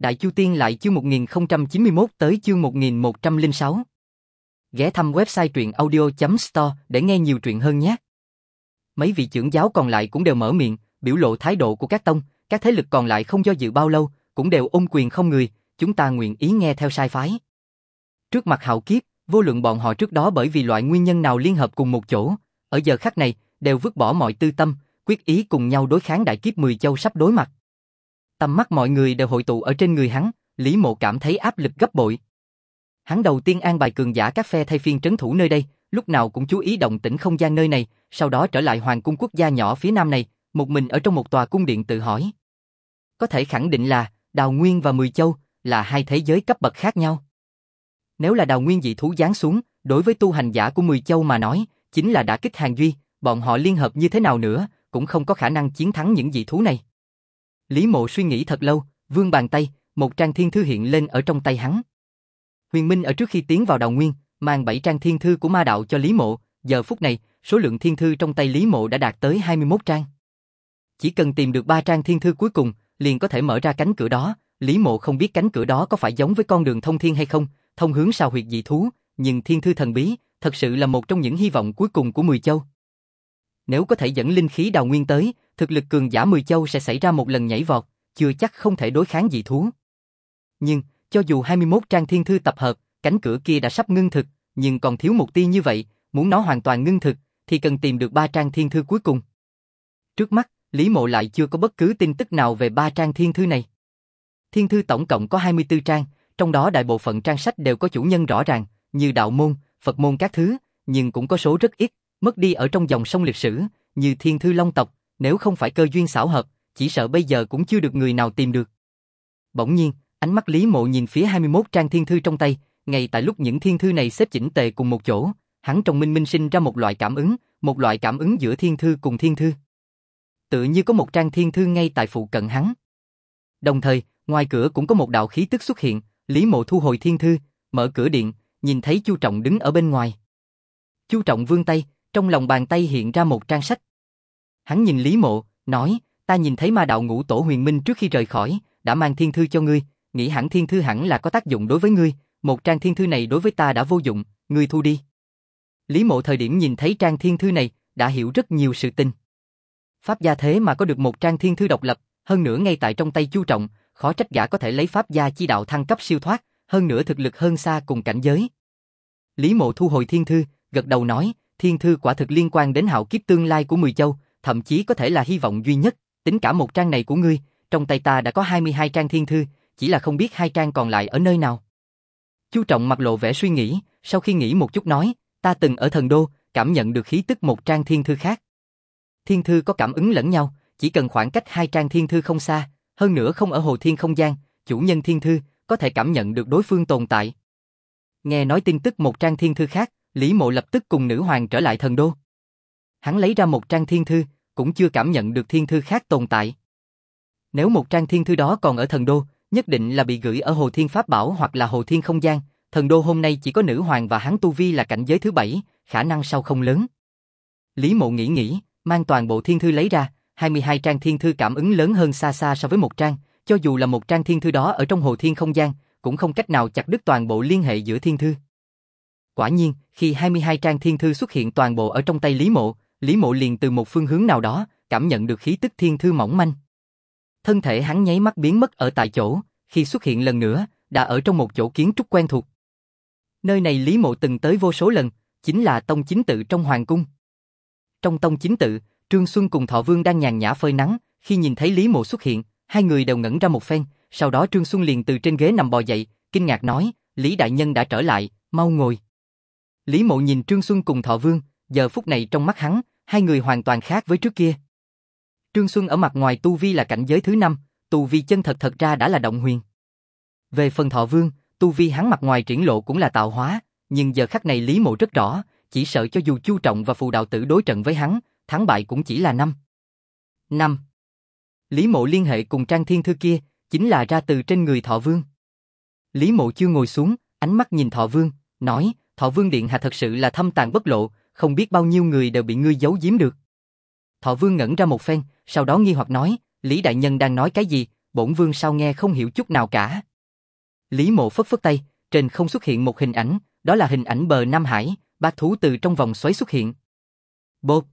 Đại Chu Tiên lại chương 1091 tới chương 1106. Ghé thăm website truyện audio.store để nghe nhiều truyện hơn nhé. Mấy vị trưởng giáo còn lại cũng đều mở miệng, biểu lộ thái độ của các tông, các thế lực còn lại không do dự bao lâu, cũng đều ôm quyền không người, chúng ta nguyện ý nghe theo sai phái. Trước mặt hạo kiếp, vô luận bọn họ trước đó bởi vì loại nguyên nhân nào liên hợp cùng một chỗ, ở giờ khắc này, đều vứt bỏ mọi tư tâm, quyết ý cùng nhau đối kháng đại kiếp 10 châu sắp đối mặt. Tầm mắt mọi người đều hội tụ ở trên người hắn, Lý Mộ cảm thấy áp lực gấp bội. Hắn đầu tiên an bài cường giả các phe thay phiên trấn thủ nơi đây, lúc nào cũng chú ý động tĩnh không gian nơi này, sau đó trở lại hoàng cung quốc gia nhỏ phía nam này, một mình ở trong một tòa cung điện tự hỏi. Có thể khẳng định là, Đào Nguyên và 10 châu, là hai thế giới cấp bậc khác nhau. Nếu là Đào Nguyên dị thú giáng xuống, đối với tu hành giả của 10 châu mà nói, chính là đả kích hàng duy, bọn họ liên hợp như thế nào nữa, cũng không có khả năng chiến thắng những dị thú này. Lý Mộ suy nghĩ thật lâu, vươn bàn tay, một trang thiên thư hiện lên ở trong tay hắn. Huyền Minh ở trước khi tiến vào Đào Nguyên, mang 7 trang thiên thư của ma đạo cho Lý Mộ, giờ phút này, số lượng thiên thư trong tay Lý Mộ đã đạt tới 21 trang. Chỉ cần tìm được 3 trang thiên thư cuối cùng, liền có thể mở ra cánh cửa đó. Lý Mộ không biết cánh cửa đó có phải giống với con đường thông thiên hay không, thông hướng sao huyệt dị thú, nhưng thiên thư thần bí, thật sự là một trong những hy vọng cuối cùng của 10 châu. Nếu có thể dẫn linh khí Đào Nguyên tới, thực lực cường giả 10 châu sẽ xảy ra một lần nhảy vọt, chưa chắc không thể đối kháng dị thú. Nhưng, cho dù 21 trang thiên thư tập hợp, cánh cửa kia đã sắp ngưng thực, nhưng còn thiếu một tia như vậy, muốn nó hoàn toàn ngưng thực, thì cần tìm được 3 trang thiên thư cuối cùng. Trước mắt, Lý Mộ lại chưa có bất cứ tin tức nào về 3 trang thiên thư này. Thiên thư tổng cộng có 24 trang, trong đó đại bộ phận trang sách đều có chủ nhân rõ ràng, như đạo môn, Phật môn các thứ, nhưng cũng có số rất ít, mất đi ở trong dòng sông lịch sử, như thiên thư Long tộc, nếu không phải cơ duyên xảo hợp, chỉ sợ bây giờ cũng chưa được người nào tìm được. Bỗng nhiên, ánh mắt Lý Mộ nhìn phía 21 trang thiên thư trong tay, ngay tại lúc những thiên thư này xếp chỉnh tề cùng một chỗ, hắn trong minh sinh ra một loại cảm ứng giữa thiên thư cùng thiên thư. Tựa như có một trang thiên thư ngay tại phụ cận hắn. Đồng thời, ngoài cửa cũng có một đạo khí tức xuất hiện, Lý Mộ thu hồi thiên thư, mở cửa điện, nhìn thấy Chu Trọng đứng ở bên ngoài. Chu Trọng vươn tay, trong lòng bàn tay hiện ra một trang sách. Hắn nhìn Lý Mộ, nói, ta nhìn thấy ma đạo ngũ tổ Huyền Minh trước khi rời khỏi, đã mang thiên thư cho ngươi, nghĩ hẳn thiên thư hẳn là có tác dụng đối với ngươi, một trang thiên thư này đối với ta đã vô dụng, ngươi thu đi. Lý Mộ thời điểm nhìn thấy trang thiên thư này, đã hiểu rất nhiều sự tình. Pháp gia thế mà có được một trang thiên thư độc lập, hơn nữa ngay tại trong tay Chu Trọng, khó trách gã có thể lấy pháp gia chi đạo thăng cấp siêu thoát, hơn nữa thực lực hơn xa cùng cảnh giới. Lý Mộ thu hồi thiên thư, gật đầu nói, thiên thư quả thực liên quan đến hạo kiếp tương lai của 10 châu, thậm chí có thể là hy vọng duy nhất, tính cả một trang này của ngươi, trong tay ta đã có 22 trang thiên thư, chỉ là không biết 2 trang còn lại ở nơi nào. Chu Trọng mặt lộ vẻ suy nghĩ, sau khi nghĩ một chút nói, ta từng ở thần đô, cảm nhận được khí tức một trang thiên thư khác. Thiên thư có cảm ứng lẫn nhau, chỉ cần khoảng cách 2 trang thiên thư không xa, hơn nữa không ở hồ thiên không gian, chủ nhân thiên thư có thể cảm nhận được đối phương tồn tại. Nghe nói tin tức một trang thiên thư khác, Lý Mộ lập tức cùng nữ hoàng trở lại thần đô. Hắn lấy ra một trang thiên thư, cũng chưa cảm nhận được thiên thư khác tồn tại. Nếu một trang thiên thư đó còn ở thần đô, nhất định là bị gửi ở hồ thiên pháp bảo hoặc là hồ thiên không gian. Thần đô hôm nay chỉ có nữ hoàng và hắn tu vi là cảnh giới thứ 7, khả năng sau không lớn. Lý Mộ nghĩ, mang toàn bộ thiên thư lấy ra, 22 trang thiên thư cảm ứng lớn hơn xa xa so với một trang, cho dù là một trang thiên thư đó ở trong hồ thiên không gian, cũng không cách nào chặt đứt toàn bộ liên hệ giữa thiên thư. Quả nhiên, khi 22 trang thiên thư xuất hiện toàn bộ ở trong tay Lý Mộ liền từ một phương hướng nào đó, cảm nhận được khí tức thiên thư mỏng manh. Thân thể hắn nháy mắt biến mất ở tại chỗ, khi xuất hiện lần nữa, đã ở trong một chỗ kiến trúc quen thuộc. Nơi này Lý Mộ từng tới vô số lần, chính là tông chính tự trong hoàng cung. Trong tông chính tự, Trương Xuân cùng Thọ Vương đang nhàn nhã phơi nắng, khi nhìn thấy Lý Mộ xuất hiện, hai người đều ngẩn ra một phen, sau đó Trương Xuân liền từ trên ghế nằm bò dậy, kinh ngạc nói, Lý đại nhân đã trở lại, mau ngồi. Lý Mộ nhìn Trương Xuân cùng Thọ Vương, giờ phút này trong mắt hắn, hai người hoàn toàn khác với trước kia. Trương Xuân ở mặt ngoài tu vi là cảnh giới thứ 5, tu vi chân thật ra đã là động huyền. Về phần Thọ Vương, tu vi hắn mặt ngoài triển lộ cũng là tạo hóa, nhưng giờ khắc này Lý Mộ rất rõ, chỉ sợ cho dù Chu Trọng và Phù Đạo Tử đối trận với hắn, thắng bại cũng chỉ là 5. Lý Mộ liên hệ cùng trang thiên thư kia, chính là ra từ trên người Thọ Vương. Lý Mộ chưa ngồi xuống, ánh mắt nhìn Thọ Vương, nói, Thọ Vương điện hạ thật sự là thâm tàn bất lộ, không biết bao nhiêu người đều bị ngươi giấu giếm được. Thọ Vương ngẩn ra một phen, sau đó nghi hoặc nói, Lý đại nhân đang nói cái gì, bổn vương sao nghe không hiểu chút nào cả. Lý Mộ phất phất tay, trên không xuất hiện một hình ảnh, đó là hình ảnh bờ Nam Hải, bác thú từ trong vòng xoáy xuất hiện. Bột.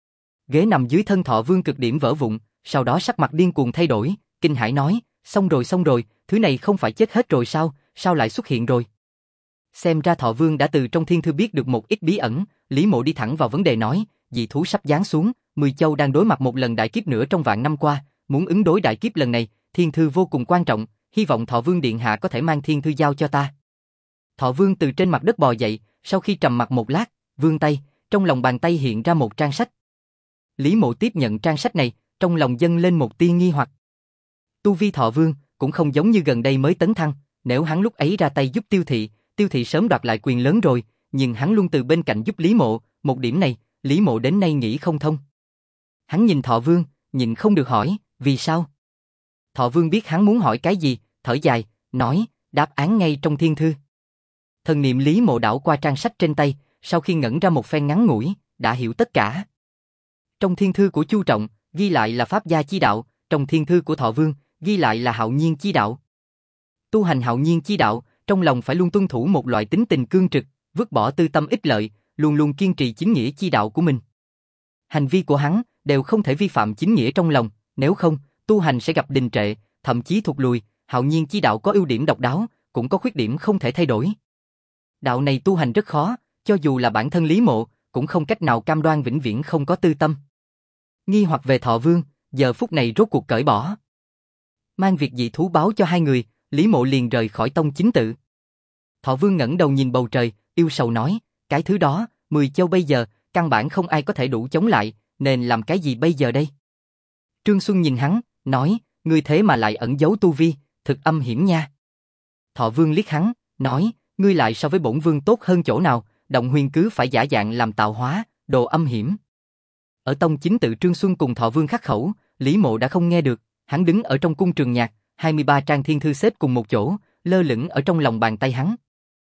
Ghế nằm dưới thân Thọ Vương cực điểm vỡ vụn, sau đó sắc mặt điên cuồng thay đổi, kinh hãi nói, xong rồi, thứ này không phải chết hết rồi sao lại xuất hiện rồi? Xem ra Thọ Vương đã từ trong thiên thư biết được một ít bí ẩn, Lý Mộ đi thẳng vào vấn đề nói, dị thú sắp giáng xuống, 10 châu đang đối mặt một lần đại kiếp nữa trong vạn năm qua, muốn ứng đối đại kiếp lần này, thiên thư vô cùng quan trọng, hy vọng Thọ Vương điện hạ có thể mang thiên thư giao cho ta. Thọ Vương từ trên mặt đất bò dậy, sau khi trầm mặc một lát, vươn tay, trong lòng bàn tay hiện ra một trang sách. Lý Mộ tiếp nhận trang sách này, trong lòng dâng lên một tia nghi hoặc. Tu vi Thọ Vương cũng không giống như gần đây mới tấn thăng, nếu hắn lúc ấy ra tay giúp Tiêu Thị sớm đoạt lại quyền lớn rồi, nhưng hắn luôn từ bên cạnh giúp Lý Mộ, một điểm này, Lý Mộ đến nay nghĩ không thông. Hắn nhìn Thọ Vương, nhịn không được hỏi, vì sao? Thọ Vương biết hắn muốn hỏi cái gì, thở dài, nói, đáp án ngay trong thiên thư. Thần niệm Lý Mộ đảo qua trang sách trên tay, sau khi ngẩn ra một phen ngắn ngủi, đã hiểu tất cả. Trong thiên thư của Chu Trọng, ghi lại là pháp gia chi đạo, trong thiên thư của Thọ Vương, ghi lại là hạo nhiên chi đạo. Tu hành hạo nhiên chi đạo, trong lòng phải luôn tuân thủ một loại tính tình cương trực, vứt bỏ tư tâm ích lợi, luôn luôn kiên trì chính nghĩa chi đạo của mình. Hành vi của hắn đều không thể vi phạm chính nghĩa trong lòng, nếu không, tu hành sẽ gặp đình trệ, thậm chí thụt lùi. Hạo nhiên chi đạo có ưu điểm độc đáo, cũng có khuyết điểm không thể thay đổi. Đạo này tu hành rất khó, cho dù là bản thân Lý Mộ, cũng không cách nào cam đoan vĩnh viễn không có tư tâm. Nghi hoặc về Thọ Vương, giờ phút này rốt cuộc cởi bỏ. Mang việc dị thú báo cho hai người, Lý Mộ liền rời khỏi tông chính tự. Thọ Vương ngẩng đầu nhìn bầu trời, yêu sầu nói, cái thứ đó, 10 châu bây giờ, căn bản không ai có thể đủ chống lại, nên làm cái gì bây giờ đây? Trương Xuân nhìn hắn, nói, ngươi thế mà lại ẩn giấu tu vi, thực âm hiểm nha. Thọ Vương liếc hắn, nói, ngươi lại so với bổn vương tốt hơn chỗ nào, Động Huyền cứ phải giả dạng làm tạo hóa, đồ âm hiểm. Ở tông chính tự Trương Xuân cùng Thọ Vương khắc khẩu, Lý Mộ đã không nghe được, hắn đứng ở trong cung trường nhạc, 23 trang thiên thư xếp cùng một chỗ, lơ lửng ở trong lòng bàn tay hắn.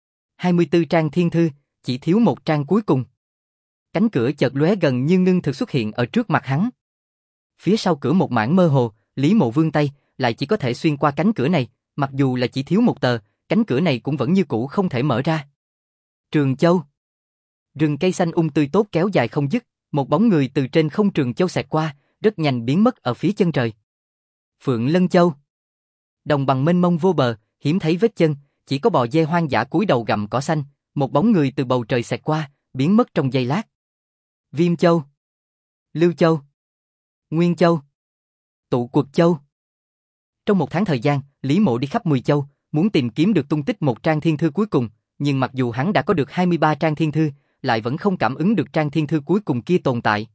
24 trang thiên thư, chỉ thiếu một trang cuối cùng. Cánh cửa chợt lóe gần như ngưng thực xuất hiện ở trước mặt hắn. Phía sau cửa một mảng mơ hồ, Lý Mộ vươn tay, lại chỉ có thể xuyên qua cánh cửa này, mặc dù là chỉ thiếu một tờ, cánh cửa này cũng vẫn như cũ không thể mở ra. Trường Châu. Rừng cây xanh tươi tốt kéo dài không dứt, một bóng người từ trên không Trường Châu xẹt qua, rất nhanh biến mất ở phía chân trời. Phượng Lân Châu. Đồng bằng mênh mông vô bờ, hiếm thấy vết chân, chỉ có bò dê hoang dã cúi đầu gặm cỏ xanh, một bóng người từ bầu trời xẹt qua, biến mất trong giây lát. Viêm Châu. Lưu Châu. Nguyên Châu. Tụ Quật Châu. Trong một tháng thời gian, Lý Mộ đi khắp 10 châu, muốn tìm kiếm được tung tích một trang thiên thư cuối cùng, nhưng mặc dù hắn đã có được 23 trang thiên thư, lại vẫn không cảm ứng được trang thiên thư cuối cùng kia tồn tại.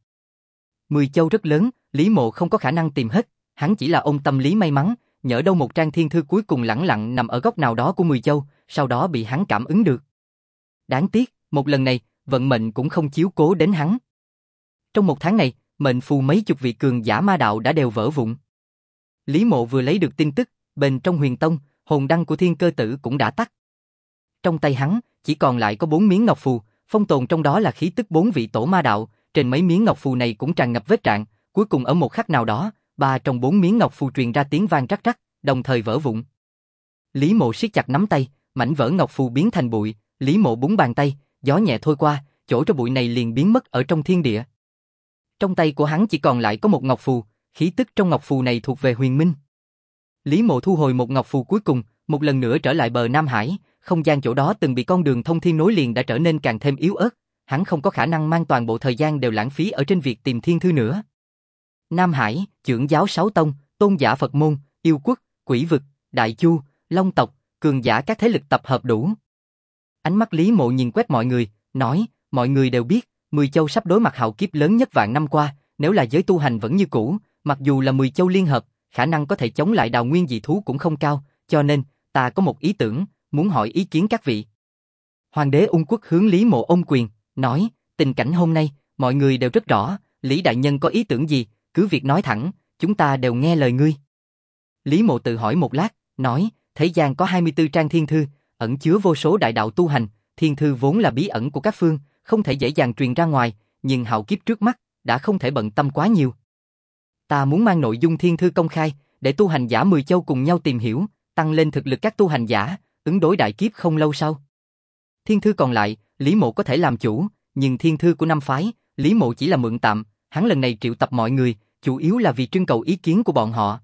10 châu rất lớn, Lý Mộ không có khả năng tìm hết, hắn chỉ là ôm tâm lý may mắn, nhỡ đâu một trang thiên thư cuối cùng lẳng lặng nằm ở góc nào đó của 10 châu, sau đó bị hắn cảm ứng được. Đáng tiếc, một lần này, vận mệnh cũng không chiếu cố đến hắn. Trong một tháng này, mệnh phù mấy chục vị cường giả ma đạo đã đều vỡ vụn. Lý Mộ vừa lấy được tin tức, bên trong Huyền Tông, hồn đăng của Thiên Cơ Tử cũng đã tắt. Trong tay hắn, chỉ còn lại có 4 miếng ngọc phù, phong tồn trong đó là khí tức 4 vị tổ ma đạo, trên mấy miếng ngọc phù này cũng tràn ngập vết rạn, cuối cùng ở một khắc nào đó, 3 trong 4 miếng ngọc phù truyền ra tiếng vang rắc rắc, đồng thời vỡ vụn. Lý Mộ siết chặt nắm tay, mảnh vỡ ngọc phù biến thành bụi, Lý Mộ búng bàn tay, gió nhẹ thôi qua, chỗ tro bụi này liền biến mất ở trong thiên địa. Trong tay của hắn chỉ còn lại có một ngọc phù, khí tức trong ngọc phù này thuộc về Huyền Minh. Lý Mộ thu hồi một ngọc phù cuối cùng, một lần nữa trở lại bờ Nam Hải, không gian chỗ đó từng bị con đường thông thiên nối liền đã trở nên càng thêm yếu ớt, hắn không có khả năng mang toàn bộ thời gian đều lãng phí ở trên việc tìm thiên thư nữa. Nam Hải, trưởng giáo 6 tông, tôn giả Phật môn, yêu quốc, quỷ vực, đại chu, long tộc, cường giả các thế lực tập hợp đủ. Ánh mắt Lý Mộ nhìn quét mọi người, nói, mọi người đều biết, 10 châu sắp đối mặt hạo kiếp lớn nhất vạn năm qua, nếu là giới tu hành vẫn như cũ, mặc dù là 10 châu liên hợp, khả năng có thể chống lại đào nguyên dị thú cũng không cao, cho nên, ta có một ý tưởng, muốn hỏi ý kiến các vị. Hoàng đế Ung Quốc hướng Lý Mộ ôm quyền, nói, tình cảnh hôm nay, mọi người đều rất rõ, Lý đại nhân có ý tưởng gì, cứ việc nói thẳng, chúng ta đều nghe lời ngươi. Lý Mộ tự hỏi một lát, nói, thế gian có 24 trang thiên thư, ẩn chứa vô số đại đạo tu hành, thiên thư vốn là bí ẩn của các phương, không thể dễ dàng truyền ra ngoài, nhưng hạo kiếp trước mắt, đã không thể bận tâm quá nhiều. Ta muốn mang nội dung thiên thư công khai, để tu hành giả 10 châu cùng nhau tìm hiểu, tăng lên thực lực các tu hành giả, ứng đối đại kiếp không lâu sau. Thiên thư còn lại, Lý Mộ có thể làm chủ, nhưng thiên thư của năm phái, Lý Mộ chỉ là mượn tạm, hắn lần này triệu tập mọi người, chủ yếu là vì trưng cầu ý kiến của bọn họ.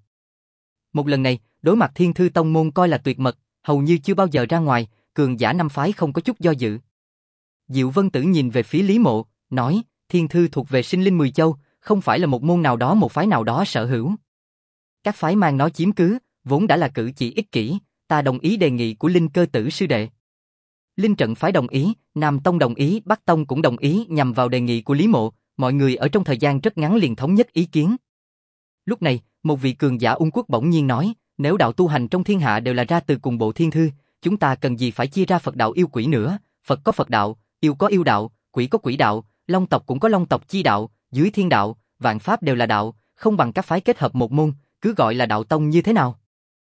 Một lần này, đối mặt thiên thư tông môn coi là tuyệt mật, hầu như chưa bao giờ ra ngoài, cường giả năm phái không có chút do dự. Diệu Vân Tử nhìn về phía Lý Mộ, nói, thiên thư thuộc về sinh linh 10 châu, không phải là một môn nào đó một phái nào đó sở hữu. Các phái mang nó chiếm cứ, vốn đã là cử chỉ ích kỷ, ta đồng ý đề nghị của Linh Cơ Tử sư đệ. Linh Trận phái đồng ý, Nam Tông đồng ý, Bắc Tông cũng đồng ý nhằm vào đề nghị của Lý Mộ, mọi người ở trong thời gian rất ngắn liền thống nhất ý kiến. Lúc này, một vị cường giả Ung Quốc bỗng nhiên nói, nếu đạo tu hành trong thiên hạ đều là ra từ cùng bộ thiên thư, chúng ta cần gì phải chia ra Phật đạo yêu quỷ nữa, Phật có Phật đạo, yêu có yêu đạo, quỷ có quỷ đạo, Long tộc cũng có Long tộc chi đạo, dưới thiên đạo, vạn pháp đều là đạo, không bằng các phái kết hợp một môn, cứ gọi là đạo tông như thế nào?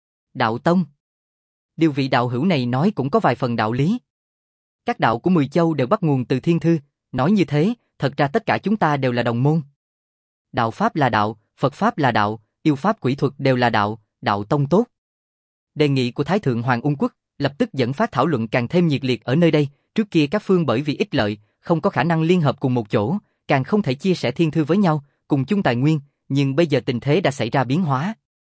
Đạo tông. Điều vị đạo hữu này nói cũng có vài phần đạo lý. Các đạo của 10 châu đều bắt nguồn từ thiên thư, nói như thế, thật ra tất cả chúng ta đều là đồng môn. Đạo pháp là đạo, Phật pháp là đạo, yêu pháp quỷ thuật đều là đạo, đạo tông tốt. Đề nghị của Thái Thượng Hoàng Ung Quốc lập tức dẫn phát thảo luận càng thêm nhiệt liệt ở nơi đây, trước kia các phương bởi vì ích lợi, không có khả năng liên hợp cùng một chỗ, càng không thể chia sẻ thiên thư với nhau, cùng chung tài nguyên, nhưng bây giờ tình thế đã xảy ra biến hóa.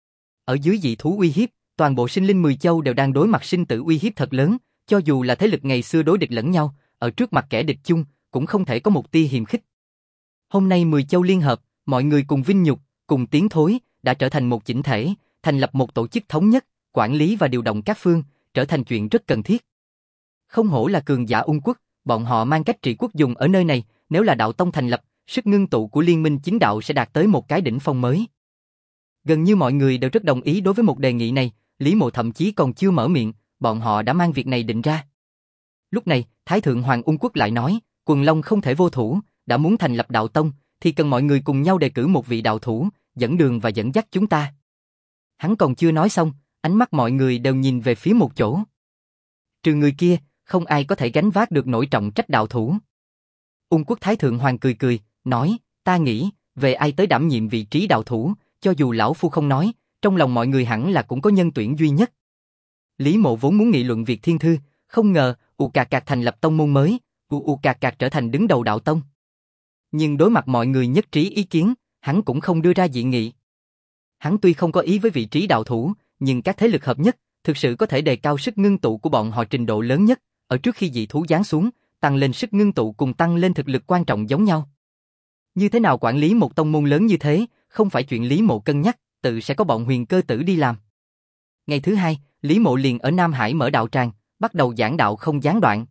Ở dưới dị thú uy hiếp, toàn bộ sinh linh 10 châu đều đang đối mặt sinh tử uy hiếp thật lớn, cho dù là thế lực ngày xưa đối địch lẫn nhau, ở trước mặt kẻ địch chung, cũng không thể có một tia hiềm khích. Hôm nay 10 châu liên hợp, mọi người cùng vinh nhục, cùng tiến thối, đã trở thành một chỉnh thể, thành lập một tổ chức thống nhất, quản lý và điều động các phương, trở thành chuyện rất cần thiết. Không hổ là cường giả Ung Quốc, bọn họ mang cách trị quốc dùng ở nơi này, nếu là đạo tông thành lập, sức ngưng tụ của liên minh chính đạo sẽ đạt tới một cái đỉnh phong mới. Gần như mọi người đều rất đồng ý đối với một đề nghị này, Lý Mộ thậm chí còn chưa mở miệng, bọn họ đã mang việc này định ra. Lúc này, Thái Thượng Hoàng Ung Quốc lại nói, Quần Long không thể vô thủ, đã muốn thành lập đạo tông, thì cần mọi người cùng nhau đề cử một vị đạo thủ, dẫn đường và dẫn dắt chúng ta. Hắn còn chưa nói xong, ánh mắt mọi người đều nhìn về phía một chỗ. Trừ người kia, không ai có thể gánh vác được nỗi trọng trách đạo thủ. Ung Quốc Thái Thượng Hoàng cười cười, nói, ta nghĩ, về ai tới đảm nhiệm vị trí đạo thủ, cho dù lão phu không nói, trong lòng mọi người hẳn là cũng có nhân tuyển duy nhất. Lý Mộ vốn muốn nghị luận việc thiên thư, không ngờ, Cạc thành lập tông môn mới, Cạc trở thành đứng đầu đạo tông. Nhưng đối mặt mọi người nhất trí ý kiến, hắn cũng không đưa ra dị nghị. Hắn tuy không có ý với vị trí đạo thủ, nhưng các thế lực hợp nhất, thực sự có thể đề cao sức ngưng tụ của bọn họ trình độ lớn nhất, ở trước khi dị thú giáng xuống, tăng lên sức ngưng tụ cùng tăng lên thực lực quan trọng giống nhau. Như thế nào quản lý một tông môn lớn như thế, không phải chuyện Lý Mộ cân nhắc, tự sẽ có bọn Huyền Cơ Tử đi làm. Ngày thứ hai, Lý Mộ liền ở Nam Hải mở đạo tràng, bắt đầu giảng đạo không gián đoạn.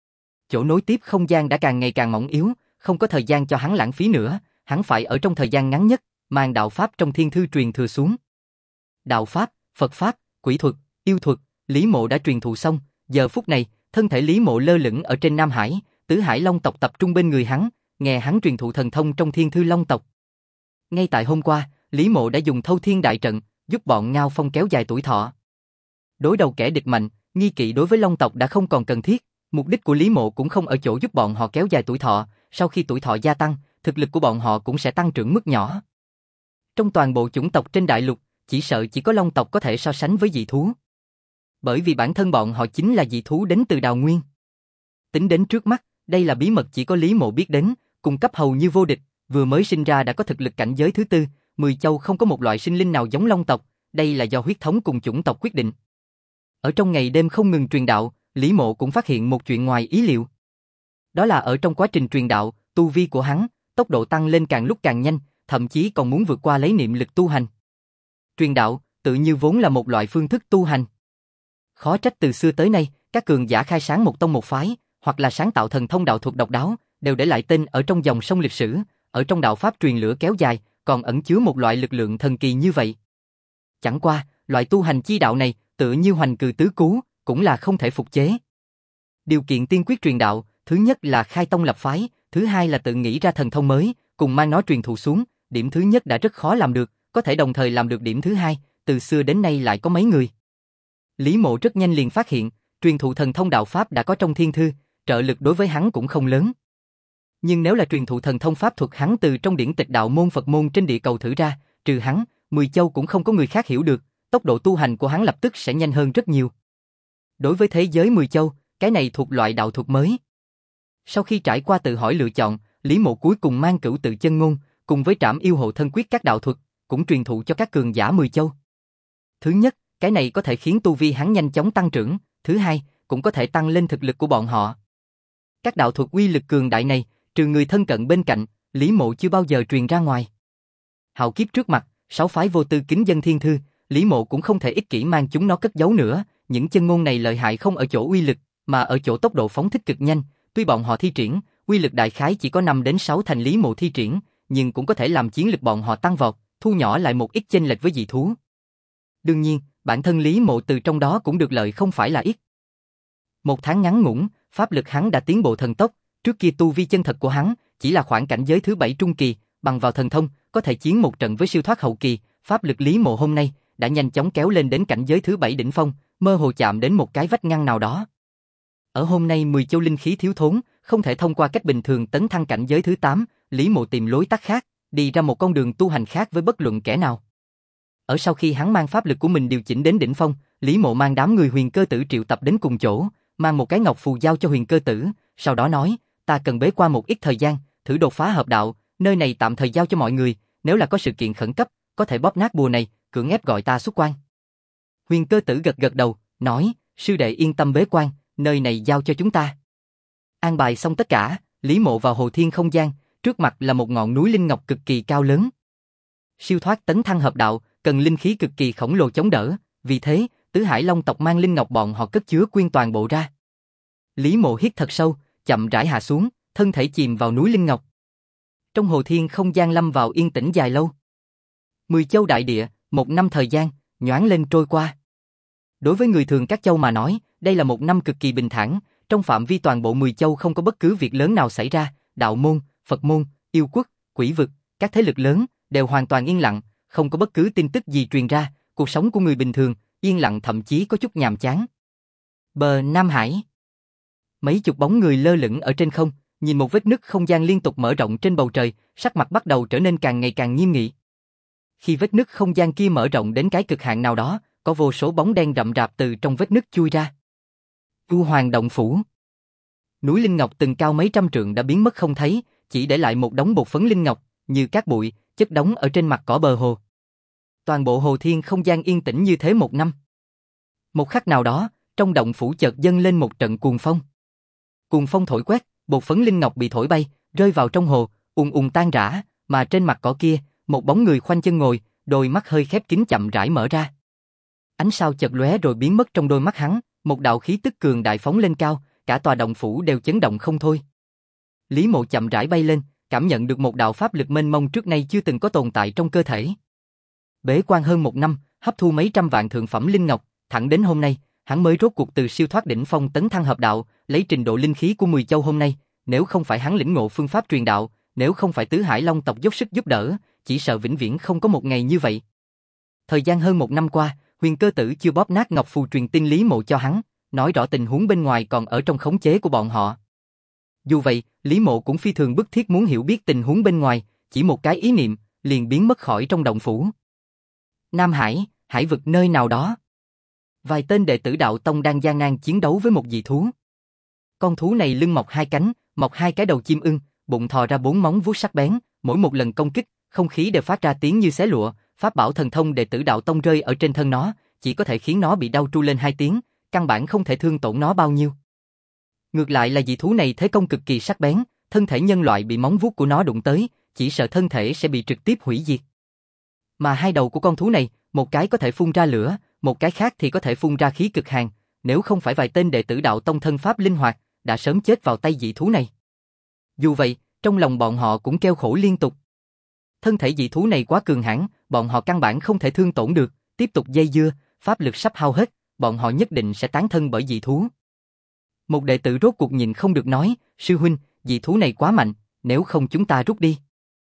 Chỗ nối tiếp không gian đã càng ngày càng mỏng yếu, không có thời gian cho hắn lãng phí nữa, hắn phải ở trong thời gian ngắn nhất, mang đạo pháp trong thiên thư truyền thừa xuống. Đạo pháp, Phật pháp, quỷ thuật, yêu thuật, Lý Mộ đã truyền thụ xong, giờ phút này, thân thể Lý Mộ lơ lửng ở trên Nam Hải, Tứ Hải Long tộc tập trung bên người hắn, nghe hắn truyền thụ thần thông trong thiên thư Long tộc. Ngay tại hôm qua, Lý Mộ đã dùng Thâu Thiên Đại Trận, giúp bọn Ngao Phong kéo dài tuổi thọ. Đối đầu kẻ địch mạnh, nghi kỵ đối với Long tộc đã không còn cần thiết, mục đích của Lý Mộ cũng không ở chỗ giúp bọn họ kéo dài tuổi thọ, sau khi tuổi thọ gia tăng, thực lực của bọn họ cũng sẽ tăng trưởng mức nhỏ. Trong toàn bộ chủng tộc trên đại lục, chỉ sợ chỉ có Long tộc có thể so sánh với dị thú. Bởi vì bản thân bọn họ chính là dị thú đến từ Đào Nguyên. Tính đến trước mắt, đây là bí mật chỉ có Lý Mộ biết đến, cung cấp hầu như vô địch, vừa mới sinh ra đã có thực lực cảnh giới thứ tư, 10 châu không có một loại sinh linh nào giống Long tộc, đây là do huyết thống cùng chủng tộc quyết định. Ở trong ngày đêm không ngừng truyền đạo, Lý Mộ cũng phát hiện một chuyện ngoài ý liệu. Đó là ở trong quá trình truyền đạo, tu vi của hắn, tốc độ tăng lên càng lúc càng nhanh, thậm chí còn muốn vượt qua lấy niệm lực tu hành. Truyền đạo, tự như vốn là một loại phương thức tu hành. Khó trách từ xưa tới nay, các cường giả khai sáng một tông một phái, hoặc là sáng tạo thần thông đạo thuật độc đáo, đều để lại tên ở trong dòng sông lịch sử, ở trong đạo pháp truyền lửa kéo dài, còn ẩn chứa một loại lực lượng thần kỳ như vậy. Chẳng qua, loại tu hành chi đạo này, tựa như hoành cừ tứ cứu, cũng là không thể phục chế. Điều kiện tiên quyết truyền đạo, thứ nhất là khai tông lập phái, thứ hai là tự nghĩ ra thần thông mới, cùng mang nó truyền thụ xuống, điểm thứ nhất đã rất khó làm được, có thể đồng thời làm được điểm thứ hai, từ xưa đến nay lại có mấy người. Lý Mộ rất nhanh liền phát hiện, truyền thụ thần thông đạo pháp đã có trong thiên thư, trợ lực đối với hắn cũng không lớn. Nhưng nếu là truyền thụ thần thông pháp thuật hắn từ trong điển tịch đạo môn Phật môn trên địa cầu thử ra, trừ hắn, 10 châu cũng không có người khác hiểu được, tốc độ tu hành của hắn lập tức sẽ nhanh hơn rất nhiều. Đối với thế giới 10 châu, cái này thuộc loại đạo thuật mới. Sau khi trải qua tự hỏi lựa chọn, Lý Mộ cuối cùng mang Cửu Tự Chân Ngôn, cùng với Trảm Yêu Hộ Thân Quyết các đạo thuật, cũng truyền thụ cho các cường giả 10 châu. Thứ nhất, cái này có thể khiến tu vi hắn nhanh chóng tăng trưởng, thứ hai, cũng có thể tăng lên thực lực của bọn họ. Các đạo thuật uy lực cường đại này, trừ người thân cận bên cạnh, Lý Mộ chưa bao giờ truyền ra ngoài. Hạo kiếp trước mặt, 6 phái vô tư kính dân thiên thư, Lý Mộ cũng không thể ích kỷ mang chúng nó cất giấu nữa, những chân ngôn này lợi hại không ở chỗ uy lực, mà ở chỗ tốc độ phóng thích cực nhanh, tuy bọn họ thi triển, uy lực đại khái chỉ có 5 đến 6 thành Lý Mộ thi triển, nhưng cũng có thể làm chiến lực bọn họ tăng vọt, thu nhỏ lại một ít chênh lệch với dị thú. Đương nhiên, bản thân Lý Mộ từ trong đó cũng được lợi không phải là ít. Một tháng ngắn ngủn, pháp lực hắn đã tiến bộ thần tốc, trước kia tu vi chân thật của hắn chỉ là khoảng cảnh giới thứ 7 trung kỳ, bằng vào thần thông có thể chiến một trận với siêu thoát hậu kỳ, pháp lực Lý Mộ hôm nay đã nhanh chóng kéo lên đến cảnh giới thứ 7 đỉnh phong, mơ hồ chạm đến một cái vách ngăn nào đó. Ở hôm nay 10 châu linh khí thiếu thốn, không thể thông qua cách bình thường tấn thăng cảnh giới thứ 8, Lý Mộ tìm lối tắt khác, đi ra một con đường tu hành khác với bất luận kẻ nào. Ở sau khi hắn mang pháp lực của mình điều chỉnh đến đỉnh phong, Lý Mộ mang đám người Huyền Cơ Tử triệu tập đến cùng chỗ, mang một cái ngọc phù giao cho Huyền Cơ Tử, sau đó nói, ta cần bế quan một ít thời gian, thử đột phá hợp đạo, nơi này tạm thời giao cho mọi người, nếu là có sự kiện khẩn cấp, có thể bóp nát bùa này, cưỡng ép gọi ta xuất quan. Huyền Cơ Tử gật gật đầu, nói, sư đệ yên tâm bế quan, nơi này giao cho chúng ta. An bài xong tất cả, Lý Mộ vào Hồ Thiên không gian, trước mặt là một ngọn núi linh ngọc cực kỳ cao lớn. Siêu thoát tấn thăng hợp đạo, cần linh khí cực kỳ khổng lồ chống đỡ, vì thế, Tứ Hải Long tộc mang linh ngọc bọn họ cất chứa quyên toàn bộ ra. Lý Mộ hít thật sâu, chậm rãi hạ xuống, thân thể chìm vào núi linh ngọc. Trong Hồ Thiên không gian lâm vào yên tĩnh dài lâu. 10 châu đại địa, 1 năm thời gian, nhoáng lên trôi qua. Đối với người thường các châu mà nói, đây là một năm cực kỳ bình thản, trong phạm vi toàn bộ 10 châu không có bất cứ việc lớn nào xảy ra, đạo môn, Phật môn, yêu quốc, quỷ vực, các thế lực lớn đều hoàn toàn yên lặng, không có bất cứ tin tức gì truyền ra, cuộc sống của người bình thường yên lặng thậm chí có chút nhàm chán. Bờ Nam Hải, mấy chục bóng người lơ lửng ở trên không, nhìn một vết nứt không gian liên tục mở rộng trên bầu trời, sắc mặt bắt đầu trở nên càng ngày càng nghiêm nghị. Khi vết nứt không gian kia mở rộng đến cái cực hạn nào đó, có vô số bóng đen rậm rạp từ trong vết nứt chui ra. U Hoàng động phủ. Núi linh ngọc từng cao mấy trăm trượng đã biến mất không thấy, chỉ để lại một đống bột phấn linh ngọc, như cát bụi, chất đống ở trên mặt cỏ bờ hồ. Toàn bộ Hồ Thiên không gian yên tĩnh như thế một năm. Một khắc nào đó, trong động phủ chợt dâng lên một trận cuồng phong. Cuồng phong thổi quét, bột phấn linh ngọc bị thổi bay, rơi vào trong hồ, ùng ùng tan rã, mà trên mặt cỏ kia, một bóng người khoanh chân ngồi, đôi mắt hơi khép kín chậm rãi mở ra. Ánh sao chợt lóe rồi biến mất trong đôi mắt hắn, một đạo khí tức cường đại phóng lên cao, cả tòa động phủ đều chấn động không thôi. Lý Mộ chậm rãi bay lên, cảm nhận được một đạo pháp lực mênh mông trước nay chưa từng có tồn tại trong cơ thể. Bế quan hơn 1 năm, hấp thu mấy trăm vạn thượng phẩm linh ngọc, thẳng đến hôm nay, hắn mới rốt cuộc từ siêu thoát đỉnh phong tấn thăng hợp đạo, lấy trình độ linh khí của 10 châu hôm nay, nếu không phải hắn lĩnh ngộ phương pháp truyền đạo, nếu không phải Tứ Hải Long tộc dốc sức giúp đỡ, chỉ sợ vĩnh viễn không có một ngày như vậy. Thời gian hơn 1 năm qua, Huyền Cơ Tử chưa bóp nát ngọc phù truyền tin Lý Mộ cho hắn, nói rõ tình huống bên ngoài còn ở trong khống chế của bọn họ. Dù vậy, Lý Mộ cũng phi thường bức thiết muốn hiểu biết tình huống bên ngoài, chỉ một cái ý niệm, liền biến mất khỏi trong động phủ. Nam Hải, hải vực nơi nào đó. Vài tên đệ tử đạo tông đang gian nan chiến đấu với một dị thú. Con thú này lưng mọc 2 cánh, mọc 2 cái đầu chim ưng, bụng thò ra 4 móng vuốt sắc bén, mỗi một lần công kích, không khí đều phát ra tiếng như xé lụa, pháp bảo thần thông đệ tử đạo tông rơi ở trên thân nó, chỉ có thể khiến nó bị đau tru lên 2 tiếng, căn bản không thể thương tổn nó bao nhiêu. Ngược lại là dị thú này thế công cực kỳ sắc bén, thân thể nhân loại bị móng vuốt của nó đụng tới, chỉ sợ thân thể sẽ bị trực tiếp hủy diệt. Mà 2 đầu của con thú này, một cái có thể phun ra lửa, một cái khác thì có thể phun ra khí cực hàn, nếu không phải vài tên đệ tử đạo tông thân pháp linh hoạt, đã sớm chết vào tay dị thú này. Dù vậy, trong lòng bọn họ cũng kêu khổ liên tục. Thân thể dị thú này quá cường hãn, bọn họ căn bản không thể thương tổn được, tiếp tục dây dưa, pháp lực sắp hao hết, bọn họ nhất định sẽ tán thân bởi dị thú. Một đệ tử rốt cuộc nhìn không được nói, sư huynh, dị thú này quá mạnh, nếu không chúng ta rút đi.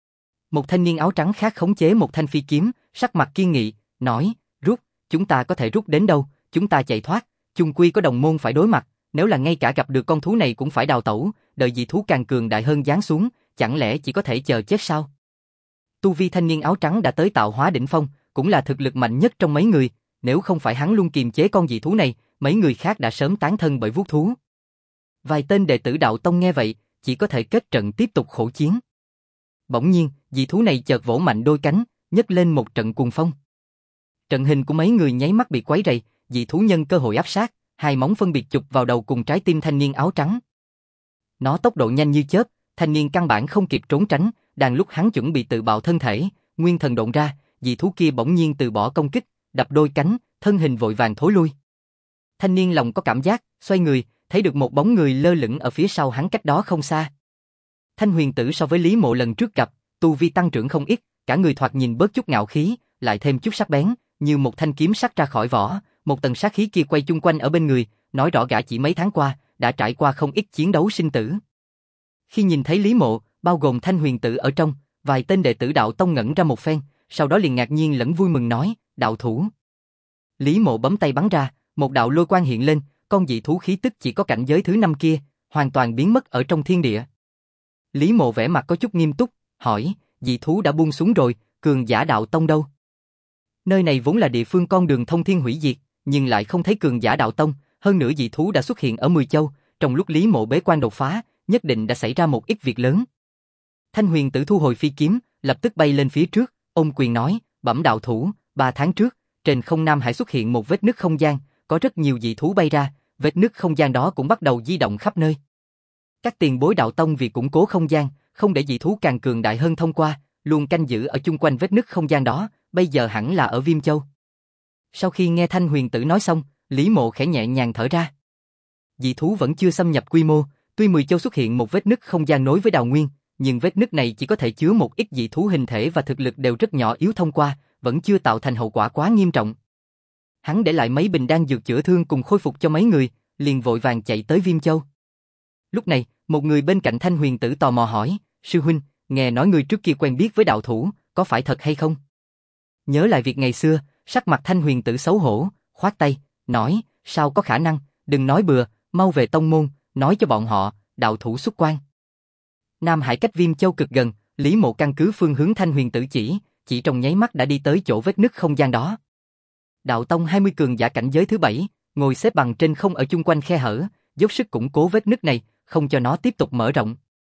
Một thanh niên áo trắng khác khống chế một thanh phi kiếm, sắc mặt kiên nghị, nói, rút, chúng ta có thể rút đến đâu, chúng ta chạy thoát, chung quy có đồng môn phải đối mặt, nếu là ngay cả gặp được con thú này cũng phải đào tẩu, đợi dị thú càng cường đại hơn giáng xuống, chẳng lẽ chỉ có thể chờ chết sao? Tu vi thanh niên áo trắng đã tới tạo hóa đỉnh phong, cũng là thực lực mạnh nhất trong mấy người, nếu không phải hắn luôn kiềm chế con dị thú này, mấy người khác đã sớm tán thân bởi vuốt thú. Vài tên đệ tử đạo tông nghe vậy, chỉ có thể kết trận tiếp tục khổ chiến. Bỗng nhiên, dị thú này chợt vỗ mạnh đôi cánh, nhấc lên một trận cuồng phong. Trận hình của mấy người nháy mắt bị quấy rầy, dị thú nhân cơ hội áp sát, hai móng phân biệt chụp vào đầu cùng trái tim thanh niên áo trắng. Nó tốc độ nhanh như chớp, thanh niên căn bản không kịp trốn tránh, đang lúc hắn chuẩn bị tự bạo thân thể, nguyên thần độn ra, dị thú kia bỗng nhiên từ bỏ công kích, đập đôi cánh, thân hình vội vàng thối lui. Thanh niên lòng có cảm giác, xoay người, thấy được một bóng người lơ lửng ở phía sau hắn cách đó không xa. Thanh Huyền Tử so với Lý Mộ lần trước gặp, tu vi tăng trưởng không ít, cả người thoạt nhìn bớt chút ngạo khí, lại thêm chút sắc bén, như một thanh kiếm sắc ra khỏi vỏ, một tầng sát khí kia quay chung quanh ở bên người, nói rõ gã chỉ mấy tháng qua, đã trải qua không ít chiến đấu sinh tử. Khi nhìn thấy Lý Mộ, bao gồm Thanh Huyền Tử ở trong, vài tên đệ tử đạo tông ngẩn ra một phen, sau đó liền ngạc nhiên lẫn vui mừng nói, đạo thủ. Lý Mộ bấm tay bắn ra, một đạo lôi quang hiện lên, con dị thú khí tức chỉ có cảnh giới thứ 5 kia, hoàn toàn biến mất ở trong thiên địa. Lý Mộ vẻ mặt có chút nghiêm túc, hỏi, dị thú đã buông xuống rồi, cường giả đạo tông đâu? Nơi này vốn là địa phương con đường thông thiên hủy diệt, nhưng lại không thấy cường giả đạo tông, hơn nữa dị thú đã xuất hiện ở 10 châu, trong lúc Lý Mộ bế quan đột phá, nhất định đã xảy ra một ít việc lớn. Thanh Huyền Tử thu hồi phi kiếm, lập tức bay lên phía trước, ôm quyền nói, bẩm đạo thủ, 3 tháng trước, trên không Nam Hải xuất hiện một vết nứt không gian, có rất nhiều dị thú bay ra, vết nứt không gian đó cũng bắt đầu di động khắp nơi. Các tiền bối đạo tông vì củng cố không gian, không để dị thú càng cường đại hơn thông qua, luôn canh giữ ở chung quanh vết nứt không gian đó, bây giờ hẳn là ở Viêm Châu. Sau khi nghe Thanh Huyền Tử nói xong, Lý Mộ khẽ nhẹ nhàng thở ra. Dị thú vẫn chưa xâm nhập quy mô, tuy 10 châu xuất hiện một vết nứt không gian nối với Đào Nguyên, nhưng vết nứt này chỉ có thể chứa một ít dị thú hình thể và thực lực đều rất nhỏ yếu thông qua, vẫn chưa tạo thành hậu quả quá nghiêm trọng. Hắn để lại mấy bình đan dược chữa thương cùng khôi phục cho mấy người, liền vội vàng chạy tới Viêm Châu. Lúc này, một người bên cạnh Thanh Huyền Tử tò mò hỏi, sư huynh, nghe nói người trước kia quen biết với đạo thủ, có phải thật hay không? Nhớ lại việc ngày xưa, sắc mặt Thanh Huyền Tử xấu hổ, khoát tay, nói, sao có khả năng, đừng nói bừa, mau về tông môn, nói cho bọn họ, đạo thủ xuất quan. Nam Hải cách Viêm Châu cực gần, Lý Mộ căn cứ phương hướng Thanh Huyền Tử chỉ trong nháy mắt đã đi tới chỗ vết nứt không gian đó. Đạo tông 20 cường giả cảnh giới thứ 7, ngồi xếp bằng trên không ở chung quanh khe hở, dốc sức củng cố vết nứt này, không cho nó tiếp tục mở rộng.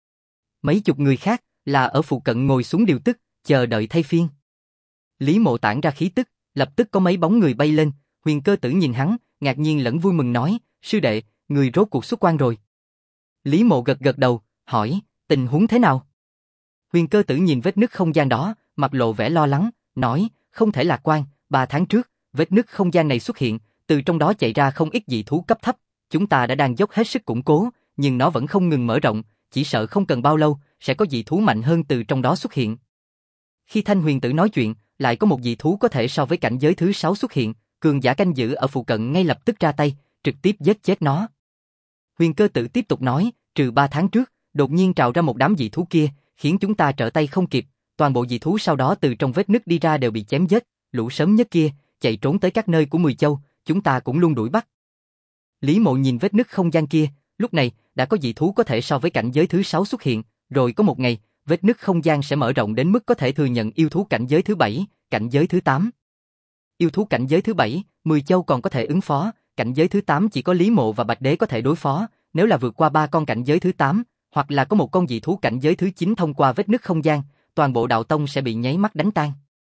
Mấy chục người khác là ở phụ cận ngồi xuống điều tức, chờ đợi thay phiên. Lý Mộ tản ra khí tức, lập tức có mấy bóng người bay lên, Huyền Cơ Tử nhìn hắn, ngạc nhiên lẫn vui mừng nói, sư đệ, người rốt cuộc xuất quan rồi. Lý Mộ gật gật đầu, hỏi, tình huống thế nào? Huyền Cơ Tử nhìn vết nứt không gian đó, mặt lộ vẻ lo lắng, nói, không thể lạc quan, 3 tháng trước, vết nứt không gian này xuất hiện, từ trong đó chạy ra không ít dị thú cấp thấp, chúng ta đã đang dốc hết sức củng cố, nhưng nó vẫn không ngừng mở rộng, chỉ sợ không cần bao lâu, sẽ có dị thú mạnh hơn từ trong đó xuất hiện. Khi Thanh Huyền Tử nói chuyện, lại có một dị thú có thể so với cảnh giới thứ 6 xuất hiện, cường giả canh giữ ở phụ cận ngay lập tức ra tay, trực tiếp giết chết nó. Huyền Cơ Tử tiếp tục nói, trừ 3 tháng trước, đột nhiên trào ra một đám dị thú kia, khiến chúng ta trở tay không kịp, toàn bộ dị thú sau đó từ trong vết nứt đi ra đều bị chém giết, lũ sớm nhất kia, chạy trốn tới các nơi của 10 châu, chúng ta cũng luôn đuổi bắt. Lý Mộ nhìn vết nứt không gian kia, lúc này, đã có dị thú có thể so với cảnh giới thứ 6 xuất hiện, rồi có một ngày, vết nứt không gian sẽ mở rộng đến mức có thể thừa nhận yêu thú cảnh giới thứ 7, cảnh giới thứ 8. Yêu thú cảnh giới thứ 7, 10 châu còn có thể ứng phó, cảnh giới thứ 8 chỉ có Lý Mộ và Bạch Đế có thể đối phó, nếu là vượt qua 3 con cảnh giới thứ 8, hoặc là có một con dị thú cảnh giới thứ 9 thông qua vết nứt không gian, toàn bộ đạo tông sẽ bị nháy mắt đánh tan.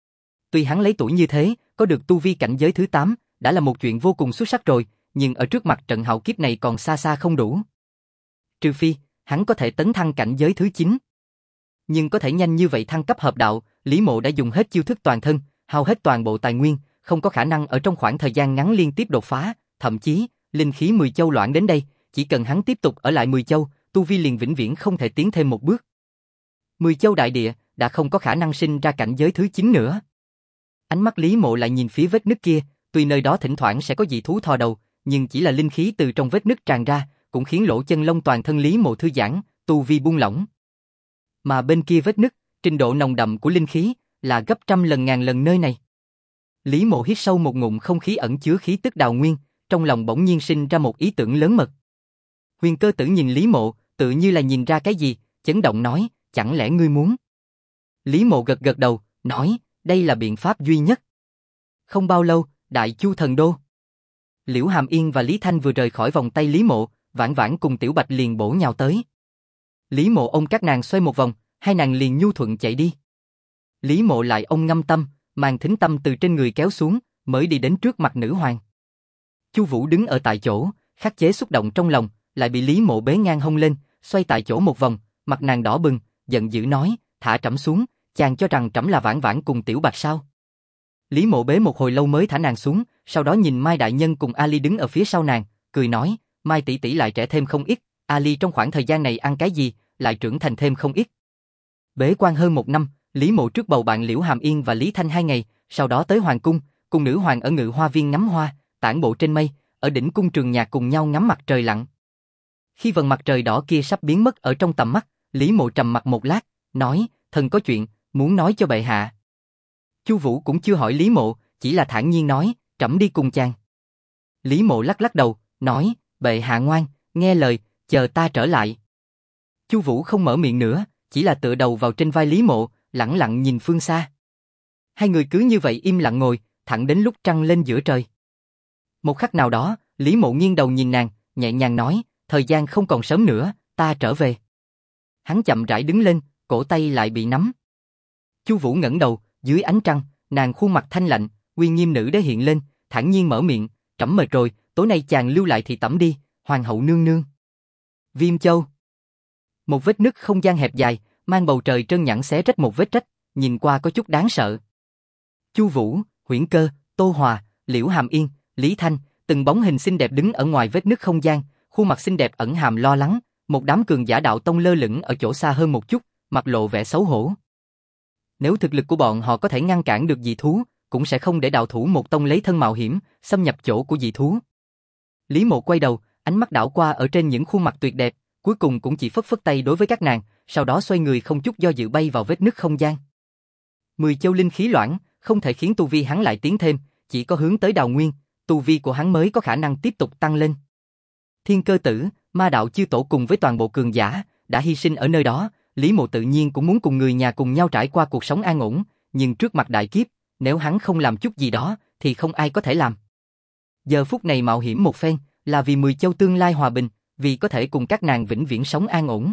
Tuy hắn lấy tuổi như thế, có được tu vi cảnh giới thứ 8, đã là một chuyện vô cùng xuất sắc rồi, nhưng ở trước mặt trận hạo kiếp này còn xa xa không đủ. Trừ phi, hắn có thể tấn thăng cảnh giới thứ 9. Nhưng có thể nhanh như vậy thăng cấp hợp đạo, Lý Mộ đã dùng hết chiêu thức toàn thân, hao hết toàn bộ tài nguyên, không có khả năng ở trong khoảng thời gian ngắn liên tiếp đột phá, thậm chí, linh khí 10 châu loãng đến đây, chỉ cần hắn tiếp tục ở lại 10 châu, tu vi liền vĩnh viễn không thể tiến thêm một bước. 10 châu đại địa, đã không có khả năng sinh ra cảnh giới thứ 9 nữa. Ánh mắt Lý Mộ lại nhìn phía vết nứt kia, tuy nơi đó thỉnh thoảng sẽ có dị thú thò đầu, nhưng chỉ là linh khí từ trong vết nứt tràn ra, cũng khiến lỗ chân lông toàn thân Lý Mộ thư giãn, tu vi buông lỏng. Mà bên kia vết nứt, trình độ nồng đậm của linh khí là gấp trăm lần ngàn lần nơi này. Lý Mộ hít sâu một ngụm không khí ẩn chứa khí tức đào nguyên, trong lòng bỗng nhiên sinh ra một ý tưởng lớn mật. Huyền Cơ Tử nhìn Lý Mộ, tự như là nhìn ra cái gì, chấn động nói, chẳng lẽ ngươi muốn? Lý Mộ gật gật đầu, nói, đây là biện pháp duy nhất. Không bao lâu, Đại Chu thần đô. Liễu Hàm Yên và Lý Thanh vừa rời khỏi vòng tay Lý Mộ, Vãn Vãn cùng Tiểu Bạch liền bổ nhào tới. Lý Mộ ôm các nàng xoay một vòng, hai nàng liền nhu thuận chạy đi. Lý Mộ lại ôm Ngâm Tâm, màn thính tâm từ trên người kéo xuống, mới đi đến trước mặt nữ hoàng. Chu Vũ đứng ở tại chỗ, khắc chế xúc động trong lòng, lại bị Lý Mộ bế ngang hông lên, xoay tại chỗ một vòng, mặt nàng đỏ bừng, giận dữ nói, thả trẫm xuống, chàng cho rằng trẫm là Vãn Vãn cùng Tiểu Bạch sao? Lý Mộ bế một hồi lâu mới thả nàng xuống, sau đó nhìn Mai đại nhân cùng Ali đứng ở phía sau nàng, cười nói, Mai tỷ tỷ lại trẻ thêm không ít, Ali trong khoảng thời gian này ăn cái gì, lại trưởng thành thêm không ít. Bế quan hơn 1 năm, Lý Mộ trước bầu bạn Liễu Hàm Yên và Lý Thanh 2 ngày, sau đó tới hoàng cung, cùng nữ hoàng ở Ngự Hoa Viên ngắm hoa, tản bộ trên mây, ở đỉnh cung Trường Nhạc cùng nhau ngắm mặt trời lặn. Khi vầng mặt trời đỏ kia sắp biến mất ở trong tầm mắt, Lý Mộ trầm mặt một lát, nói, thần có chuyện, muốn nói cho bệ hạ. Chu Vũ cũng chưa hỏi Lý Mộ, chỉ là thản nhiên nói, trẫm đi cùng chàng. Lý Mộ lắc lắc đầu, nói, bệ hạ ngoan, nghe lời, chờ ta trở lại. Chu Vũ không mở miệng nữa, chỉ là tựa đầu vào trên vai Lý Mộ, lẳng lặng nhìn phương xa. Hai người cứ như vậy im lặng ngồi, thẳng đến lúc trăng lên giữa trời. Một khắc nào đó, Lý Mộ nghiêng đầu nhìn nàng, nhẹ nhàng nói, thời gian không còn sớm nữa, ta trở về. Hắn chậm rãi đứng lên, cổ tay lại bị nắm. Chu Vũ ngẩng đầu, dưới ánh trăng, nàng khuôn mặt thanh lạnh, uy nghiêm nữ đế hiện lên, thản nhiên mở miệng, trẫm mệt rồi, tối nay chàng lưu lại thì tẩm đi, hoàng hậu nương nương. Viêm Châu. Một vết nứt không gian hẹp dài, mang bầu trời trơn nhẵn xé rách một vết rách, nhìn qua có chút đáng sợ. Chu Vũ, Huyễn Cơ, Tô Hòa, Liễu Hàm Yên, Lý Thanh, từng bóng hình xinh đẹp đứng ở ngoài vết nứt không gian, khuôn mặt xinh đẹp ẩn hàm lo lắng, một đám cường giả đạo tông lơ lửng ở chỗ xa hơn một chút, mặt lộ vẻ xấu hổ. Nếu thực lực của bọn họ có thể ngăn cản được dị thú, cũng sẽ không để đạo thủ một tông lấy thân mạo hiểm, xâm nhập chỗ của dị thú. Lý Mộ quay đầu, ánh mắt đảo qua ở trên những khuôn mặt tuyệt đẹp, cuối cùng cũng chỉ phất phất tay đối với các nàng, sau đó xoay người không chút do dự bay vào vết nứt không gian. 10 châu linh khí loãng, không thể khiến tu vi hắn lại tiến thêm, chỉ có hướng tới Đào Nguyên, tu vi của hắn mới có khả năng tiếp tục tăng lên. Thiên Cơ Tử, Ma Đạo Chư Tổ cùng với toàn bộ cường giả đã hy sinh ở nơi đó, Lý Mộ tự nhiên cũng muốn cùng người nhà cùng nhau trải qua cuộc sống an ổn, nhưng trước mặt đại kiếp, nếu hắn không làm chút gì đó, thì không ai có thể làm. Giờ phút này mạo hiểm một phen, là vì 10 châu tương lai hòa bình, vì có thể cùng các nàng vĩnh viễn sống an ổn.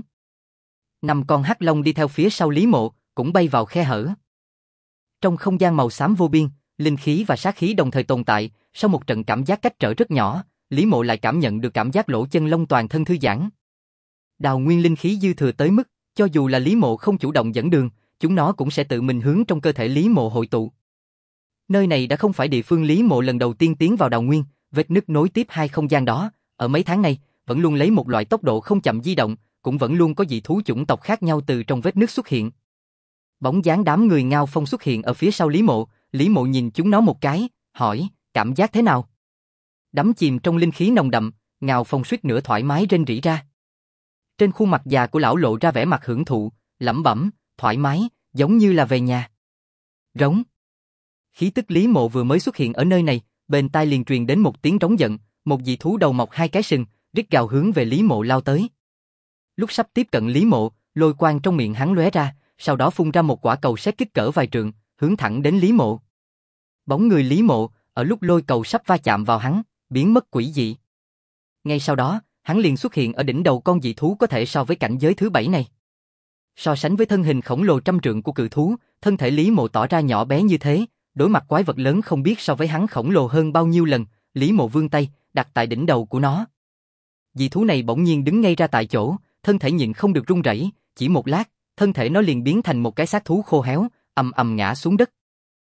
5 con hắc long đi theo phía sau Lý Mộ, cũng bay vào khe hở. Trong không gian màu xám vô biên, linh khí và sát khí đồng thời tồn tại, sau một trận cảm giác cách trở rất nhỏ, Lý Mộ lại cảm nhận được cảm giác lỗ chân lông toàn thân thư giãn. Đào nguyên linh khí dư thừa tới mức, cho dù là Lý Mộ không chủ động dẫn đường, chúng nó cũng sẽ tự mình hướng trong cơ thể Lý Mộ hội tụ. Nơi này đã không phải địa phương Lý Mộ lần đầu tiên tiến vào đào nguyên, vết nứt nối tiếp hai không gian đó, ở mấy tháng nay, vẫn luôn lấy một loại tốc độ không chậm di động, cũng vẫn luôn có dị thú chủng tộc khác nhau từ trong vết nứt xuất hiện. Bóng dáng đám người Ngao Phong xuất hiện ở phía sau Lý Mộ nhìn chúng nó một cái, hỏi, cảm giác thế nào? Đắm chìm trong linh khí nồng đậm, Ngao Phong suýt nữa thoải mái rên rỉ ra. Trên khuôn mặt già của lão lộ ra vẻ mặt hưởng thụ, lẩm bẩm, thoải mái, giống như là về nhà. Rống. Khí tức Lý Mộ vừa mới xuất hiện ở nơi này, bên tai liền truyền đến một tiếng rống giận, một dị thú đầu mọc hai cái sừng, rít gào hướng về Lý Mộ lao tới. Lúc sắp tiếp cận Lý Mộ, lôi quang trong miệng hắn lóe ra, sau đó phun ra một quả cầu sét kích cỡ vài trượng, hướng thẳng đến Lý Mộ. Bóng người Lý Mộ, ở lúc lôi cầu sắp va chạm vào hắn, biến mất quỷ dị. Ngay sau đó, hắn liền xuất hiện ở đỉnh đầu con dị thú có thể so với cảnh giới thứ 7 này. So sánh với thân hình khổng lồ trăm trượng của cự thú, thân thể Lý Mộ tỏ ra nhỏ bé như thế, đối mặt quái vật lớn không biết so với hắn khổng lồ hơn bao nhiêu lần, Lý Mộ vươn tay, đặt tại đỉnh đầu của nó. Dị thú này bỗng nhiên đứng ngay ra tại chỗ, thân thể nhịn không được run rẩy, chỉ một lát, thân thể nó liền biến thành một cái xác thú khô héo, ầm ầm ngã xuống đất.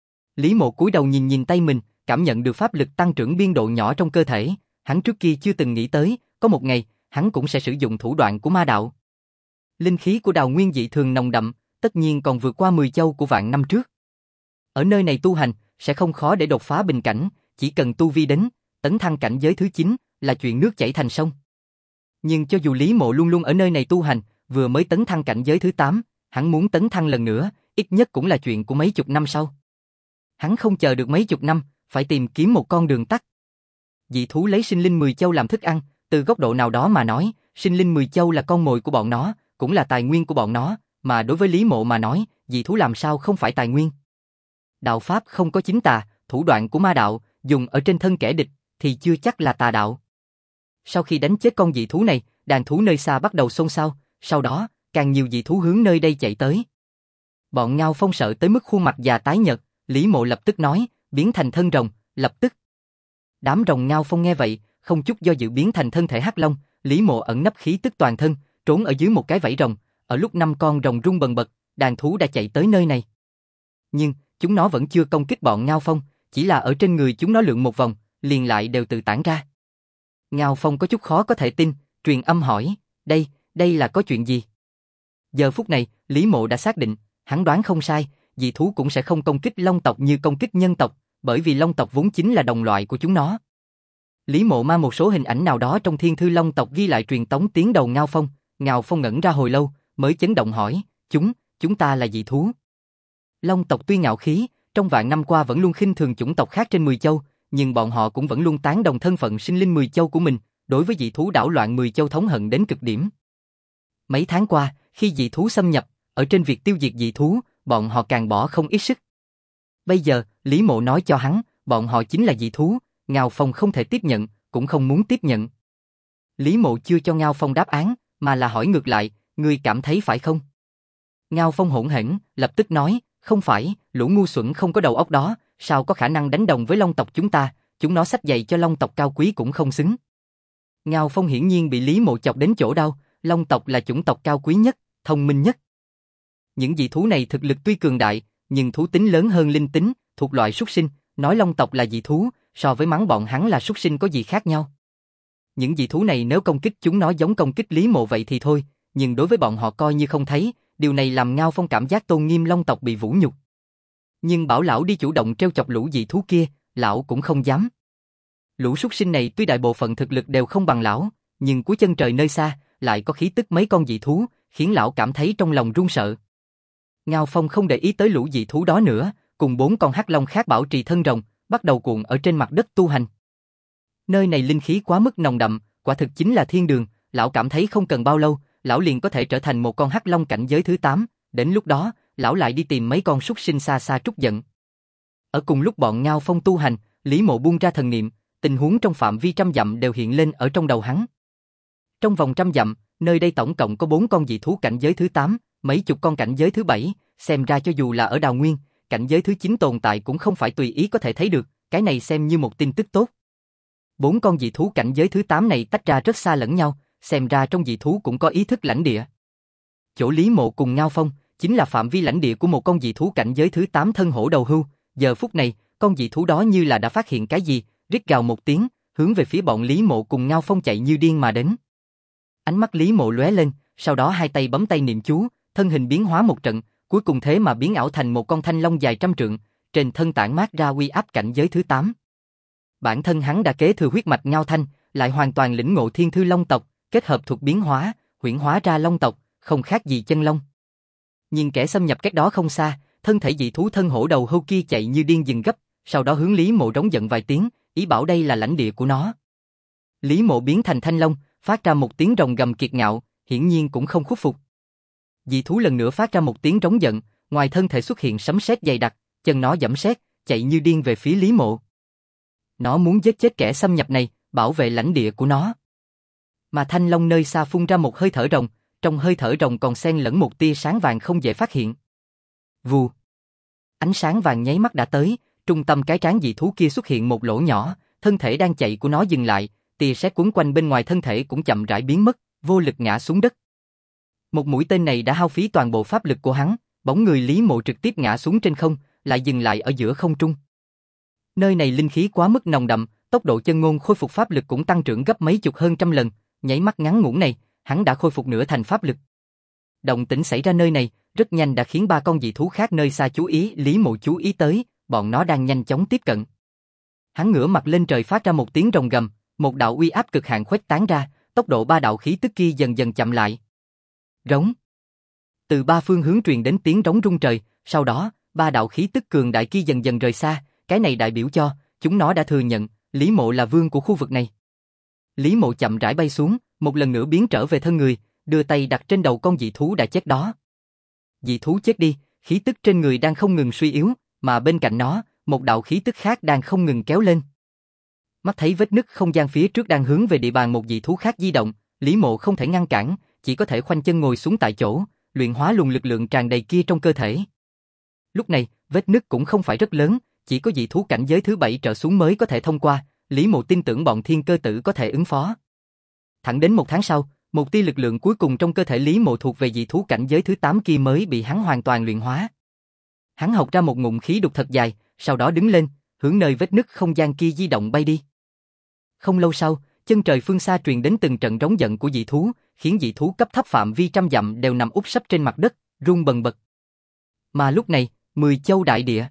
Lý Mộ cúi đầu nhìn nhìn tay mình, cảm nhận được pháp lực tăng trưởng biên độ nhỏ trong cơ thể, hắn trước kia chưa từng nghĩ tới, có một ngày, hắn cũng sẽ sử dụng thủ đoạn của ma đạo. Linh khí của Đào Nguyên dị thường nồng đậm, tất nhiên còn vượt qua 10 châu của vạn năm trước. Ở nơi này tu hành, sẽ không khó để đột phá bình cảnh, chỉ cần tu vi đến, tấn thăng cảnh giới thứ 9, là chuyện nước chảy thành sông. Nhưng cho dù Lý Mộ luôn luôn ở nơi này tu hành, vừa mới tấn thăng cảnh giới thứ 8, hắn muốn tấn thăng lần nữa, ít nhất cũng là chuyện của mấy chục năm sau. Hắn không chờ được mấy chục năm, phải tìm kiếm một con đường tắt. Dị thú lấy sinh linh 10 châu làm thức ăn, từ góc độ nào đó mà nói, sinh linh 10 châu là con mồi của bọn nó, cũng là tài nguyên của bọn nó, mà đối với Lý Mộ mà nói, dị thú làm sao không phải tài nguyên. Đạo pháp không có chính tà, thủ đoạn của ma đạo, dùng ở trên thân kẻ địch, thì chưa chắc là tà đạo. Sau khi đánh chết con dị thú này, đàn thú nơi xa bắt đầu xôn xao, sau đó, càng nhiều dị thú hướng nơi đây chạy tới. Bọn Ngao Phong sợ tới mức khuôn mặt già tái nhợt, Lý Mộ lập tức nói, biến thành thân rồng, lập tức. Đám rồng Ngao Phong nghe vậy, không chút do dự biến thành thân thể hắc long, Lý Mộ ẩn nấp khí tức toàn thân, trốn ở dưới một cái vảy rồng, ở lúc 5 con rồng rung bần bật, đàn thú đã chạy tới nơi này. Nhưng, chúng nó vẫn chưa công kích bọn Ngao Phong, chỉ là ở trên người chúng nó lượn một vòng, liền lại đều tự tản ra. Ngao Phong có chút khó có thể tin, truyền âm hỏi, đây là có chuyện gì? Giờ phút này, Lý Mộ đã xác định, hắn đoán không sai, dị thú cũng sẽ không công kích long tộc như công kích nhân tộc, bởi vì long tộc vốn chính là đồng loại của chúng nó. Lý Mộ mang một số hình ảnh nào đó trong thiên thư long tộc ghi lại truyền tống tiến đầu Ngao Phong ngẩn ra hồi lâu, mới chấn động hỏi, chúng ta là dị thú. Long tộc tuy ngạo khí, trong vạn năm qua vẫn luôn khinh thường chủng tộc khác trên 10 châu, nhưng bọn họ cũng vẫn luôn tán đồng thân phận sinh linh 10 châu của mình, đối với dị thú đảo loạn 10 châu thống hận đến cực điểm. Mấy tháng qua, khi dị thú xâm nhập, ở trên việc tiêu diệt dị thú, bọn họ càng bỏ không ít sức. Bây giờ, Lý Mộ nói cho hắn, bọn họ chính là dị thú, Ngao Phong không thể tiếp nhận, cũng không muốn tiếp nhận. Lý Mộ chưa cho Ngao Phong đáp án, mà là hỏi ngược lại, ngươi cảm thấy phải không? Ngao Phong hỗn hển, lập tức nói, không phải, lũ ngu xuẩn không có đầu óc đó, sao có khả năng đánh đồng với long tộc chúng ta, chúng nó xách giày cho long tộc cao quý cũng không xứng. Ngao Phong hiển nhiên bị Lý Mộ chọc đến chỗ đau, long tộc là chủng tộc cao quý nhất, thông minh nhất. Những dị thú này thực lực tuy cường đại, nhưng thú tính lớn hơn linh tính, thuộc loại súc sinh, nói long tộc là dị thú, so với mắng bọn hắn là súc sinh có gì khác nhau. Những dị thú này nếu công kích chúng nó giống công kích Lý Mộ vậy thì thôi, nhưng đối với bọn họ coi như không thấy, điều này làm Ngao Phong cảm giác tôn nghiêm long tộc bị vũ nhục. Nhưng bảo lão đi chủ động trêu chọc lũ dị thú kia, lão cũng không dám. Lũ súc sinh này tuy đại bộ phận thực lực đều không bằng lão, nhưng cuối chân trời nơi xa, lại có khí tức mấy con dị thú, khiến lão cảm thấy trong lòng run sợ. Ngao Phong không để ý tới lũ dị thú đó nữa, cùng 4 con hắc long khác bảo trì thân rồng, bắt đầu cuộn ở trên mặt đất tu hành. Nơi này linh khí quá mức nồng đậm, quả thực chính là thiên đường, lão cảm thấy không cần bao lâu, lão liền có thể trở thành một con hắc long cảnh giới thứ 8, đến lúc đó, lão lại đi tìm mấy con súc sinh xa xa trút giận. Ở cùng lúc bọn Ngao Phong tu hành, Lý Mộ buông ra thần niệm, tình huống trong phạm vi 100 dặm đều hiện lên ở trong đầu hắn. Trong vòng 100 dặm, nơi đây tổng cộng có 4 con dị thú cảnh giới thứ 8, mấy chục con cảnh giới thứ 7, xem ra cho dù là ở Đào Nguyên, cảnh giới thứ 9 tồn tại cũng không phải tùy ý có thể thấy được, cái này xem như một tin tức tốt. 4 con dị thú cảnh giới thứ 8 này tách ra rất xa lẫn nhau, xem ra trong dị thú cũng có ý thức lãnh địa. Chỗ Lý Mộ cùng Ngao Phong chính là phạm vi lãnh địa của một con dị thú cảnh giới thứ 8 thân hổ đầu hưu, giờ phút này, con dị thú đó như là đã phát hiện cái gì, rít gào một tiếng, hướng về phía bọn Lý Mộ cùng Ngao Phong chạy như điên mà đến. Ánh mắt Lý Mộ lóe lên, sau đó hai tay bấm tay niệm chú, thân hình biến hóa một trận, cuối cùng thế mà biến ảo thành một con thanh long dài 100 trượng, trên thân tản mát ra uy áp cảnh giới thứ 8. Bản thân hắn đã kế thừa huyết mạch Ngao Thanh, lại hoàn toàn lĩnh ngộ thiên thư long tộc, kết hợp thuật biến hóa, huyễn hóa ra long tộc, không khác gì chân long. Nhưng kẻ xâm nhập cách đó không xa, thân thể dị thú thân hổ đầu hưu kia chạy như điên dừng gấp, sau đó hướng Lý Mộ rống giận vài tiếng, ý bảo đây là lãnh địa của nó. Lý Mộ biến thành thanh long, phát ra một tiếng rồng gầm kiệt ngạo, hiển nhiên cũng không khuất phục. Dị thú lần nữa phát ra một tiếng rống giận, ngoài thân thể xuất hiện sấm sét dày đặc, chân nó giẫm sét, chạy như điên về phía Lý Mộ. Nó muốn giết chết kẻ xâm nhập này, bảo vệ lãnh địa của nó. Mà thanh long nơi xa phun ra một hơi thở rồng, trong hơi thở rồng còn xen lẫn một tia sáng vàng không dễ phát hiện. Vù. Ánh sáng vàng nháy mắt đã tới, trung tâm cái trán dị thú kia xuất hiện một lỗ nhỏ, thân thể đang chạy của nó dừng lại, tia sét cuốn quanh bên ngoài thân thể cũng chậm rãi biến mất, vô lực ngã xuống đất. Một mũi tên này đã hao phí toàn bộ pháp lực của hắn, bóng người Lý Mộ trực tiếp ngã xuống trên không, lại dừng lại ở giữa không trung. Nơi này linh khí quá mức nồng đậm, tốc độ chân ngôn khôi phục pháp lực cũng tăng trưởng gấp mấy chục hơn trăm lần, nháy mắt ngắn ngủn này, hắn đã khôi phục nửa thành pháp lực. Động tĩnh xảy ra nơi này, rất nhanh đã khiến 3 con dị thú khác nơi xa chú ý, Lý Mộ chú ý tới, bọn nó đang nhanh chóng tiếp cận. Hắn ngửa mặt lên trời phát ra một tiếng rồng gầm, một đạo uy áp cực hạn khuếch tán ra, tốc độ 3 đạo khí tức kia dần dần chậm lại. Rống. Từ 3 phương hướng truyền đến tiếng rống rung trời, sau đó, 3 đạo khí tức cường đại kia dần dần rời xa, cái này đại biểu cho chúng nó đã thừa nhận Lý Mộ là vương của khu vực này. Lý Mộ chậm rãi bay xuống, một lần nữa biến trở về thân người, đưa tay đặt trên đầu con dị thú đã chết đó. Dị thú chết đi, khí tức trên người đang không ngừng suy yếu, mà bên cạnh nó, một đạo khí tức khác đang không ngừng kéo lên. Mắt thấy vết nứt không gian phía trước đang hướng về địa bàn một dị thú khác di động, Lý Mộ không thể ngăn cản, chỉ có thể khoanh chân ngồi xuống tại chỗ, luyện hóa luồng lực lượng tràn đầy kia trong cơ thể. Lúc này, vết nứt cũng không phải rất lớn, chỉ có dị thú cảnh giới thứ 7 trở xuống mới có thể thông qua, Lý Mộ tin tưởng bọn thiên cơ tử có thể ứng phó. Thẳng đến 1 tháng sau, một tia lực lượng cuối cùng trong cơ thể Lý Mộ thuộc về dị thú cảnh giới thứ 8 kia mới bị hắn hoàn toàn luyện hóa. Hắn hộc ra một ngụm khí độc thật dài, sau đó đứng lên, hướng nơi vết nứt không gian kia di động bay đi. Không lâu sau, chân trời phương xa truyền đến từng trận rống giận của dị thú, khiến dị thú cấp thấp phạm vi trăm dặm đều nằm úp sấp trên mặt đất, run bần bật. Mà lúc này, 10 châu đại địa.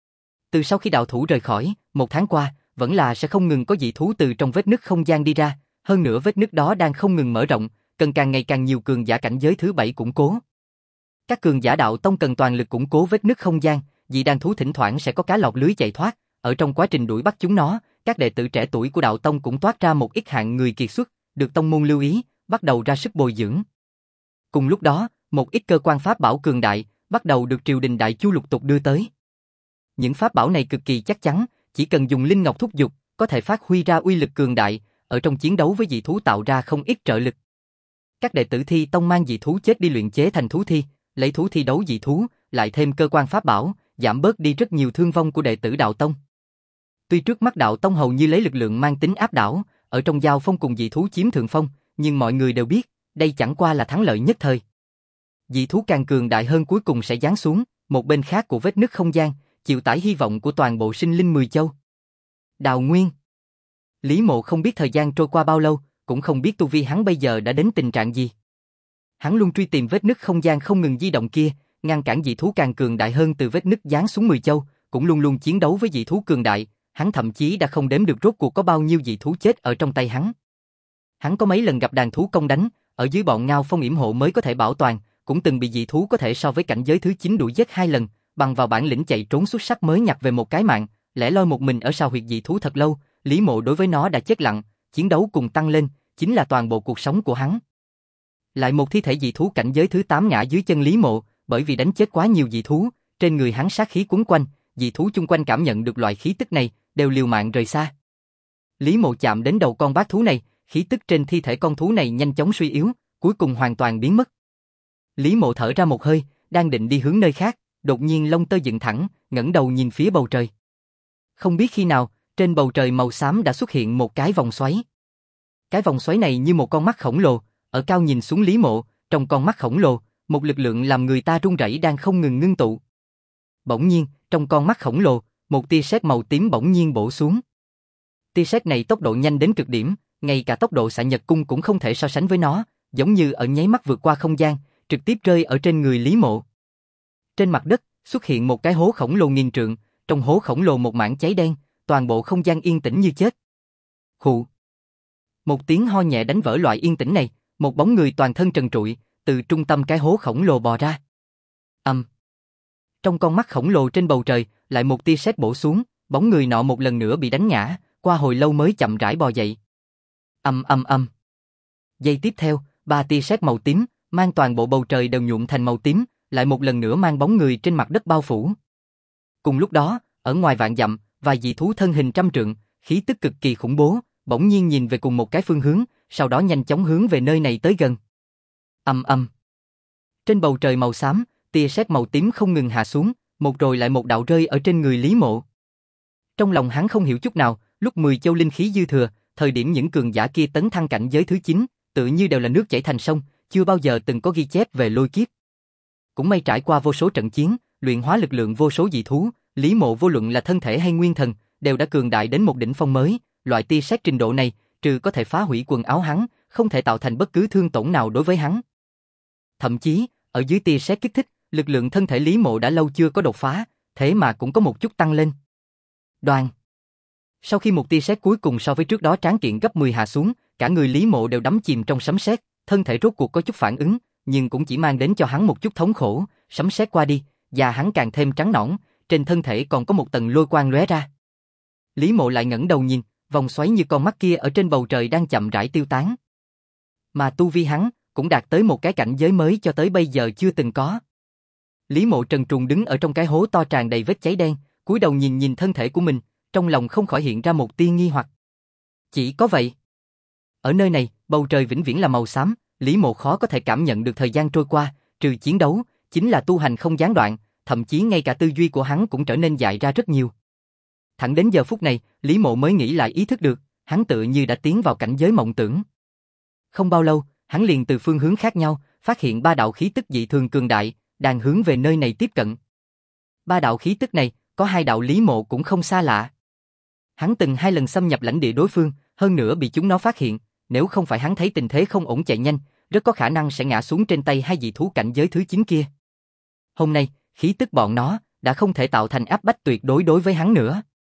Từ sau khi đạo thủ rời khỏi, 1 tháng qua, vẫn là sẽ không ngừng có dị thú từ trong vết nứt không gian đi ra, hơn nữa vết nứt đó đang không ngừng mở rộng, cần càng ngày càng nhiều cường giả cảnh giới thứ 7 củng cố. Các cường giả đạo tông cần toàn lực củng cố vết nứt không gian, dị đan thú thỉnh thoảng sẽ có cá lọt lưới chạy thoát, ở trong quá trình đuổi bắt chúng nó, các đệ tử trẻ tuổi của đạo tông cũng toát ra một ít hạng người kiệt xuất, được tông môn lưu ý, bắt đầu ra sức bồi dưỡng. Cùng lúc đó, một ít cơ quan pháp bảo cường đại bắt đầu được triều đình Đại Chu lục tục đưa tới. Những pháp bảo này cực kỳ chắc chắn, chỉ cần dùng linh ngọc thúc giục, có thể phát huy ra uy lực cường đại, ở trong chiến đấu với dị thú tạo ra không ít trợ lực. Các đệ tử thi tông mang dị thú chết đi luyện chế thành thú thi, lấy thú thi đấu dị thú, lại thêm cơ quan pháp bảo, giảm bớt đi rất nhiều thương vong của đệ tử đạo tông. Tuy trước mắt đạo tông hầu như lấy lực lượng mang tính áp đảo, ở trong giao phong cùng dị thú chiếm thượng phong, nhưng mọi người đều biết, đây chẳng qua là thắng lợi nhất thời. Dị thú càng cường đại hơn cuối cùng sẽ giáng xuống, một bên khác của vết nứt không gian, chịu tải hy vọng của toàn bộ sinh linh 10 châu. Đào Nguyên. Lý Mộ không biết thời gian trôi qua bao lâu, cũng không biết tu vi hắn bây giờ đã đến tình trạng gì. Hắn luôn truy tìm vết nứt không gian không ngừng di động kia, ngăn cản dị thú càng cường đại hơn từ vết nứt giáng xuống 10 châu, cũng luôn luôn chiến đấu với dị thú cường đại, hắn thậm chí đã không đếm được rốt cuộc có bao nhiêu dị thú chết ở trong tay hắn. Hắn có mấy lần gặp đàn thú công đánh, ở dưới bọn Ngao Phong yểm hộ mới có thể bảo toàn, cũng từng bị dị thú có thể so với cảnh giới thứ 9 đuổi giết 2 lần, bằng vào bản lĩnh chạy trốn xuất sắc mới nhặt về một cái mạng, lẻ loi một mình ở sau huyệt dị thú thật lâu, Lý Mộ đối với nó đã chết lặng, chiến đấu cùng tăng lên, chính là toàn bộ cuộc sống của hắn. Lại một thi thể dị thú cảnh giới thứ 8 ngã dưới chân Lý Mộ, bởi vì đánh chết quá nhiều dị thú, trên người hắn sát khí cuốn quanh, dị thú chung quanh cảm nhận được loại khí tức này, đều liều mạng rời xa. Lý Mộ chạm đến đầu con bác thú này, khí tức trên thi thể con thú này nhanh chóng suy yếu, cuối cùng hoàn toàn biến mất. Lý Mộ thở ra một hơi, đang định đi hướng nơi khác, đột nhiên lông tơ dựng thẳng, ngẩng đầu nhìn phía bầu trời. Không biết khi nào, trên bầu trời màu xám đã xuất hiện một cái vòng xoáy. Cái vòng xoáy này như một con mắt khổng lồ, ở cao nhìn xuống Lý Mộ, trong con mắt khổng lồ, một lực lượng làm người ta run rẩy đang không ngừng ngưng tụ. Bỗng nhiên, trong con mắt khổng lồ, một tia sét màu tím bỗng nhiên bổ xuống. Tia sét này tốc độ nhanh đến cực điểm, ngay cả tốc độ xạ nhật cung cũng không thể so sánh với nó, giống như ở nháy mắt vượt qua không gian, trực tiếp rơi ở trên người Lý Mộ. Trên mặt đất xuất hiện một cái hố khổng lồ nghìn trượng, trong hố khổng lồ một mảng cháy đen, toàn bộ không gian yên tĩnh như chết. Khụ. Một tiếng ho nhẹ đánh vỡ loại yên tĩnh này, một bóng người toàn thân trần trụi, từ trung tâm cái hố khổng lồ bò ra. Trong con mắt khổng lồ trên bầu trời, lại một tia sét bổ xuống, bóng người nọ một lần nữa bị đánh ngã, qua hồi lâu mới chậm rãi bò dậy. Giây tiếp theo, 3 tia sét màu tím, mang toàn bộ bầu trời đều nhuộm thành màu tím, lại một lần nữa mang bóng người trên mặt đất bao phủ. Cùng lúc đó, ở ngoài vạn dặm, vài dị thú thân hình trăm trượng, khí tức cực kỳ khủng bố, bỗng nhiên nhìn về cùng một cái phương hướng, sau đó nhanh chóng hướng về nơi này tới gần. Trên bầu trời màu xám, tia sét màu tím không ngừng hạ xuống, một rồi lại một đạo rơi ở trên người Lý Mộ. Trong lòng hắn không hiểu chút nào, lúc 10 châu linh khí dư thừa, thời điểm những cường giả kia tấn thăng cảnh giới thứ 9, tự như đều là nước chảy thành sông, chưa bao giờ từng có ghi chép về lôi kiếp. Cũng may trải qua vô số trận chiến, luyện hóa lực lượng vô số dị thú, Lý Mộ vô luận là thân thể hay nguyên thần, đều đã cường đại đến một đỉnh phong mới, loại tia sét trình độ này, trừ có thể phá hủy quần áo hắn, không thể tạo thành bất cứ thương tổn nào đối với hắn. Thậm chí, ở dưới tia sét kích thích, lực lượng thân thể Lý Mộ đã lâu chưa có đột phá, thế mà cũng có một chút tăng lên. Đoan. Sau khi một tia sét cuối cùng so với trước đó tráng kiện gấp 10 hạ xuống, cả người Lý Mộ đều đắm chìm trong sấm sét, thân thể rốt cuộc có chút phản ứng, nhưng cũng chỉ mang đến cho hắn một chút thống khổ, sấm sét qua đi, da hắn càng thêm trắng nõn, trên thân thể còn có một tầng lôi quang lóe ra. Lý Mộ lại ngẩng đầu nhìn, vòng xoáy như con mắt kia ở trên bầu trời đang chậm rãi tiêu tán. Mà tu vi hắn cũng đạt tới một cái cảnh giới mới cho tới bây giờ chưa từng có. Lý Mộ trần truồng đứng ở trong cái hố to tràn đầy vết cháy đen, cúi đầu nhìn nhìn thân thể của mình, trong lòng không khỏi hiện ra một tia nghi hoặc. Chỉ có vậy. Ở nơi này, bầu trời vĩnh viễn là màu xám, Lý Mộ khó có thể cảm nhận được thời gian trôi qua, trừ chiến đấu, chính là tu hành không gián đoạn, thậm chí ngay cả tư duy của hắn cũng trở nên dại ra rất nhiều. Thẳng đến giờ phút này, Lý Mộ mới nghĩ lại ý thức được, hắn tựa như đã tiến vào cảnh giới mộng tưởng. Không bao lâu, hắn liền từ phương hướng khác nhau, phát hiện ba đạo khí tức dị thường cường đại, đang hướng về nơi này tiếp cận. Ba đạo khí tức này, có hai đạo Lý Mộ cũng không xa lạ. Hắn từng hai lần xâm nhập lãnh địa đối phương, hơn nữa bị chúng nó phát hiện, nếu không phải hắn thấy tình thế không ổn chạy nhanh, rất có khả năng sẽ ngã xuống trên tay hai dị thú cảnh giới thứ 9 kia. Hôm nay, khí tức bọn nó đã không thể tạo thành áp bách tuyệt đối đối với hắn nữa.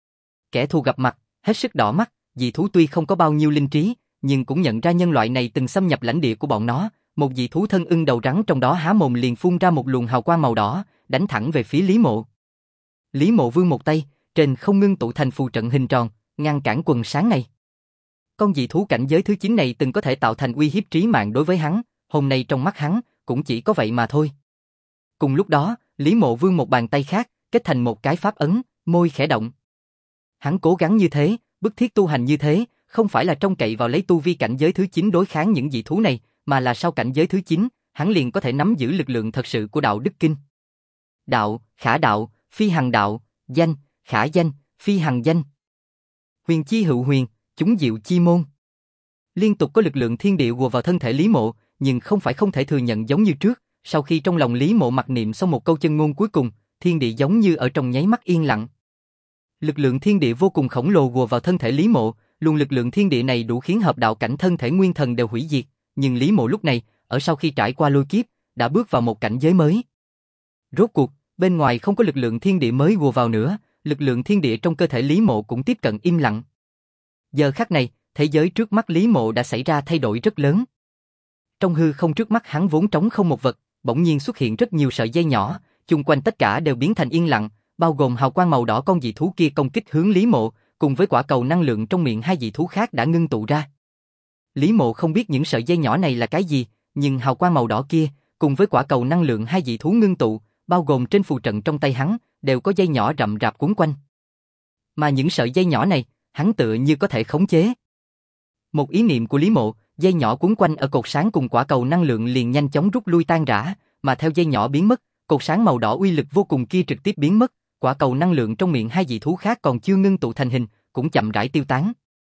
Kẻ thù gặp mặt, hết sức đỏ mắt, dị thú tuy không có bao nhiêu linh trí, nhưng cũng nhận ra nhân loại này từng xâm nhập lãnh địa của bọn nó, một dị thú thân ưng đầu rắn trong đó há mồm liền phun ra một luồng hào quang màu đỏ, đánh thẳng về phía Lý Mộ. Lý Mộ vươn một tay, trên không ngưng tụ thành phù trận hình tròn, ngăn cản quần sáng này. Con dị thú cảnh giới thứ 9 này từng có thể tạo thành uy hiếp trí mạng đối với hắn, hôm nay trong mắt hắn, cũng chỉ có vậy mà thôi. Cùng lúc đó, Lý Mộ vươn một bàn tay khác, kết thành một cái pháp ấn, môi khẽ động. Hắn cố gắng như thế, bức thiết tu hành như thế, không phải là trông cậy vào lấy tu vi cảnh giới thứ 9 đối kháng những dị thú này, mà là sau cảnh giới thứ 9, hắn liền có thể nắm giữ lực lượng thật sự của đạo đức kinh. Đạo, khả đạo, phi hằng đạo, danh, khả danh, phi hằng danh. Huyền chi hữu huyền, chúng diệu chi môn. Liên tục có lực lượng thiên địa ùa vào thân thể Lý Mộ, nhưng không phải không thể thừa nhận giống như trước, sau khi trong lòng Lý Mộ mặc niệm xong một câu chân ngôn cuối cùng, thiên địa giống như ở trong nháy mắt yên lặng. Lực lượng thiên địa vô cùng khổng lồ ùa vào thân thể Lý Mộ, luồng lực lượng thiên địa này đủ khiến hợp đạo cảnh thân thể nguyên thần đều hủy diệt, nhưng Lý Mộ lúc này, ở sau khi trải qua lôi kiếp, đã bước vào một cảnh giới mới. Rốt cuộc, bên ngoài không có lực lượng thiên địa mới ùa vào nữa, lực lượng thiên địa trong cơ thể Lý Mộ cũng tiếp cận im lặng. Giờ khắc này, thế giới trước mắt Lý Mộ đã xảy ra thay đổi rất lớn. Trong hư không trước mắt hắn vốn trống không một vật, bỗng nhiên xuất hiện rất nhiều sợi dây nhỏ, chung quanh tất cả đều biến thành yên lặng, bao gồm hào quang màu đỏ con dị thú kia công kích hướng Lý Mộ, cùng với quả cầu năng lượng trong miệng hai dị thú khác đã ngưng tụ ra. Lý Mộ không biết những sợi dây nhỏ này là cái gì, nhưng hào quang màu đỏ kia, cùng với quả cầu năng lượng hai dị thú ngưng tụ, bao gồm trên phù trận trong tay hắn, đều có dây nhỏ rậm rạp quấn quanh. Mà những sợi dây nhỏ này, hắn tựa như có thể khống chế. Một ý niệm của Lý Mộ, dây nhỏ quấn quanh ở cột sáng cùng quả cầu năng lượng liền nhanh chóng rút lui tan rã, mà theo dây nhỏ biến mất, cột sáng màu đỏ uy lực vô cùng kia trực tiếp biến mất, quả cầu năng lượng trong miệng hai dị thú khác còn chưa ngưng tụ thành hình, cũng chậm rãi tiêu tán.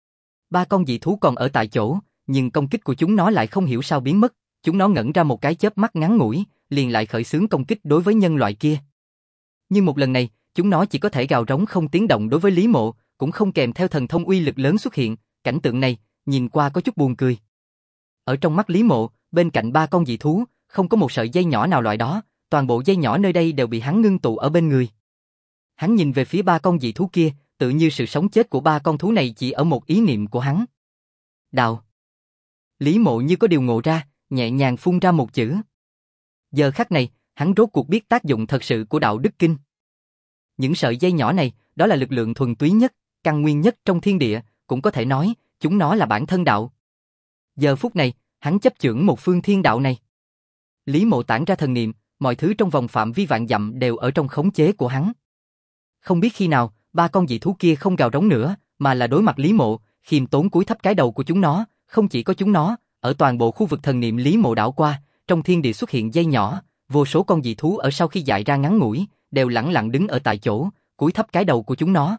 Ba con dị thú còn ở tại chỗ, nhưng công kích của chúng nó lại không hiểu sao biến mất, chúng nó ngẩn ra một cái chớp mắt ngắn ngủi, liền lại khởi xướng công kích đối với nhân loại kia. Nhưng một lần này, chúng nó chỉ có thể gào rống không tiếng động đối với Lý Mộ, cũng không kèm theo thần thông uy lực lớn xuất hiện, cảnh tượng này, nhìn qua có chút buồn cười. Ở trong mắt Lý Mộ, bên cạnh ba con dị thú, không có một sợi dây nhỏ nào loại đó, toàn bộ dây nhỏ nơi đây đều bị hắn ngưng tụ ở bên người. Hắn nhìn về phía ba con dị thú kia, tự như sự sống chết của ba con thú này chỉ ở một ý niệm của hắn. Đạo. Lý Mộ như có điều ngộ ra, nhẹ nhàng phun ra một chữ. Giờ khắc này, hắn rốt cuộc biết tác dụng thật sự của đạo đức kinh. Những sợi dây nhỏ này, đó là lực lượng thuần túy nhất, căn nguyên nhất trong thiên địa, cũng có thể nói, chúng nó là bản thân đạo. Giờ phút này, hắn chấp chưởng một phương thiên đạo này. Lý Mộ tản ra thần niệm, mọi thứ trong vòng phạm vi vạn dặm đều ở trong khống chế của hắn. Không biết khi nào, ba con dị thú kia không gào rống nữa, mà là đối mặt Lý Mộ, khiêm tốn cúi thấp cái đầu của chúng nó, không chỉ có chúng nó, ở toàn bộ khu vực thần niệm Lý Mộ đảo qua, trong thiên địa xuất hiện dây nhỏ, vô số con dị thú ở sau khi dại ra ngắn ngủi, đều lẳng lặng đứng ở tại chỗ, cúi thấp cái đầu của chúng nó.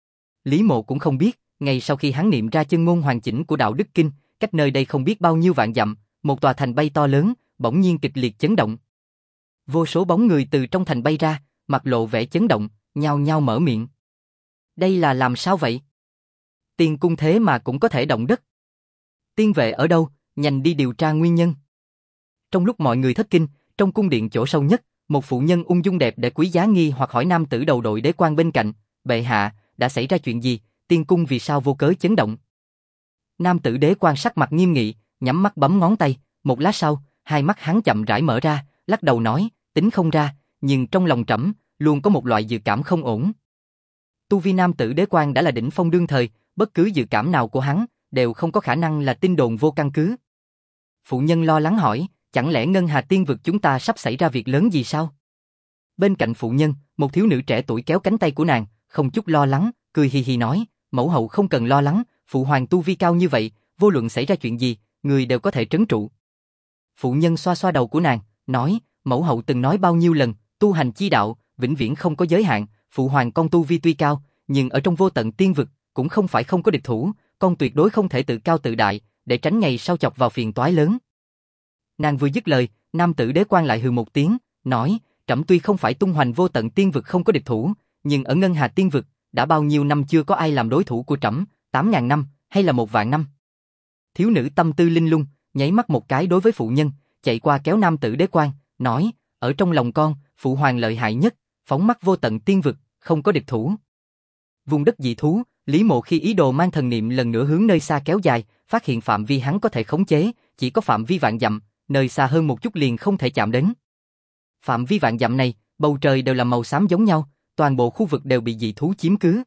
Lý Mộ cũng không biết, ngay sau khi hắn niệm ra chân ngôn hoàn chỉnh của đạo đức kinh, cách nơi đây không biết bao nhiêu vạn dặm, một tòa thành bay to lớn, bỗng nhiên kịch liệt chấn động. Vô số bóng người từ trong thành bay ra, mặt lộ vẻ chấn động, nhao nhao mở miệng. Đây là làm sao vậy? Tiên cung thế mà cũng có thể động đất. Tiên vệ ở đâu, nhanh đi điều tra nguyên nhân. Trong lúc mọi người thất kinh, trong cung điện chỗ sâu nhất, một phụ nhân ung dung đẹp để quý giá nghi hoặc hỏi nam tử đầu đội đế quan bên cạnh, bệ hạ, đã xảy ra chuyện gì, tiên cung vì sao vô cớ chấn động? Nam tử đế quan sắc mặt nghiêm nghị, nhắm mắt bấm ngón tay, một lát sau, hai mắt hắn chậm rãi mở ra, lắc đầu nói, tính không ra, nhưng trong lòng trẫm luôn có một loại dự cảm không ổn. Tu vi nam tử đế quan đã là đỉnh phong đương thời, bất cứ dự cảm nào của hắn đều không có khả năng là tin đồn vô căn cứ. Phụ nhân lo lắng hỏi, chẳng lẽ Ngân Hà Tiên vực chúng ta sắp xảy ra việc lớn gì sao? Bên cạnh phụ nhân, Một thiếu nữ trẻ tuổi kéo cánh tay của nàng, không chút lo lắng, cười hì hì nói, mẫu hậu không cần lo lắng, phụ hoàng tu vi cao như vậy, vô luận xảy ra chuyện gì, người đều có thể trấn trụ. Phụ nhân xoa xoa đầu của nàng, nói, mẫu hậu từng nói bao nhiêu lần, tu hành chi đạo, vĩnh viễn không có giới hạn, phụ hoàng con tu vi tuy cao, nhưng ở trong vô tận tiên vực, cũng không phải không có địch thủ, con tuyệt đối không thể tự cao tự đại, để tránh ngày sau chọc vào phiền toái lớn. Nàng vừa dứt lời, nam tử đế quan lại hừ một tiếng, nói, trẫm tuy không phải tung hoành vô tận tiên vực không có địch thủ, nhưng ở Ngân Hà tiên vực, đã bao nhiêu năm chưa có ai làm đối thủ của trẫm, 8.000 năm, hay là 1.000 năm. Thiếu nữ tâm tư linh lung, nháy mắt một cái đối với phụ nhân, chạy qua kéo nam tử đế quan, nói, ở trong lòng con, phụ hoàng lợi hại nhất, phóng mắt vô tận tiên vực, không có địch thủ. Vùng đất dị thú, Lý Mộ khi ý đồ mang thần niệm lần nữa hướng nơi xa kéo dài, phát hiện phạm vi hắn có thể khống chế, chỉ có phạm vi vạn dặm, nơi xa hơn một chút liền không thể chạm đến. Phạm vi vạn dặm này, bầu trời đều là màu xám giống nhau, toàn bộ khu vực đều bị dị thú chiếm cứ.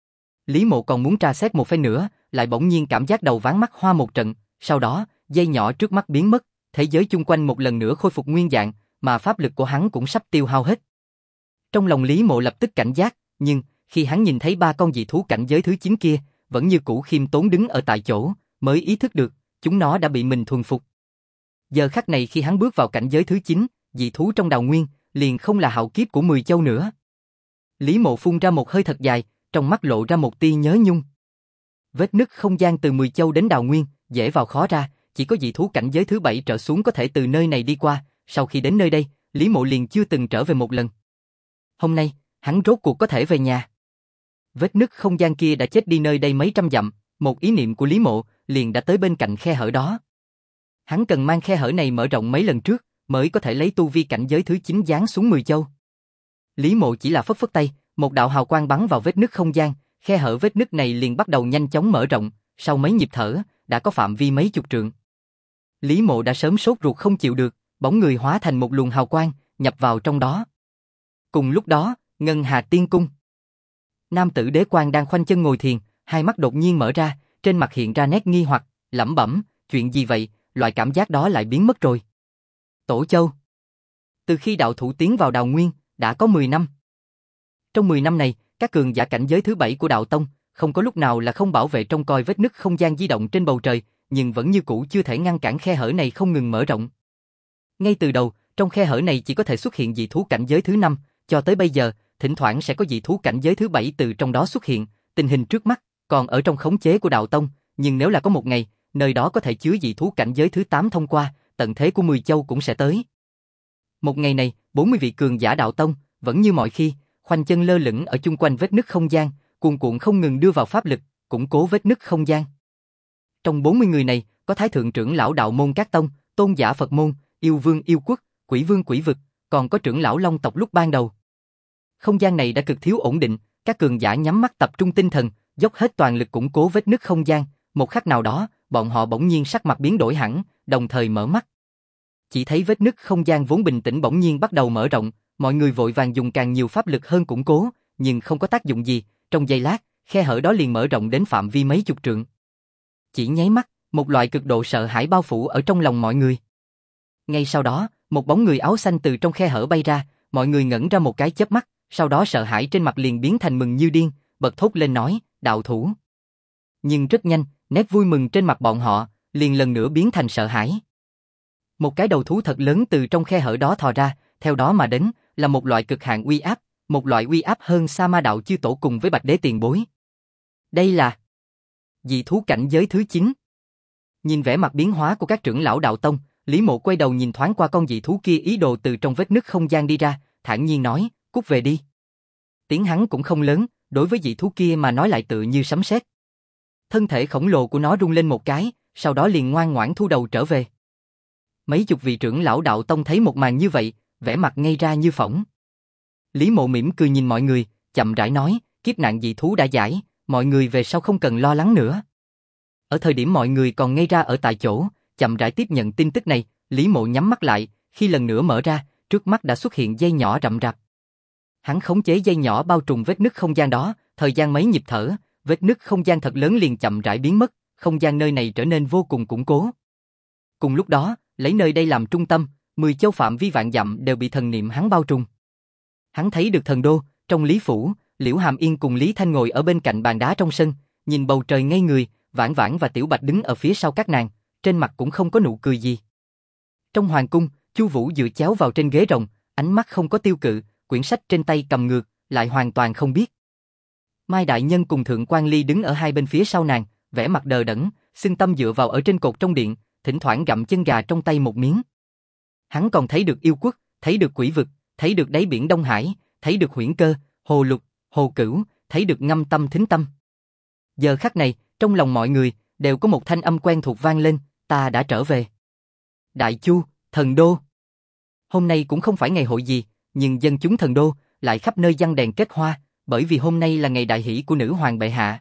Lý Mộ còn muốn tra xét một phen nữa, lại bỗng nhiên cảm giác đầu ván mắt hoa một trận, sau đó, dây nhỏ trước mắt biến mất, thế giới chung quanh một lần nữa khôi phục nguyên dạng, mà pháp lực của hắn cũng sắp tiêu hao hết. Trong lòng Lý Mộ lập tức cảnh giác, nhưng khi hắn nhìn thấy 3 con dị thú cảnh giới thứ 9 kia, vẫn như cũ khiêm tốn đứng ở tại chỗ, mới ý thức được, chúng nó đã bị mình thuần phục. Giờ khắc này khi hắn bước vào cảnh giới thứ 9, dị thú trong đào nguyên, liền không là hạo kiếp của 10 châu nữa. Lý Mộ phun ra một hơi thật dài, trong mắt lộ ra một tia nhớ nhung. Vết nứt không gian từ 10 châu đến đào nguyên, dễ vào khó ra, chỉ có dị thú cảnh giới thứ 7 trở xuống có thể từ nơi này đi qua, sau khi đến nơi đây, Lý Mộ liền chưa từng trở về một lần. Hôm nay, hắn rốt cuộc có thể về nhà. Vết nứt không gian kia đã chết đi nơi đây mấy trăm dặm, một ý niệm của Lý Mộ liền đã tới bên cạnh khe hở đó. Hắn cần mang khe hở này mở rộng mấy lần trước, mới có thể lấy tu vi cảnh giới thứ 9 giáng xuống 10 châu. Lý Mộ chỉ là phất phất tay, một đạo hào quang bắn vào vết nứt không gian, khe hở vết nứt này liền bắt đầu nhanh chóng mở rộng, sau mấy nhịp thở, đã có phạm vi mấy chục trượng. Lý Mộ đã sớm sốt ruột không chịu được, bóng người hóa thành một luồng hào quang, nhập vào trong đó. Cùng lúc đó, Ngân Hà Tiên Cung. Nam tử đế quan đang khoanh chân ngồi thiền, hai mắt đột nhiên mở ra, trên mặt hiện ra nét nghi hoặc, lẩm bẩm, chuyện gì vậy, loại cảm giác đó lại biến mất rồi. Tổ Châu. Từ khi đạo thủ tiến vào Đào Nguyên, đã có 10 năm. Trong 10 năm này, các cường giả cảnh giới thứ 7 của Đạo Tông, không có lúc nào là không bảo vệ trông coi vết nứt không gian di động trên bầu trời, nhưng vẫn như cũ chưa thể ngăn cản khe hở này không ngừng mở rộng. Ngay từ đầu, trong khe hở này chỉ có thể xuất hiện dị thú cảnh giới thứ 5, cho tới bây giờ, thỉnh thoảng sẽ có dị thú cảnh giới thứ 7 từ trong đó xuất hiện, tình hình trước mắt còn ở trong khống chế của Đạo Tông, nhưng nếu là có một ngày, nơi đó có thể chứa dị thú cảnh giới thứ 8 thông qua, tận thế của 10 châu cũng sẽ tới. Một ngày này, 40 vị cường giả Đạo Tông, vẫn như mọi khi, khoanh chân lơ lửng ở chung quanh vết nứt không gian, cuồn cuộn không ngừng đưa vào pháp lực, củng cố vết nứt không gian. Trong 40 người này, có Thái Thượng trưởng lão Đạo Môn Các Tông, Tôn giả Phật Môn, Yêu Vương Yêu Quốc, Quỷ Vương Quỷ Vực, còn có trưởng lão Long tộc lúc ban đầu. Không gian này đã cực thiếu ổn định, các cường giả nhắm mắt tập trung tinh thần, dốc hết toàn lực củng cố vết nứt không gian, một khắc nào đó, bọn họ bỗng nhiên sắc mặt biến đổi hẳn, đồng thời mở mắt. Chỉ thấy vết nứt không gian vốn bình tĩnh bỗng nhiên bắt đầu mở rộng, mọi người vội vàng dùng càng nhiều pháp lực hơn củng cố, nhưng không có tác dụng gì, trong giây lát, khe hở đó liền mở rộng đến phạm vi mấy chục trượng. Chỉ nháy mắt, một loại cực độ sợ hãi bao phủ ở trong lòng mọi người. Ngay sau đó, một bóng người áo xanh từ trong khe hở bay ra, mọi người ngẩn ra một cái chớp mắt, sau đó sợ hãi trên mặt liền biến thành mừng như điên, bật thốt lên nói, đạo thủ. Nhưng rất nhanh, nét vui mừng trên mặt bọn họ, liền lần nữa biến thành sợ hãi. Một cái đầu thú thật lớn từ trong khe hở đó thò ra, theo đó mà đến, là một loại cực hạn uy áp, một loại uy áp hơn xa ma đạo chư tổ cùng với Bạch Đế tiền bối. Đây là dị thú cảnh giới thứ 9. Nhìn vẻ mặt biến hóa của các trưởng lão Đạo Tông, Lý Mộ quay đầu nhìn thoáng qua con dị thú kia ý đồ từ trong vết nứt không gian đi ra, thản nhiên nói, cút về đi. Tiếng hắn cũng không lớn, đối với dị thú kia mà nói lại tự như sấm sét. Thân thể khổng lồ của nó rung lên một cái, sau đó liền ngoan ngoãn thu đầu trở về. Mấy chục vị trưởng lão Đạo Tông thấy một màn như vậy, vẻ mặt ngây ra như phỏng. Lý Mộ mỉm cười nhìn mọi người, chậm rãi nói, kiếp nạn dị thú đã giải, mọi người về sau không cần lo lắng nữa. Ở thời điểm mọi người còn ngây ra ở tại chỗ, chậm rãi tiếp nhận tin tức này, Lý Mộ nhắm mắt lại, khi lần nữa mở ra, trước mắt đã xuất hiện dây nhỏ rậm rạp. Hắn khống chế dây nhỏ bao trùm vết nứt không gian đó, thời gian mấy nhịp thở, vết nứt không gian thật lớn liền chậm rãi biến mất, không gian nơi này trở nên vô cùng củng cố. Cùng lúc đó, lấy nơi đây làm trung tâm, 10 châu phạm vi vạn dặm đều bị thần niệm hắn bao trùm. Hắn thấy được thần đô, trong Lý Phủ, Liễu Hàm Yên cùng Lý Thanh ngồi ở bên cạnh bàn đá trong sân, nhìn bầu trời ngây người, Vãn Vãn và Tiểu Bạch đứng ở phía sau các nàng, trên mặt cũng không có nụ cười gì. Trong hoàng cung, Chu Vũ dựa chéo vào trên ghế rồng, ánh mắt không có tiêu cự, quyển sách trên tay cầm ngược, lại hoàn toàn không biết. Mai Đại Nhân cùng Thượng Quan Ly đứng ở hai bên phía sau nàng, vẻ mặt đờ đẫn, xưng tâm dựa vào ở trên cột trong điện, thỉnh thoảng gặm chân gà trong tay một miếng. Hắn còn thấy được yêu quốc, thấy được quỷ vực, thấy được đáy biển Đông Hải, thấy được Huyễn Cơ, Hồ Lục, Hồ Cửu, thấy được Ngâm Tâm Thính Tâm. Giờ khắc này, trong lòng mọi người đều có một thanh âm quen thuộc vang lên, ta đã trở về. Đại Chu, thần đô. Hôm nay cũng không phải ngày hội gì, nhưng dân chúng thần đô lại khắp nơi giăng đèn kết hoa, bởi vì hôm nay là ngày đại hỷ của nữ hoàng bệ hạ.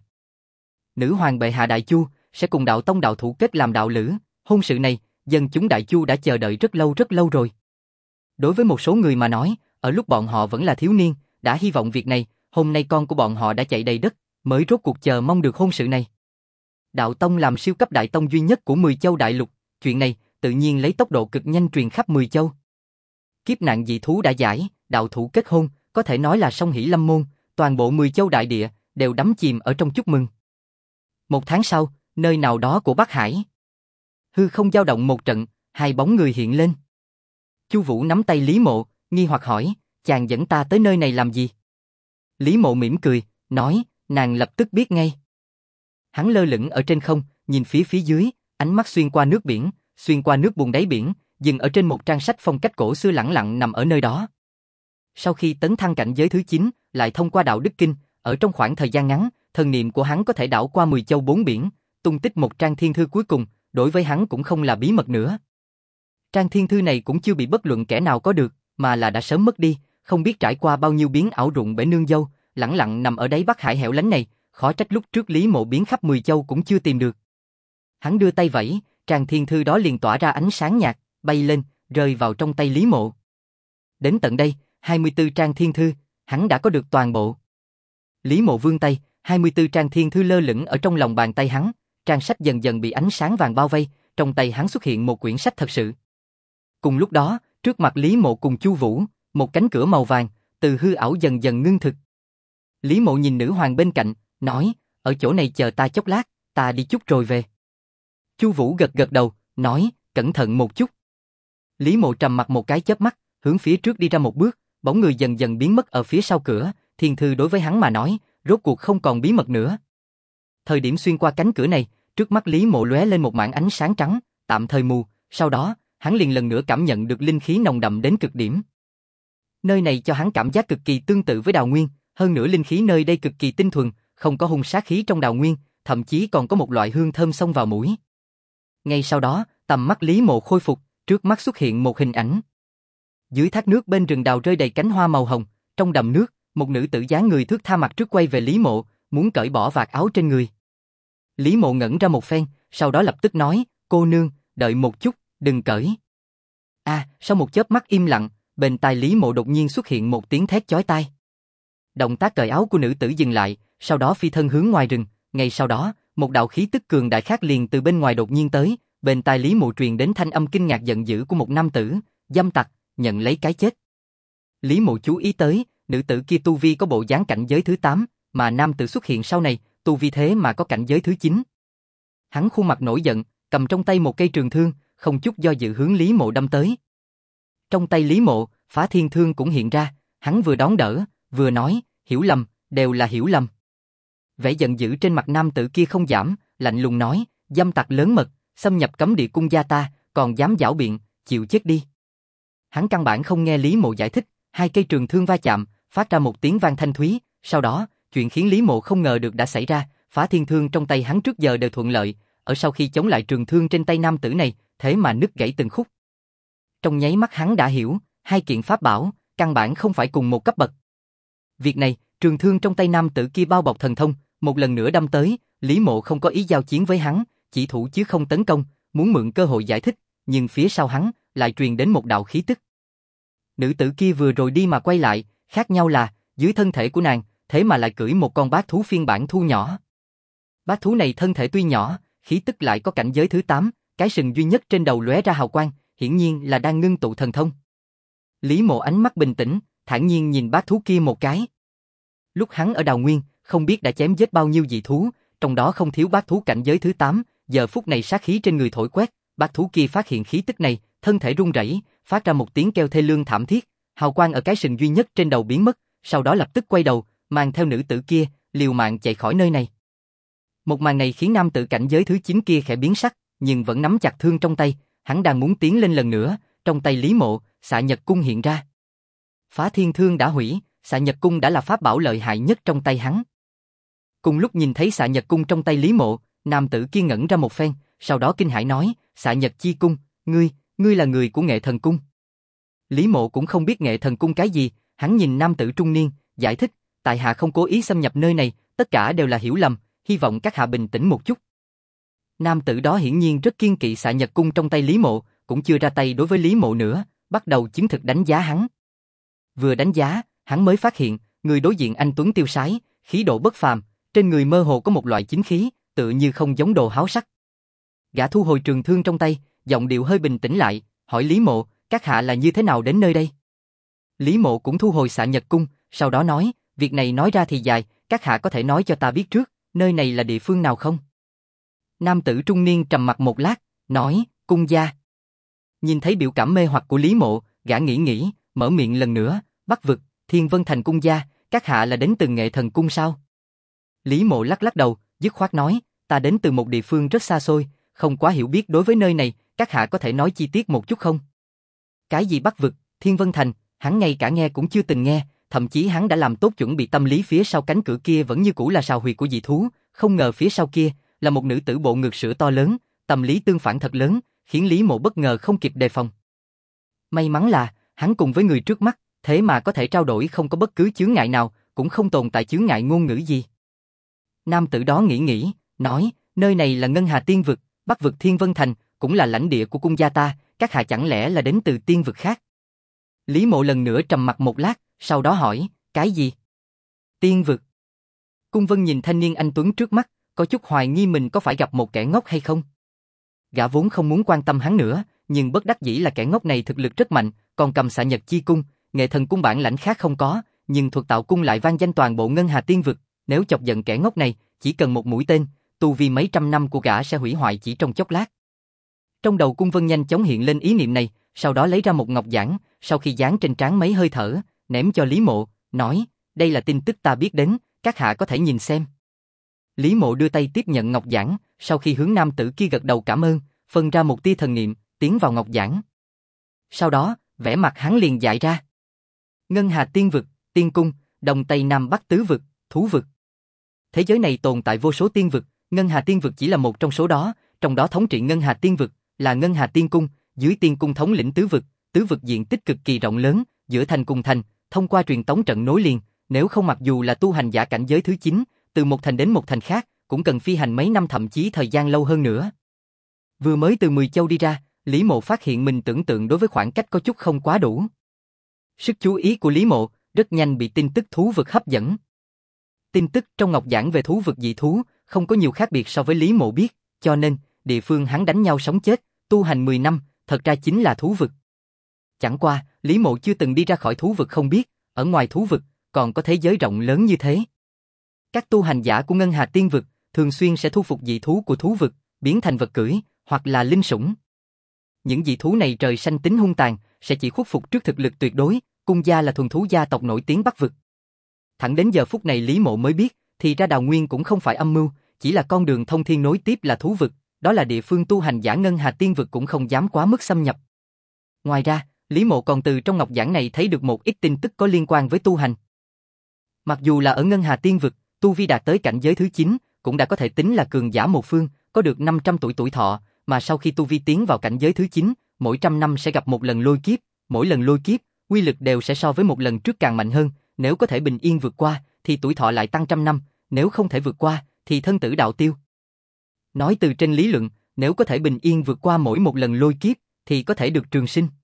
Nữ hoàng bệ hạ Đại Chu sẽ cùng đạo tông đạo thủ kết làm đạo lữ, hôn sự này, dân chúng Đại Chu đã chờ đợi rất lâu rồi. Đối với một số người mà nói, ở lúc bọn họ vẫn là thiếu niên, đã hy vọng việc này, hôm nay con của bọn họ đã chạy đầy đất, mới rốt cuộc chờ mong được hôn sự này. Đạo tông làm siêu cấp đại tông duy nhất của 10 châu đại lục, chuyện này tự nhiên lấy tốc độ cực nhanh truyền khắp 10 châu. Kiếp nạn dị thú đã giải, đạo thủ kết hôn, có thể nói là song hỷ lâm môn, toàn bộ 10 châu đại địa đều đắm chìm ở trong chúc mừng. Một tháng sau, nơi nào đó của Bắc Hải, hư không dao động một trận, hai bóng người hiện lên. Chu Vũ nắm tay Lý Mộ, nghi hoặc hỏi, chàng dẫn ta tới nơi này làm gì? Lý Mộ mỉm cười, nói, nàng lập tức biết ngay. Hắn lơ lửng ở trên không, nhìn phía dưới, ánh mắt xuyên qua nước biển, xuyên qua nước bùn đáy biển, dừng ở trên một trang sách phong cách cổ xưa lẳng lặng nằm ở nơi đó. Sau khi tấn thăng cảnh giới thứ 9, lại thông qua đạo đức kinh, ở trong khoảng thời gian ngắn, thần niệm của hắn có thể đảo qua 10 châu 4 biển, tung tích một trang thiên thư cuối cùng, đối với hắn cũng không là bí mật nữa. Trang thiên thư này cũng chưa bị bất luận kẻ nào có được, mà là đã sớm mất đi, không biết trải qua bao nhiêu biến ảo rụng bể nương dâu, lẳng lặng nằm ở đáy Bắc Hải hẻo lánh này, khó trách lúc trước Lý Mộ biến khắp 10 châu cũng chưa tìm được. Hắn đưa tay vẫy, trang thiên thư đó liền tỏa ra ánh sáng nhạt, bay lên, rơi vào trong tay Lý Mộ. Đến tận đây, 24 trang thiên thư, hắn đã có được toàn bộ. Lý Mộ vươn tay, 24 trang thiên thư lơ lửng ở trong lòng bàn tay hắn, trang sách dần dần bị ánh sáng vàng bao vây, trong tay hắn xuất hiện một quyển sách thật sự. Cùng lúc đó, trước mặt Lý Mộ cùng Chu Vũ, một cánh cửa màu vàng, từ hư ảo dần dần ngưng thực. Lý Mộ nhìn nữ hoàng bên cạnh, nói, ở chỗ này chờ ta chốc lát, ta đi chút rồi về. Chu Vũ gật đầu, nói, cẩn thận một chút. Lý Mộ trầm mặt một cái chớp mắt, hướng phía trước đi ra một bước, bóng người dần dần biến mất ở phía sau cửa, thiên thư đối với hắn mà nói, rốt cuộc không còn bí mật nữa. Thời điểm xuyên qua cánh cửa này, trước mắt Lý Mộ lóe lên một mảng ánh sáng trắng, tạm thời mù, sau đó, hắn liền lần nữa cảm nhận được linh khí nồng đậm đến cực điểm. Nơi này cho hắn cảm giác cực kỳ tương tự với Đào Nguyên, hơn nữa linh khí nơi đây cực kỳ tinh thuần, không có hung sát khí trong Đào Nguyên, thậm chí còn có một loại hương thơm xông vào mũi. Ngay sau đó, tầm mắt Lý Mộ khôi phục, trước mắt xuất hiện một hình ảnh. Dưới thác nước bên rừng đào rơi đầy cánh hoa màu hồng, trong đầm nước, một nữ tử dáng người thước tha mặt trước quay về Lý Mộ, muốn cởi bỏ vạt áo trên người. Lý Mộ ngẩn ra một phen, sau đó lập tức nói, cô nương, đợi một chút, đừng cởi. Sau một chớp mắt im lặng, bên tai Lý Mộ đột nhiên xuất hiện một tiếng thét chói tai. Động tác cởi áo của nữ tử dừng lại, sau đó phi thân hướng ngoài rừng, ngay sau đó, một đạo khí tức cường đại khác liền từ bên ngoài đột nhiên tới, bên tai Lý Mộ truyền đến thanh âm kinh ngạc giận dữ của một nam tử, dâm tặc, nhận lấy cái chết. Lý Mộ chú ý tới, nữ tử kia tu vi có bộ dáng cảnh giới thứ 8, mà nam tử xuất hiện sau này, tu vi thế mà có cảnh giới thứ 9. Hắn khuôn mặt nổi giận, cầm trong tay một cây trường thương, không chút do dự hướng Lý Mộ đâm tới. Trong tay Lý Mộ, Phá Thiên Thương cũng hiện ra, hắn vừa đón đỡ, vừa nói, hiểu lầm, đều là hiểu lầm. Vẻ giận dữ trên mặt nam tử kia không giảm, lạnh lùng nói, dâm tặc lớn mật, xâm nhập cấm địa cung gia ta, còn dám giảo biện, chịu chết đi. Hắn căn bản không nghe Lý Mộ giải thích, hai cây trường thương va chạm, phát ra một tiếng vang thanh thúy, sau đó, chuyện khiến Lý Mộ không ngờ được đã xảy ra, Phá Thiên Thương trong tay hắn trước giờ đều thuận lợi, ở sau khi chống lại trường thương trên tay nam tử này, thế mà nứt gãy từng khúc. Trong nháy mắt hắn đã hiểu, hai kiện pháp bảo, căn bản không phải cùng một cấp bậc. Việc này, trường thương trong tay nam tử kia bao bọc thần thông, một lần nữa đâm tới, Lý Mộ không có ý giao chiến với hắn, chỉ thủ chứ không tấn công, muốn mượn cơ hội giải thích, nhưng phía sau hắn lại truyền đến một đạo khí tức. Nữ tử kia vừa rồi đi mà quay lại, khác nhau là, dưới thân thể của nàng, thế mà lại cưỡi một con bác thú phiên bản thu nhỏ. Bác thú này thân thể tuy nhỏ, khí tức lại có cảnh giới thứ 8, cái sừng duy nhất trên đầu lóe ra hào quang, hiển nhiên là đang ngưng tụ thần thông. Lý Mộ ánh mắt bình tĩnh, thản nhiên nhìn bác thú kia một cái. Lúc hắn ở Đào Nguyên, không biết đã chém giết bao nhiêu dị thú, trong đó không thiếu bác thú cảnh giới thứ 8, giờ phút này sát khí trên người thổi quét, bác thú kia phát hiện khí tức này, thân thể run rẩy, phát ra một tiếng kêu thê lương thảm thiết, hào quang ở cái sừng duy nhất trên đầu biến mất, sau đó lập tức quay đầu, mang theo nữ tử kia, liều mạng chạy khỏi nơi này. Một màn này khiến nam tử cảnh giới thứ 9 kia khẽ biến sắc, nhưng vẫn nắm chặt thương trong tay, hắn đang muốn tiến lên lần nữa, trong tay Lý Mộ, Xạ Nhật Cung hiện ra. Phá Thiên Thương đã hủy, Xạ Nhật Cung đã là pháp bảo lợi hại nhất trong tay hắn. Cùng lúc nhìn thấy Xạ Nhật Cung trong tay Lý Mộ, nam tử kia ngẩn ra một phen, sau đó kinh hãi nói, Xạ Nhật Chi Cung, ngươi là người của Nghệ Thần Cung. Lý Mộ cũng không biết Nghệ Thần Cung cái gì, hắn nhìn nam tử trung niên, giải thích, tại hạ không cố ý xâm nhập nơi này, tất cả đều là hiểu lầm, hy vọng các hạ bình tĩnh một chút. Nam tử đó hiển nhiên rất kiêng kỵ Xạ Nhật Cung trong tay Lý Mộ, cũng chưa ra tay đối với Lý Mộ nữa, bắt đầu chứng thực đánh giá hắn. Vừa đánh giá, hắn mới phát hiện, người đối diện anh tuấn tiêu sái, khí độ bất phàm, trên người mơ hồ có một loại chính khí, tựa như không giống đồ háo sắc. Gã thu hồi trường thương trong tay, giọng điệu hơi bình tĩnh lại, hỏi Lý Mộ, các hạ là như thế nào đến nơi đây? Lý Mộ cũng thu hồi Xạ Nhật Cung, sau đó nói, việc này nói ra thì dài, các hạ có thể nói cho ta biết trước, nơi này là địa phương nào không? Nam tử trung niên trầm mặc một lát, nói, cung gia. Nhìn thấy biểu cảm mê hoặc của Lý Mộ, gã nghĩ, mở miệng lần nữa, Bắc vực, Thiên Vân Thành cung gia, các hạ là đến từ Nghệ Thần Cung sao? Lý Mộ lắc đầu, dứt khoát nói, ta đến từ một địa phương rất xa xôi, không quá hiểu biết đối với nơi này, các hạ có thể nói chi tiết một chút không? Cái gì Bắc vực, Thiên Vân Thành, hắn ngay cả nghe cũng chưa từng nghe, thậm chí hắn đã làm tốt chuẩn bị tâm lý phía sau cánh cửa kia vẫn như cũ là sào huyệt của dị thú, không ngờ phía sau kia là một nữ tử bộ ngực sữa to lớn, tâm lý tương phản thật lớn, khiến Lý Mộ bất ngờ không kịp đề phòng. May mắn là, hắn cùng với người trước mắt, thế mà có thể trao đổi không có bất cứ chướng ngại nào, cũng không tồn tại chướng ngại ngôn ngữ gì. Nam tử đó nghĩ, nói, nơi này là Ngân Hà Tiên Vực, Bắc vực Thiên Vân Thành, cũng là lãnh địa của cung gia ta, các hạ chẳng lẽ là đến từ tiên vực khác? Lý Mộ lần nữa trầm mặc một lát, sau đó hỏi, cái gì? Tiên vực. Cung Vân nhìn thanh niên anh tuấn trước mắt, có chút hoài nghi mình có phải gặp một kẻ ngốc hay không. Gã vốn không muốn quan tâm hắn nữa, nhưng bất đắc dĩ là kẻ ngốc này thực lực rất mạnh, còn cầm Xạ Nhật Chi Cung, Nghệ Thần Cung bản lãnh khác không có, nhưng thuật tạo cung lại vang danh toàn bộ Ngân Hà Tiên Vực, nếu chọc giận kẻ ngốc này, chỉ cần một mũi tên, tu vi mấy trăm năm của gã sẽ hủy hoại chỉ trong chốc lát. Trong đầu Cung Vân nhanh chóng hiện lên ý niệm này, sau đó lấy ra một ngọc giản, sau khi dán trên trán mấy hơi thở, ném cho Lý Mộ, nói, đây là tin tức ta biết đến, các hạ có thể nhìn xem. Lý Mộ đưa tay tiếp nhận ngọc giản, sau khi hướng nam tử kia gật đầu cảm ơn, phân ra một tia thần niệm, tiến vào ngọc giản. Sau đó, vẻ mặt hắn liền dại ra. Ngân Hà Tiên Vực, Tiên Cung, Đông Tây Nam Bắc tứ vực, thú vực. Thế giới này tồn tại vô số tiên vực, Ngân Hà Tiên Vực chỉ là một trong số đó, trong đó thống trị Ngân Hà Tiên Vực là Ngân Hà Tiên Cung, dưới Tiên Cung thống lĩnh tứ vực diện tích cực kỳ rộng lớn, giữa thành cùng thành, thông qua truyền tống trận nối liền, nếu không mặc dù là tu hành giả cảnh giới thứ 9, từ một thành đến một thành khác, cũng cần phi hành mấy năm thậm chí thời gian lâu hơn nữa. Vừa mới từ 10 châu đi ra, Lý Mộ phát hiện mình tưởng tượng đối với khoảng cách có chút không quá đủ. Sức chú ý của Lý Mộ rất nhanh bị tin tức thú vực hấp dẫn. Tin tức trong ngọc giản về thú vực dị thú không có nhiều khác biệt so với Lý Mộ biết, cho nên địa phương hắn đánh nhau sống chết, tu hành 10 năm, thật ra chính là thú vực. Chẳng qua, Lý Mộ chưa từng đi ra khỏi thú vực không biết, ở ngoài thú vực còn có thế giới rộng lớn như thế. Các tu hành giả của Ngân Hà Tiên Vực thường xuyên sẽ thu phục dị thú của thú vực, biến thành vật cưỡi, hoặc là linh sủng. Những dị thú này trời xanh tính hung tàn, sẽ chỉ khuất phục trước thực lực tuyệt đối, cung gia là thuần thú gia tộc nổi tiếng Bắc vực. Thẳng đến giờ phút này Lý Mộ mới biết, thì ra Đào Nguyên cũng không phải âm mưu, chỉ là con đường thông thiên nối tiếp là thú vực, đó là địa phương tu hành giả Ngân Hà Tiên Vực cũng không dám quá mức xâm nhập. Ngoài ra, Lý Mộ còn từ trong ngọc giản này thấy được một ít tin tức có liên quan với tu hành. Mặc dù là ở Ngân Hà Tiên Vực, tu vi đạt tới cảnh giới thứ 9, cũng đã có thể tính là cường giả một phương, có được 500 tuổi thọ, mà sau khi tu vi tiến vào cảnh giới thứ 9, mỗi trăm năm sẽ gặp một lần lôi kiếp, mỗi lần lôi kiếp, uy lực đều sẽ so với một lần trước càng mạnh hơn, nếu có thể bình yên vượt qua, thì tuổi thọ lại tăng trăm năm, nếu không thể vượt qua, thì thân tử đạo tiêu. Nói từ trên lý luận, nếu có thể bình yên vượt qua mỗi một lần lôi kiếp, thì có thể được trường sinh.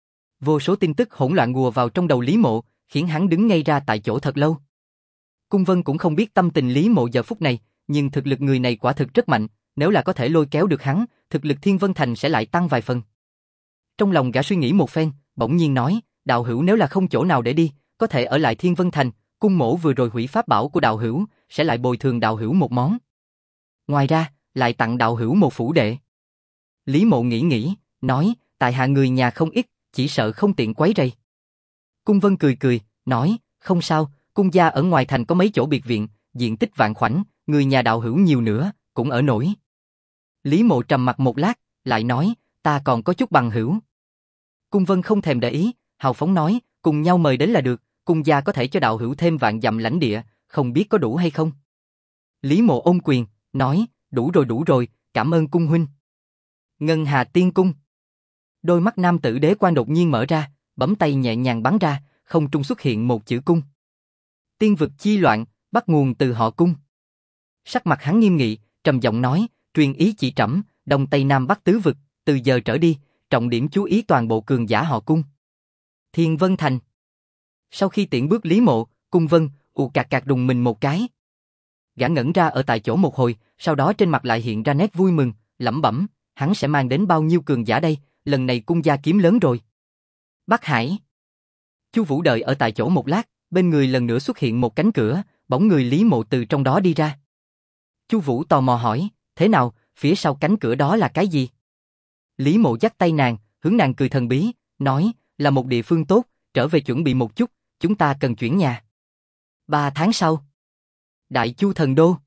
Vô số tin tức hỗn loạn ùa vào trong đầu Lý Mộ, khiến hắn đứng ngây ra tại chỗ thật lâu. Cung Vân cũng không biết tâm tình Lý Mộ giờ phút này, nhưng thực lực người này quả thực rất mạnh, nếu là có thể lôi kéo được hắn, thực lực Thiên Vân Thành sẽ lại tăng vài phần. Trong lòng gã suy nghĩ một phen, bỗng nhiên nói, đạo hữu nếu là không chỗ nào để đi, có thể ở lại Thiên Vân Thành, cung mỗ vừa rồi hủy pháp bảo của đạo hữu, sẽ lại bồi thường đạo hữu một món. Ngoài ra, lại tặng đạo hữu một phủ đệ. Lý Mộ nghĩ, nói, tại hạ người nhà không ít, chỉ sợ không tiện quấy rầy. Cung Vân cười, nói, không sao, cung gia ở ngoài thành có mấy chỗ biệt viện, diện tích vạn khoảnh, người nhà đạo hữu nhiều nữa, cũng ở nổi. Lý Mộ trầm mặt một lát, lại nói, ta còn có chút bằng hữu. Cung Vân không thèm để ý, hào phóng nói, cùng nhau mời đến là được, cung gia có thể cho đạo hữu thêm vạn dặm lãnh địa, không biết có đủ hay không. Lý Mộ ôm quyền, nói, đủ rồi, cảm ơn cung huynh. Ngân Hà Tiên Cung. Đôi mắt nam tử Đế Quan đột nhiên mở ra, bấm tay nhẹ nhàng bắn ra, không trung xuất hiện một chữ cung. Tiên vực chi loạn, bắt nguồn từ họ Cung. Sắc mặt hắn nghiêm nghị, trầm giọng nói, truyền ý chỉ trẫm, Đông Tây Nam Bắc tứ vực, từ giờ trở đi, trọng điểm chú ý toàn bộ cường giả họ Cung. Thiên Vân Thành. Sau khi tiễn bước Lý Mộ, Cung Vân, cạc đùng mình một cái. Gã ngẩn ra ở tại chỗ một hồi, sau đó trên mặt lại hiện ra nét vui mừng, lẩm bẩm, hắn sẽ mang đến bao nhiêu cường giả đây, lần này cung gia kiếm lớn rồi. Bắc Hải. Chu Vũ đợi ở tại chỗ một lát, bên người lần nữa xuất hiện một cánh cửa, bóng người Lý Mộ từ trong đó đi ra. Chu Vũ tò mò hỏi, thế nào, phía sau cánh cửa đó là cái gì? Lý Mộ dắt tay nàng, hướng nàng cười thần bí, nói, là một địa phương tốt, trở về chuẩn bị một chút, chúng ta cần chuyển nhà. 3 tháng sau. Đại Chu Thần Đô.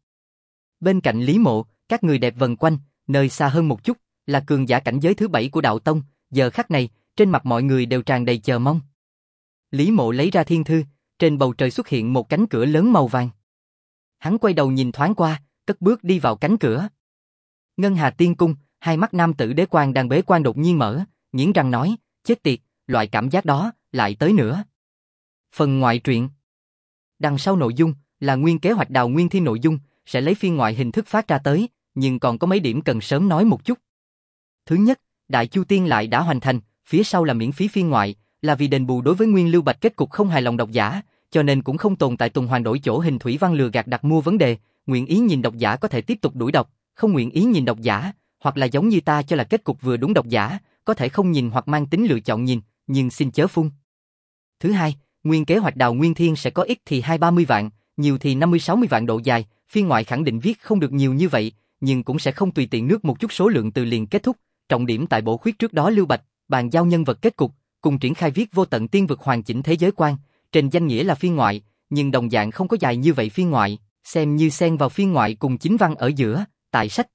Bên cạnh Lý Mộ, các người đẹp vần quanh, nơi xa hơn một chút, là cường giả cảnh giới thứ 7 của đạo tông, giờ khắc này, trên mặt mọi người đều tràn đầy chờ mong. Lý Mộ lấy ra thiên thư, trên bầu trời xuất hiện một cánh cửa lớn màu vàng. Hắn quay đầu nhìn thoáng qua, cất bước đi vào cánh cửa. Ngân Hà Tiên Cung, hai mắt nam tử Đế Quan đang bế quan đột nhiên mở, nghiến răng nói, chết tiệt, loại cảm giác đó, lại tới nữa. Phần ngoại truyện. Đằng sau nội dung, là nguyên kế hoạch Đào Nguyên Thiên nội dung, sẽ lấy phiên ngoại hình thức phát ra tới, nhưng còn có mấy điểm cần sớm nói một chút. Thứ nhất, Đại Chu Tiên lại đã hoàn thành, phía sau là miễn phí phiên ngoại, là vì đền bù đối với Nguyên Lưu Bạch kết cục không hài lòng độc giả, cho nên cũng không tồn tại tuần hoàn đổi chỗ hình thủy văn lừa gạt đặt mua vấn đề, nguyện ý nhìn độc giả có thể tiếp tục đuổi đọc, không nguyện ý nhìn độc giả, hoặc là giống như ta cho là kết cục vừa đúng độc giả, có thể không nhìn hoặc mang tính lựa chọn nhìn, nhưng xin chớ phun. Thứ hai, nguyên kế hoạch Đào Nguyên Thiên sẽ có ít thì 20-30 vạn, nhiều thì 50-60 vạn độ dài, phiên ngoại khẳng định viết không được nhiều như vậy, nhưng cũng sẽ không tùy tiện nước một chút số lượng từ liền kết thúc, trọng điểm tại bổ khuyết trước đó Lưu Bạch, bàn giao nhân vật kết cục, cùng triển khai viết vô tận tiên vực hoàn chỉnh thế giới quan, trên danh nghĩa là phiên ngoại, nhưng đồng dạng không có dài như vậy phiên ngoại, xem như xen vào phiên ngoại cùng chính văn ở giữa, tại sách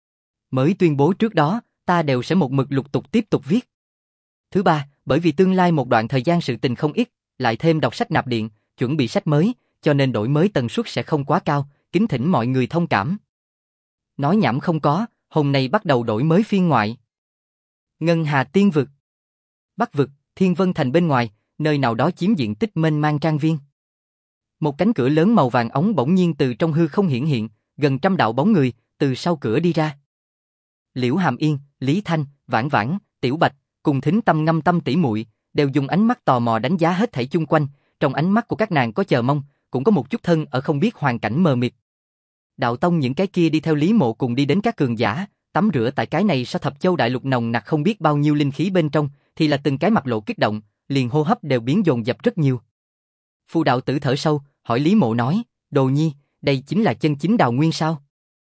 mới tuyên bố trước đó, ta đều sẽ một mực lục tục tiếp tục viết. Thứ ba, bởi vì tương lai một đoạn thời gian sự tình không ít, lại thêm đọc sách nạp điện, chuẩn bị sách mới, cho nên đổi mới tần suất sẽ không quá cao, kính thỉnh mọi người thông cảm. Nói nhảm không có, hôm nay bắt đầu đổi mới phiên ngoại. Ngân Hà Tiên Vực. Bắc Vực, Thiên Vân Thành bên ngoài, nơi nào đó chiếm diện tích mênh mang trang viên. Một cánh cửa lớn màu vàng óng bỗng nhiên từ trong hư không hiển hiện, gần trăm đạo bóng người, từ sau cửa đi ra. Liễu Hàm Yên, Lý Thanh, Vãn Vãn, Tiểu Bạch, cùng Thính Tâm Ngâm Tâm tỷ muội đều dùng ánh mắt tò mò đánh giá hết thảy chung quanh, trong ánh mắt của các nàng có chờ mong, cũng có một chút thân ở không biết hoàn cảnh mờ mịt. Đạo tông những cái kia đi theo Lý Mộ cùng đi đến các cường giả, tắm rửa tại cái này sau Thập Châu đại lục nồng nặc không biết bao nhiêu linh khí bên trong, thì là từng cái mặt lộ kích động, liền hô hấp đều biến dồn dập rất nhiều. Phù đạo tử thở sâu, hỏi Lý Mộ nói, Đồ Nhi, đây chính là chân chính Đào Nguyên sao?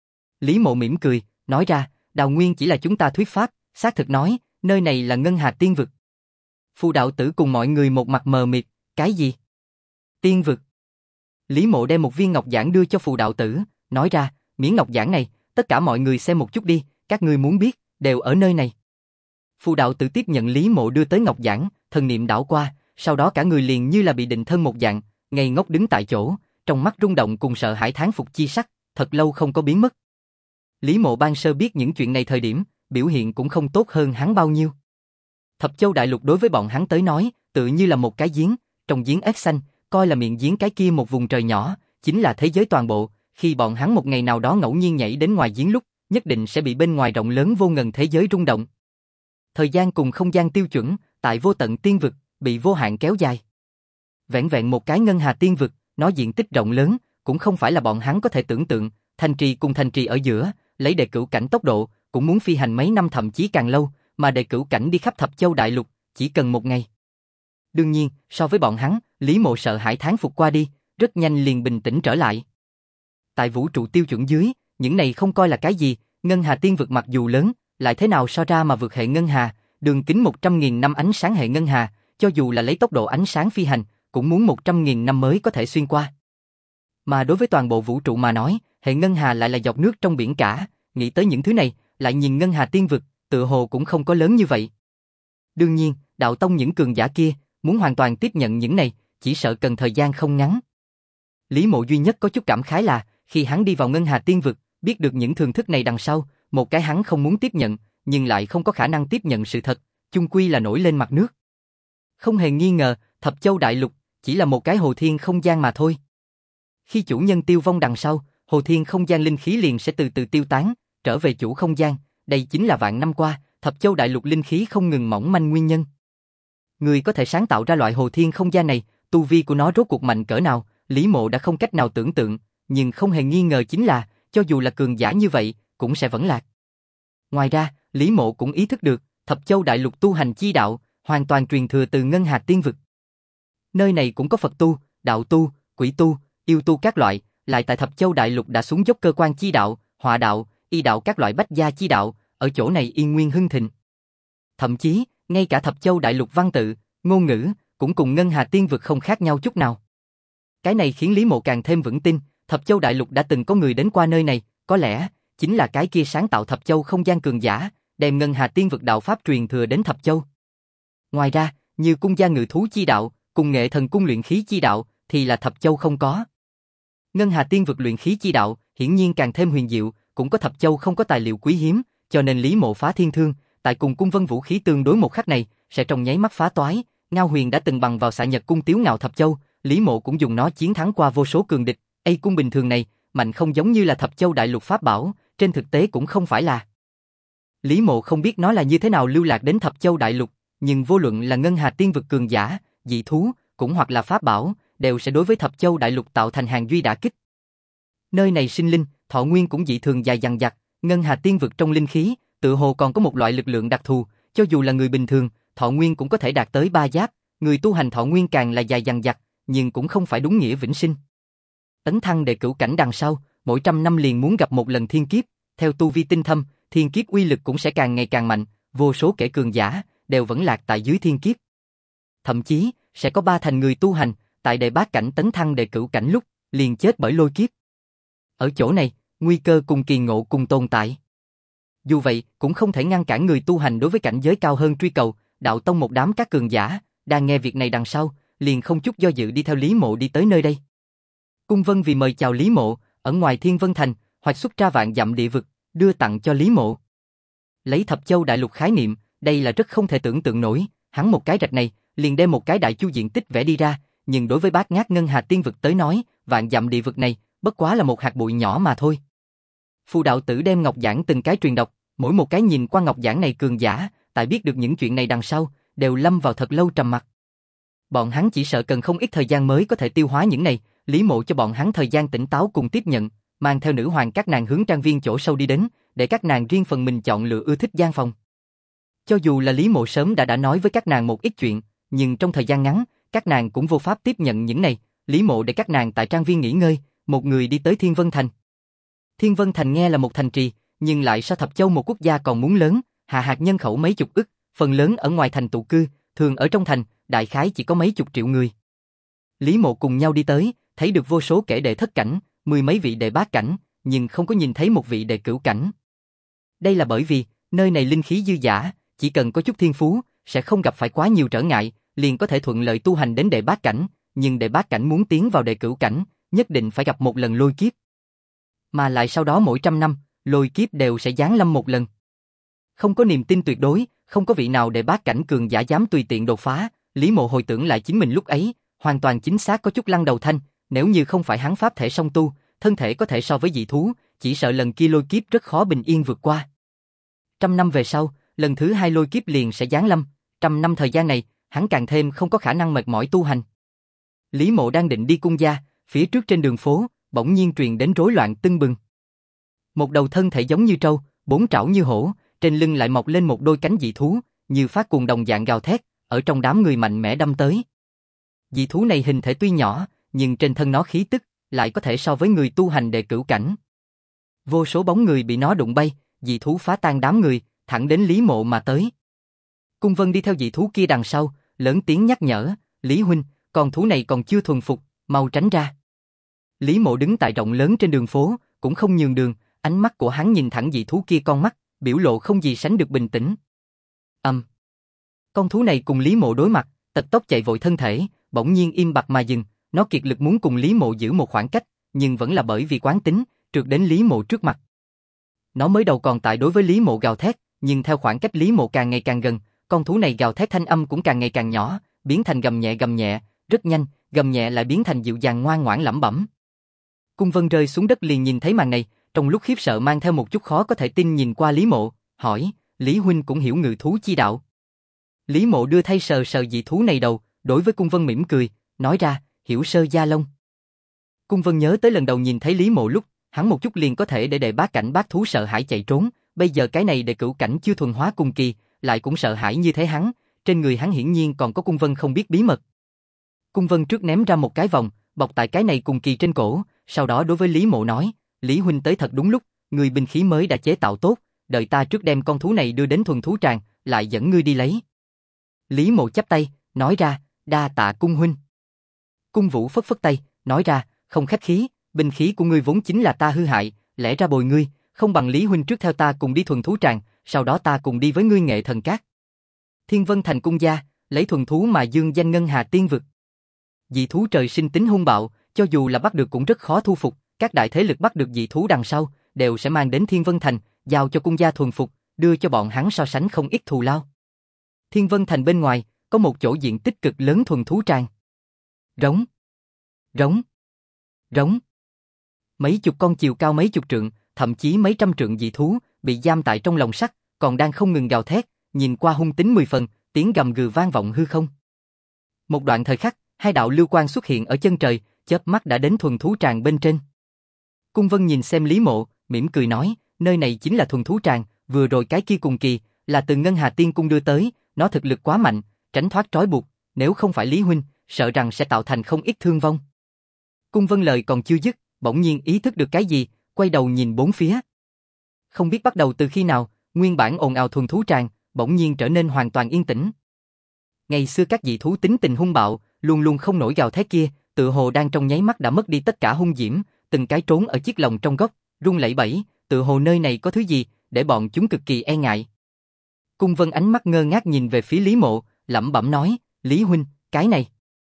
Lý Mộ mỉm cười, nói ra, Đào Nguyên chỉ là chúng ta thuyết pháp, xác thực nói, nơi này là Ngân Hà Tiên Vực. Phù đạo tử cùng mọi người một mặt mờ mịt, cái gì? Tiên Vực. Lý Mộ đem một viên ngọc giản đưa cho phù đạo tử, nói ra, miếng ngọc giản này, tất cả mọi người xem một chút đi, các ngươi muốn biết, đều ở nơi này. Phù đạo tử tiếp nhận Lý Mộ đưa tới ngọc giản, thần niệm đảo qua, sau đó cả người liền như là bị định thân một dạng, ngây ngốc đứng tại chỗ, trong mắt rung động cùng sợ hãi thán phục chi sắc, thật lâu không có biến mất. Lý Mộ ban sơ biết những chuyện này thời điểm, biểu hiện cũng không tốt hơn hắn bao nhiêu. Thập Châu đại lục đối với bọn hắn tới nói, tự như là một cái giếng, trong giếng ếch xanh, coi là miệng giếng cái kia một vùng trời nhỏ, chính là thế giới toàn bộ, khi bọn hắn một ngày nào đó ngẫu nhiên nhảy đến ngoài giếng lúc, nhất định sẽ bị bên ngoài rộng lớn vô ngần thế giới rung động. Thời gian cùng không gian tiêu chuẩn, tại vô tận tiên vực, bị vô hạn kéo dài. Vẹn vẹn một cái Ngân Hà Tiên Vực, nó diện tích rộng lớn, cũng không phải là bọn hắn có thể tưởng tượng, thành trì cùng thành trì ở giữa, lấy đệ cửu cảnh tốc độ, cũng muốn phi hành mấy năm thậm chí càng lâu, mà đệ cửu cảnh đi khắp Thập Châu đại lục, chỉ cần một ngày. Đương nhiên, so với bọn hắn, Lý Mộ sợ hãi thán phục qua đi, rất nhanh liền bình tĩnh trở lại. Tại vũ trụ tiêu chuẩn dưới, những này không coi là cái gì, ngân hà tiên vực mặc dù lớn, lại thế nào so ra mà vượt hệ ngân hà, đường kính 100.000 năm ánh sáng hệ ngân hà, cho dù là lấy tốc độ ánh sáng phi hành, cũng muốn 100.000 năm mới có thể xuyên qua. Mà đối với toàn bộ vũ trụ mà nói, hệ ngân hà lại là giọt nước trong biển cả, nghĩ tới những thứ này, lại nhìn ngân hà tiên vực, tựa hồ cũng không có lớn như vậy. Đương nhiên, đạo tông những cường giả kia, muốn hoàn toàn tiếp nhận những này, chỉ sợ cần thời gian không ngắn. Lý Mộ duy nhất có chút cảm khái là, khi hắn đi vào ngân hà tiên vực, biết được những thường thức này đằng sau, một cái hắn không muốn tiếp nhận, nhưng lại không có khả năng tiếp nhận sự thật, chung quy là nổi lên mặt nước. Không hề nghi ngờ, Thập Châu Đại Lục chỉ là một cái hồ thiên không gian mà thôi. Khi chủ nhân tiêu vong đằng sau, hồ thiên không gian linh khí liền sẽ từ từ tiêu tán, trở về chủ không gian, đây chính là vạn năm qua, Thập Châu Đại Lục linh khí không ngừng mỏng manh nguyên nhân. Người có thể sáng tạo ra loại hồ thiên không gian này, tu vi của nó rốt cuộc mạnh cỡ nào, Lý Mộ đã không cách nào tưởng tượng, nhưng không hề nghi ngờ chính là, cho dù là cường giả như vậy, cũng sẽ vẫn lạc. Ngoài ra, Lý Mộ cũng ý thức được, Thập Châu Đại Lục tu hành chi đạo, hoàn toàn truyền thừa từ ngân hà tiên vực. Nơi này cũng có Phật tu, đạo tu, quỷ tu, yêu tu các loại, lại tại Thập Châu Đại Lục đã xuống dốc cơ quan chi đạo, họa đạo, y đạo các loại bách gia chi đạo, ở chỗ này yên nguyên hưng thịnh. Thậm chí, ngay cả Thập Châu Đại Lục văn tự, ngôn ngữ, cũng cùng ngân hà tiên vực không khác nhau chút nào. Cái này khiến Lý Mộ càng thêm vững tin, Thập Châu Đại Lục đã từng có người đến qua nơi này, có lẽ chính là cái kia sáng tạo Thập Châu không gian cường giả, đem ngân hà tiên vực đạo pháp truyền thừa đến Thập Châu. Ngoài ra, như cung gia ngự thú chi đạo, cùng nghệ thần cung luyện khí chi đạo, thì là Thập Châu không có. Ngân hà tiên vực luyện khí chi đạo, hiển nhiên càng thêm huyền diệu, cũng có Thập Châu không có tài liệu quý hiếm, cho nên Lý Mộ phá thiên thương, tại cùng cung vân vũ khí tương đối một khắc này, sẽ trong nháy mắt phá toái. Ngao Huyền đã từng bằng vào xạ nhật cung tiếu ngạo Thập Châu, Lý Mộ cũng dùng nó chiến thắng qua vô số cường địch. Cung bình thường này, mạnh không giống như là Thập Châu Đại Lục pháp bảo, trên thực tế cũng không phải là. Lý Mộ không biết nó là như thế nào lưu lạc đến Thập Châu Đại Lục, nhưng vô luận là ngân hà tiên vực cường giả, dị thú, cũng hoặc là pháp bảo, đều sẽ đối với Thập Châu Đại Lục tạo thành hàng duy đả kích. Nơi này sinh linh, thọ nguyên cũng dị thường dài dằng dặc, ngân hà tiên vực trong linh khí, tự hồ còn có một loại lực lượng đặc thù, cho dù là người bình thường, thọ nguyên cũng có thể đạt tới 3 giáp, người tu hành thọ nguyên càng là dài dằng dặc, nhưng cũng không phải đúng nghĩa vĩnh sinh. Tấn thăng đệ cửu cảnh đằng sau, mỗi 100 năm liền muốn gặp một lần thiên kiếp, theo tu vi tinh thâm, thiên kiếp uy lực cũng sẽ càng ngày càng mạnh, vô số kẻ cường giả đều vẫn lạc tại dưới thiên kiếp. Thậm chí, sẽ có 3 thành người tu hành, tại đệ bát cảnh tấn thăng đệ cửu cảnh lúc, liền chết bởi lôi kiếp. Ở chỗ này, nguy cơ cùng kỳ ngộ cùng tồn tại. Dù vậy, cũng không thể ngăn cản người tu hành đối với cảnh giới cao hơn truy cầu, đạo tông một đám các cường giả, đang nghe việc này đằng sau, liền không chút do dự đi theo Lý Mộ đi tới nơi đây. Cung Vân vì mời chào Lý Mộ, ở ngoài Thiên Vân Thành, hoạch xuất ra vạn dặm địa vực, đưa tặng cho Lý Mộ. Lấy Thập Châu Đại Lục khái niệm, đây là rất không thể tưởng tượng nổi, hắn một cái rạch này, liền đem một cái đại chu diện tích vẽ đi ra, nhưng đối với bát ngát ngân hà tiên vực tới nói, vạn dặm địa vực này, bất quá là một hạt bụi nhỏ mà thôi. Phù đạo tử đem ngọc giản từng cái truyền đọc, mỗi một cái nhìn qua ngọc giản này cường giả, tại biết được những chuyện này đằng sau, đều lâm vào thật lâu trầm mặc. Bọn hắn chỉ sợ cần không ít thời gian mới có thể tiêu hóa những này, Lý Mộ cho bọn hắn thời gian tỉnh táo cùng tiếp nhận, mang theo nữ hoàng các nàng hướng trang viên chỗ sâu đi đến, để các nàng riêng phần mình chọn lựa ưa thích gian phòng. Cho dù là Lý Mộ sớm đã nói với các nàng một ít chuyện, nhưng trong thời gian ngắn, các nàng cũng vô pháp tiếp nhận những này, Lý Mộ để các nàng tại trang viên nghỉ ngơi, một người đi tới Thiên Vân Thành. Thiên Vân Thành nghe là một thành trì, nhưng lại so Thập Châu một quốc gia còn muốn lớn, hạ hạt nhân khẩu mấy chục ức, phần lớn ở ngoài thành tụ cư, thường ở trong thành, đại khái chỉ có mấy chục triệu người. Lý Mộ cùng nhau đi tới, thấy được vô số kẻ đệ thất cảnh, 10 mấy vị đệ bát cảnh, nhưng không có nhìn thấy một vị đệ cửu cảnh. Đây là bởi vì, nơi này linh khí dư dả, chỉ cần có chút thiên phú, sẽ không gặp phải quá nhiều trở ngại, liền có thể thuận lợi tu hành đến đệ bát cảnh, nhưng đệ bát cảnh muốn tiến vào đệ cửu cảnh, nhất định phải gặp một lần lôi kiếp. Mà lại sau đó mỗi 100 năm, lôi kiếp đều sẽ giáng lâm một lần. Không có niềm tin tuyệt đối, không có vị nào đệ bát cảnh cường giả dám tùy tiện đột phá, Lý Mộ hồi tưởng lại chính mình lúc ấy, hoàn toàn chính xác có chút lăn đầu thanh, nếu như không phải hắn pháp thể song tu, thân thể có thể so với dị thú, chỉ sợ lần kia lôi kiếp rất khó bình yên vượt qua. 100 năm về sau, lần thứ 2 lôi kiếp liền sẽ giáng lâm, 100 năm thời gian này, hắn càng thêm không có khả năng mệt mỏi tu hành. Lý Mộ đang định đi cung gia, phía trước trên đường phố, bỗng nhiên truyền đến rối loạn tưng bừng. Một đầu thân thể giống như trâu, 4 trảo như hổ, trên lưng lại mọc lên một đôi cánh dị thú, như phát cuồng đồng dạng gào thét, ở trong đám người mạnh mẽ đâm tới. Dị thú này hình thể tuy nhỏ, nhưng trên thân nó khí tức lại có thể so với người tu hành đệ cửu cảnh. Vô số bóng người bị nó đụng bay, dị thú phá tan đám người, thẳng đến Lý Mộ mà tới. Cung Vân đi theo dị thú kia đằng sau, lớn tiếng nhắc nhở, Lý huynh, con thú này còn chưa thuần phục, mau tránh ra. Lý Mộ đứng tại rộng lớn trên đường phố, cũng không nhường đường, ánh mắt của hắn nhìn thẳng dị thú kia con mắt, biểu lộ không gì sánh được bình tĩnh. Con thú này cùng Lý Mộ đối mặt, tật tốc chạy vội thân thể, bỗng nhiên im bặt mà dừng, nó kiệt lực muốn cùng Lý Mộ giữ một khoảng cách, nhưng vẫn là bởi vì quán tính, trượt đến Lý Mộ trước mặt. Nó mới đầu còn tại đối với Lý Mộ gào thét, nhưng theo khoảng cách Lý Mộ càng ngày càng gần, con thú này gào thét thanh âm cũng càng ngày càng nhỏ, biến thành gầm nhẹ, rất nhanh, gầm nhẹ lại biến thành dịu dàng ngoan ngoãn lẩm bẩm. Cung Vân rơi xuống đất liền nhìn thấy màn này, trong lúc khiếp sợ mang theo một chút khó có thể tin nhìn qua Lý Mộ, hỏi, Lý huynh cũng hiểu ngự thú chi đạo. Lý Mộ đưa thay sờ sờ dị thú này đầu, đối với Cung Vân mỉm cười, nói ra, hiểu sơ gia lông. Cung Vân nhớ tới lần đầu nhìn thấy Lý Mộ lúc, hắn một chút liền có thể để đệ bát cảnh bát thú sợ hãi chạy trốn, bây giờ cái này đệ cửu cảnh chưa thuần hóa cung kỳ, lại cũng sợ hãi như thế hắn, trên người hắn hiển nhiên còn có Cung Vân không biết bí mật. Cung Vân trước ném ra một cái vòng, bọc tại cái này cùng kỳ trên cổ, sau đó đối với Lý Mộ nói, Lý huynh tới thật đúng lúc, người binh khí mới đã chế tạo tốt, đợi ta trước đem con thú này đưa đến thuần thú tràng, lại dẫn ngươi đi lấy. Lý Mộ chắp tay, nói ra, đa tạ Cung huynh. Cung Vũ phất phất tay, nói ra, không khách khí, binh khí của ngươi vốn chính là ta hư hại, lẽ ra bồi ngươi, không bằng Lý huynh trước theo ta cùng đi thuần thú tràng, sau đó ta cùng đi với ngươi Nghệ Thần Các. Thiên Vân Thành cung gia, lấy thuần thú mà dương danh ngân hà tiên vực. Dị thú trời sinh tính hung bạo, cho dù là bắt được cũng rất khó thu phục, các đại thế lực bắt được dị thú đằng sau, đều sẽ mang đến Thiên Vân Thành, giao cho cung gia thuần phục, đưa cho bọn hắn so sánh không ít thù lao. Thiên Vân Thành bên ngoài, có một chỗ diện tích cực lớn thuần thú tràng. Rống, rống, rống. Mấy chục con chiều cao mấy chục trượng, thậm chí mấy trăm trượng dị thú, bị giam tại trong lồng sắt, còn đang không ngừng gào thét, nhìn qua hung tính 10 phần, tiếng gầm gừ vang vọng hư không. Một đoạn thời khắc, hai đạo lưu quang xuất hiện ở chân trời, chớp mắt đã đến thuần thú tràng bên trên. Cung Vân nhìn xem Lý Mộ, mỉm cười nói, nơi này chính là thuần thú tràng, vừa rồi cái kia cùng kỳ, là từ Ngân Hà Tiên Cung đưa tới, nó thực lực quá mạnh, tránh thoát trói buộc, nếu không phải Lý huynh, sợ rằng sẽ tạo thành không ít thương vong. Cung Vân lời còn chưa dứt, bỗng nhiên ý thức được cái gì, quay đầu nhìn bốn phía. Không biết bắt đầu từ khi nào, nguyên bản ồn ào thuần thú tràng, bỗng nhiên trở nên hoàn toàn yên tĩnh. Ngày xưa các dị thú tính tình hung bạo, luôn luôn không nổi gào thét kia, tự hồ đang trong nháy mắt đã mất đi tất cả hung diễm, từng cái trốn ở chiếc lồng trong góc, run lẩy bẩy, tự hồ nơi này có thứ gì, để bọn chúng cực kỳ e ngại. Cung Vân ánh mắt ngơ ngác nhìn về phía Lý Mộ, lẩm bẩm nói, Lý huynh, cái này.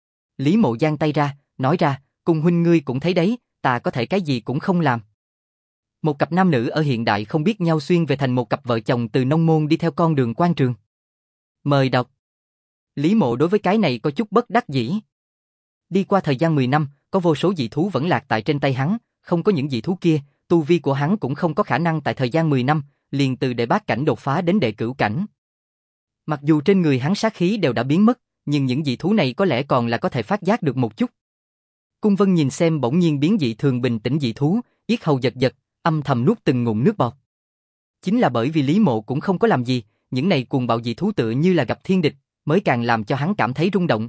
Lý Mộ giang tay ra, nói ra, Cung huynh ngươi cũng thấy đấy, ta có thể cái gì cũng không làm. Một cặp nam nữ ở hiện đại không biết nhau xuyên về thành một cặp vợ chồng từ nông môn đi theo con đường quan trường. Mời đọc. Lý Mộ đối với cái này có chút bất đắc dĩ. Đi qua thời gian 10 năm, có vô số dị thú vẫn lạc tại trên tay hắn, không có những dị thú kia, tu vi của hắn cũng không có khả năng tại thời gian 10 năm, liền từ đệ bát cảnh đột phá đến đệ cửu cảnh. Mặc dù trên người hắn sát khí đều đã biến mất, nhưng những dị thú này có lẽ còn là có thể phát giác được một chút. Cung Vân nhìn xem bỗng nhiên biến dị thường bình tĩnh dị thú, yết hầu giật giật, âm thầm nuốt từng ngụm nước bọt. Chính là bởi vì Lý Mộ cũng không có làm gì, những này cuồng bạo dị thú tựa như là gặp thiên địch, mới càng làm cho hắn cảm thấy rung động.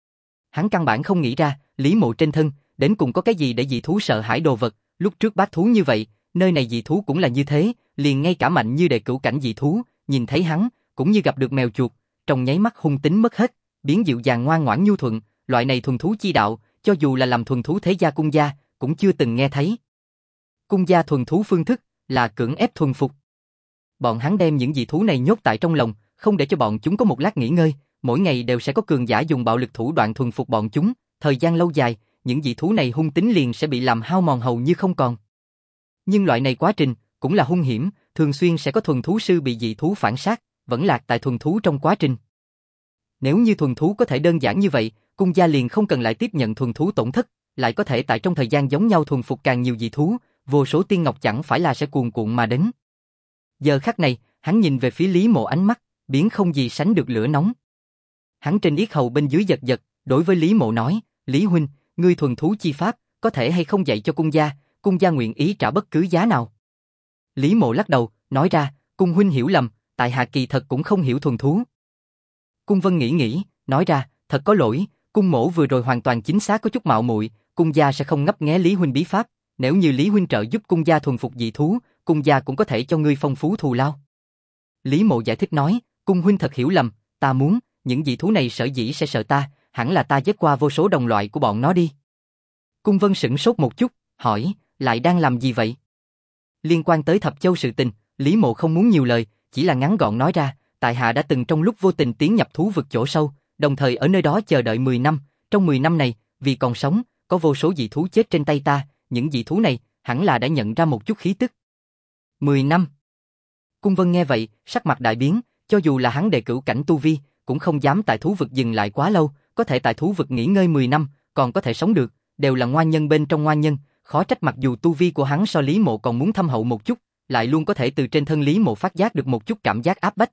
Hắn căn bản không nghĩ ra, Lý Mộ trên thân, đến cùng có cái gì để dị thú sợ hãi đồ vật, lúc trước bát thú như vậy, nơi này dị thú cũng là như thế, liền ngay cả mạnh như đệ cửu cảnh dị thú, nhìn thấy hắn, cũng như gặp được mèo chuột, trong nháy mắt hung tính mất hết, biến dịu dàng ngoan ngoãn nhu thuận, loại này thuần thú chi đạo, cho dù là làm thuần thú thế gia cung gia, cũng chưa từng nghe thấy. Cung gia thuần thú phương thức, là cưỡng ép thuần phục. Bọn hắn đem những dị thú này nhốt tại trong lồng, không để cho bọn chúng có một lát nghỉ ngơi, mỗi ngày đều sẽ có cường giả dùng bạo lực thủ đoạn thuần phục bọn chúng, thời gian lâu dài, những dị thú này hung tính liền sẽ bị làm hao mòn hầu như không còn. Nhưng loại này quá trình, cũng là hung hiểm, thường xuyên sẽ có thuần thú sư bị dị thú phản sát, vẫn lạc tại thuần thú trong quá trình. Nếu như thuần thú có thể đơn giản như vậy, cung gia liền không cần lại tiếp nhận thuần thú tổn thất, lại có thể tại trong thời gian giống nhau thuần phục càng nhiều dị thú, vô số tiên ngọc chẳng phải là sẽ cuồn cuộn mà đến. Giờ khắc này, hắn nhìn về phía Lý Mộ ánh mắt, biến không gì sánh được lửa nóng. Hắn trên yết hầu bên dưới giật giật, đối với Lý Mộ nói, Lý huynh, ngươi thuần thú chi pháp, có thể hay không dạy cho cung gia nguyện ý trả bất cứ giá nào. Lý Mộ lắc đầu, nói ra, cung huynh hiểu lầm, tại hạ kỳ thật cũng không hiểu thuần thú. Cung Vân nghĩ, nói ra, thật có lỗi, Cung mỗ vừa rồi hoàn toàn chính xác có chút mạo muội, cung gia sẽ không ngấp nghé Lý huynh bí pháp, nếu như Lý huynh trợ giúp cung gia thuần phục dị thú, cung gia cũng có thể cho ngươi phong phú thù lao. Lý Mộ giải thích nói, cung huynh thật hiểu lầm, ta muốn, những dị thú này sở dĩ sẽ sợ ta, hẳn là ta giết qua vô số đồng loại của bọn nó đi. Cung Vân sửng sốt một chút, hỏi, lại đang làm gì vậy? Liên quan tới Thập Châu sự tình, Lý Mộ không muốn nhiều lời, chỉ là ngắn gọn nói ra, tại hạ đã từng trong lúc vô tình tiến nhập thú vực chỗ sâu, đồng thời ở nơi đó chờ đợi 10 năm, trong 10 năm này, vì còn sống, có vô số dị thú chết trên tay ta, những dị thú này, hẳn là đã nhận ra một chút khí tức. 10 năm. Cung Vân nghe vậy, sắc mặt đại biến, cho dù là hắn đệ cửu cảnh tu vi, cũng không dám tại thú vực dừng lại quá lâu, có thể tại thú vực nghỉ ngơi 10 năm, còn có thể sống được, đều là ngoan nhân bên trong ngoan nhân, khó trách mặc dù tu vi của hắn so Lý Mộ còn muốn thâm hậu một chút, lại luôn có thể từ trên thân Lý Mộ phát giác được một chút cảm giác áp bách.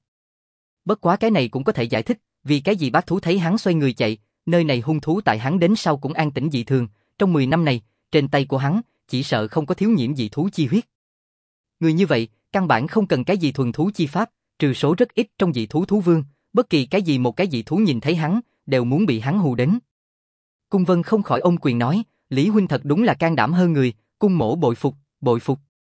Bất quá cái này cũng có thể giải thích, vì cái gì bác thú thấy hắn xoay người chạy, nơi này hung thú tại hắn đến sau cũng an tĩnh dị thường, trong 10 năm này, trên tay của hắn, chỉ sợ không có thiếu nhiễm dị thú chi huyết. Người như vậy, căn bản không cần cái gì thuần thú chi pháp, trừ số rất ít trong dị thú thú vương, bất kỳ cái gì một cái dị thú nhìn thấy hắn, đều muốn bị hắn hù đến. Cung Vân không khỏi ôm quyền nói, Lý huynh thật đúng là can đảm hơn người, cung mỗ bội phục, bội phục.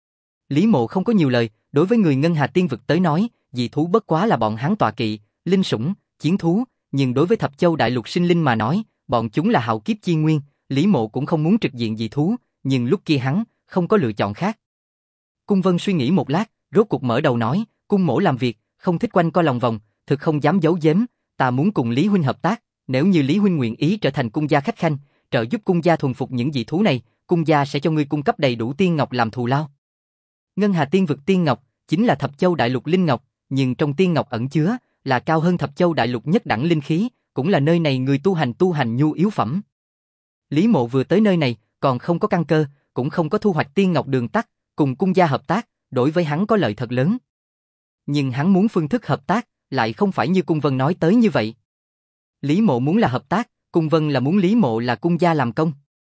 Lý Mộ không có nhiều lời, đối với người Ngân Hà Tiên vực tới nói, dị thú bất quá là bọn hắn tọa kỵ, linh sủng, chiến thú, nhưng đối với Thập Châu đại lục sinh linh mà nói, bọn chúng là hạo kiếp chi nguyên, Lý Mộ cũng không muốn trực diện dị thú, nhưng lúc kia hắn không có lựa chọn khác. Cung Vân suy nghĩ một lát, rốt cuộc mở đầu nói, cung mỗ làm việc, không thích quanh co lòng vòng, thực không dám giấu giếm, ta muốn cùng Lý huynh hợp tác, nếu như Lý huynh nguyện ý trở thành cung gia khách khanh, trợ giúp cung gia thuần phục những dị thú này, cung gia sẽ cho ngươi cung cấp đầy đủ tiên ngọc làm thù lao. Ngân Hà Tiên vực tiên ngọc chính là Thập Châu đại lục linh ngọc, nhưng trong tiên ngọc ẩn chứa là cao hơn Thập Châu đại lục nhất đẳng linh khí, cũng là nơi này người tu hành nhu yếu phẩm. Lý Mộ vừa tới nơi này, còn không có căn cơ, cũng không có thu hoạch tiên ngọc đường tắt, cùng cung gia hợp tác, đối với hắn có lợi thật lớn. Nhưng hắn muốn phương thức hợp tác, lại không phải như Cung Vân nói tới như vậy. Lý Mộ muốn là hợp tác, Cung Vân là muốn Lý Mộ là cung gia làm công.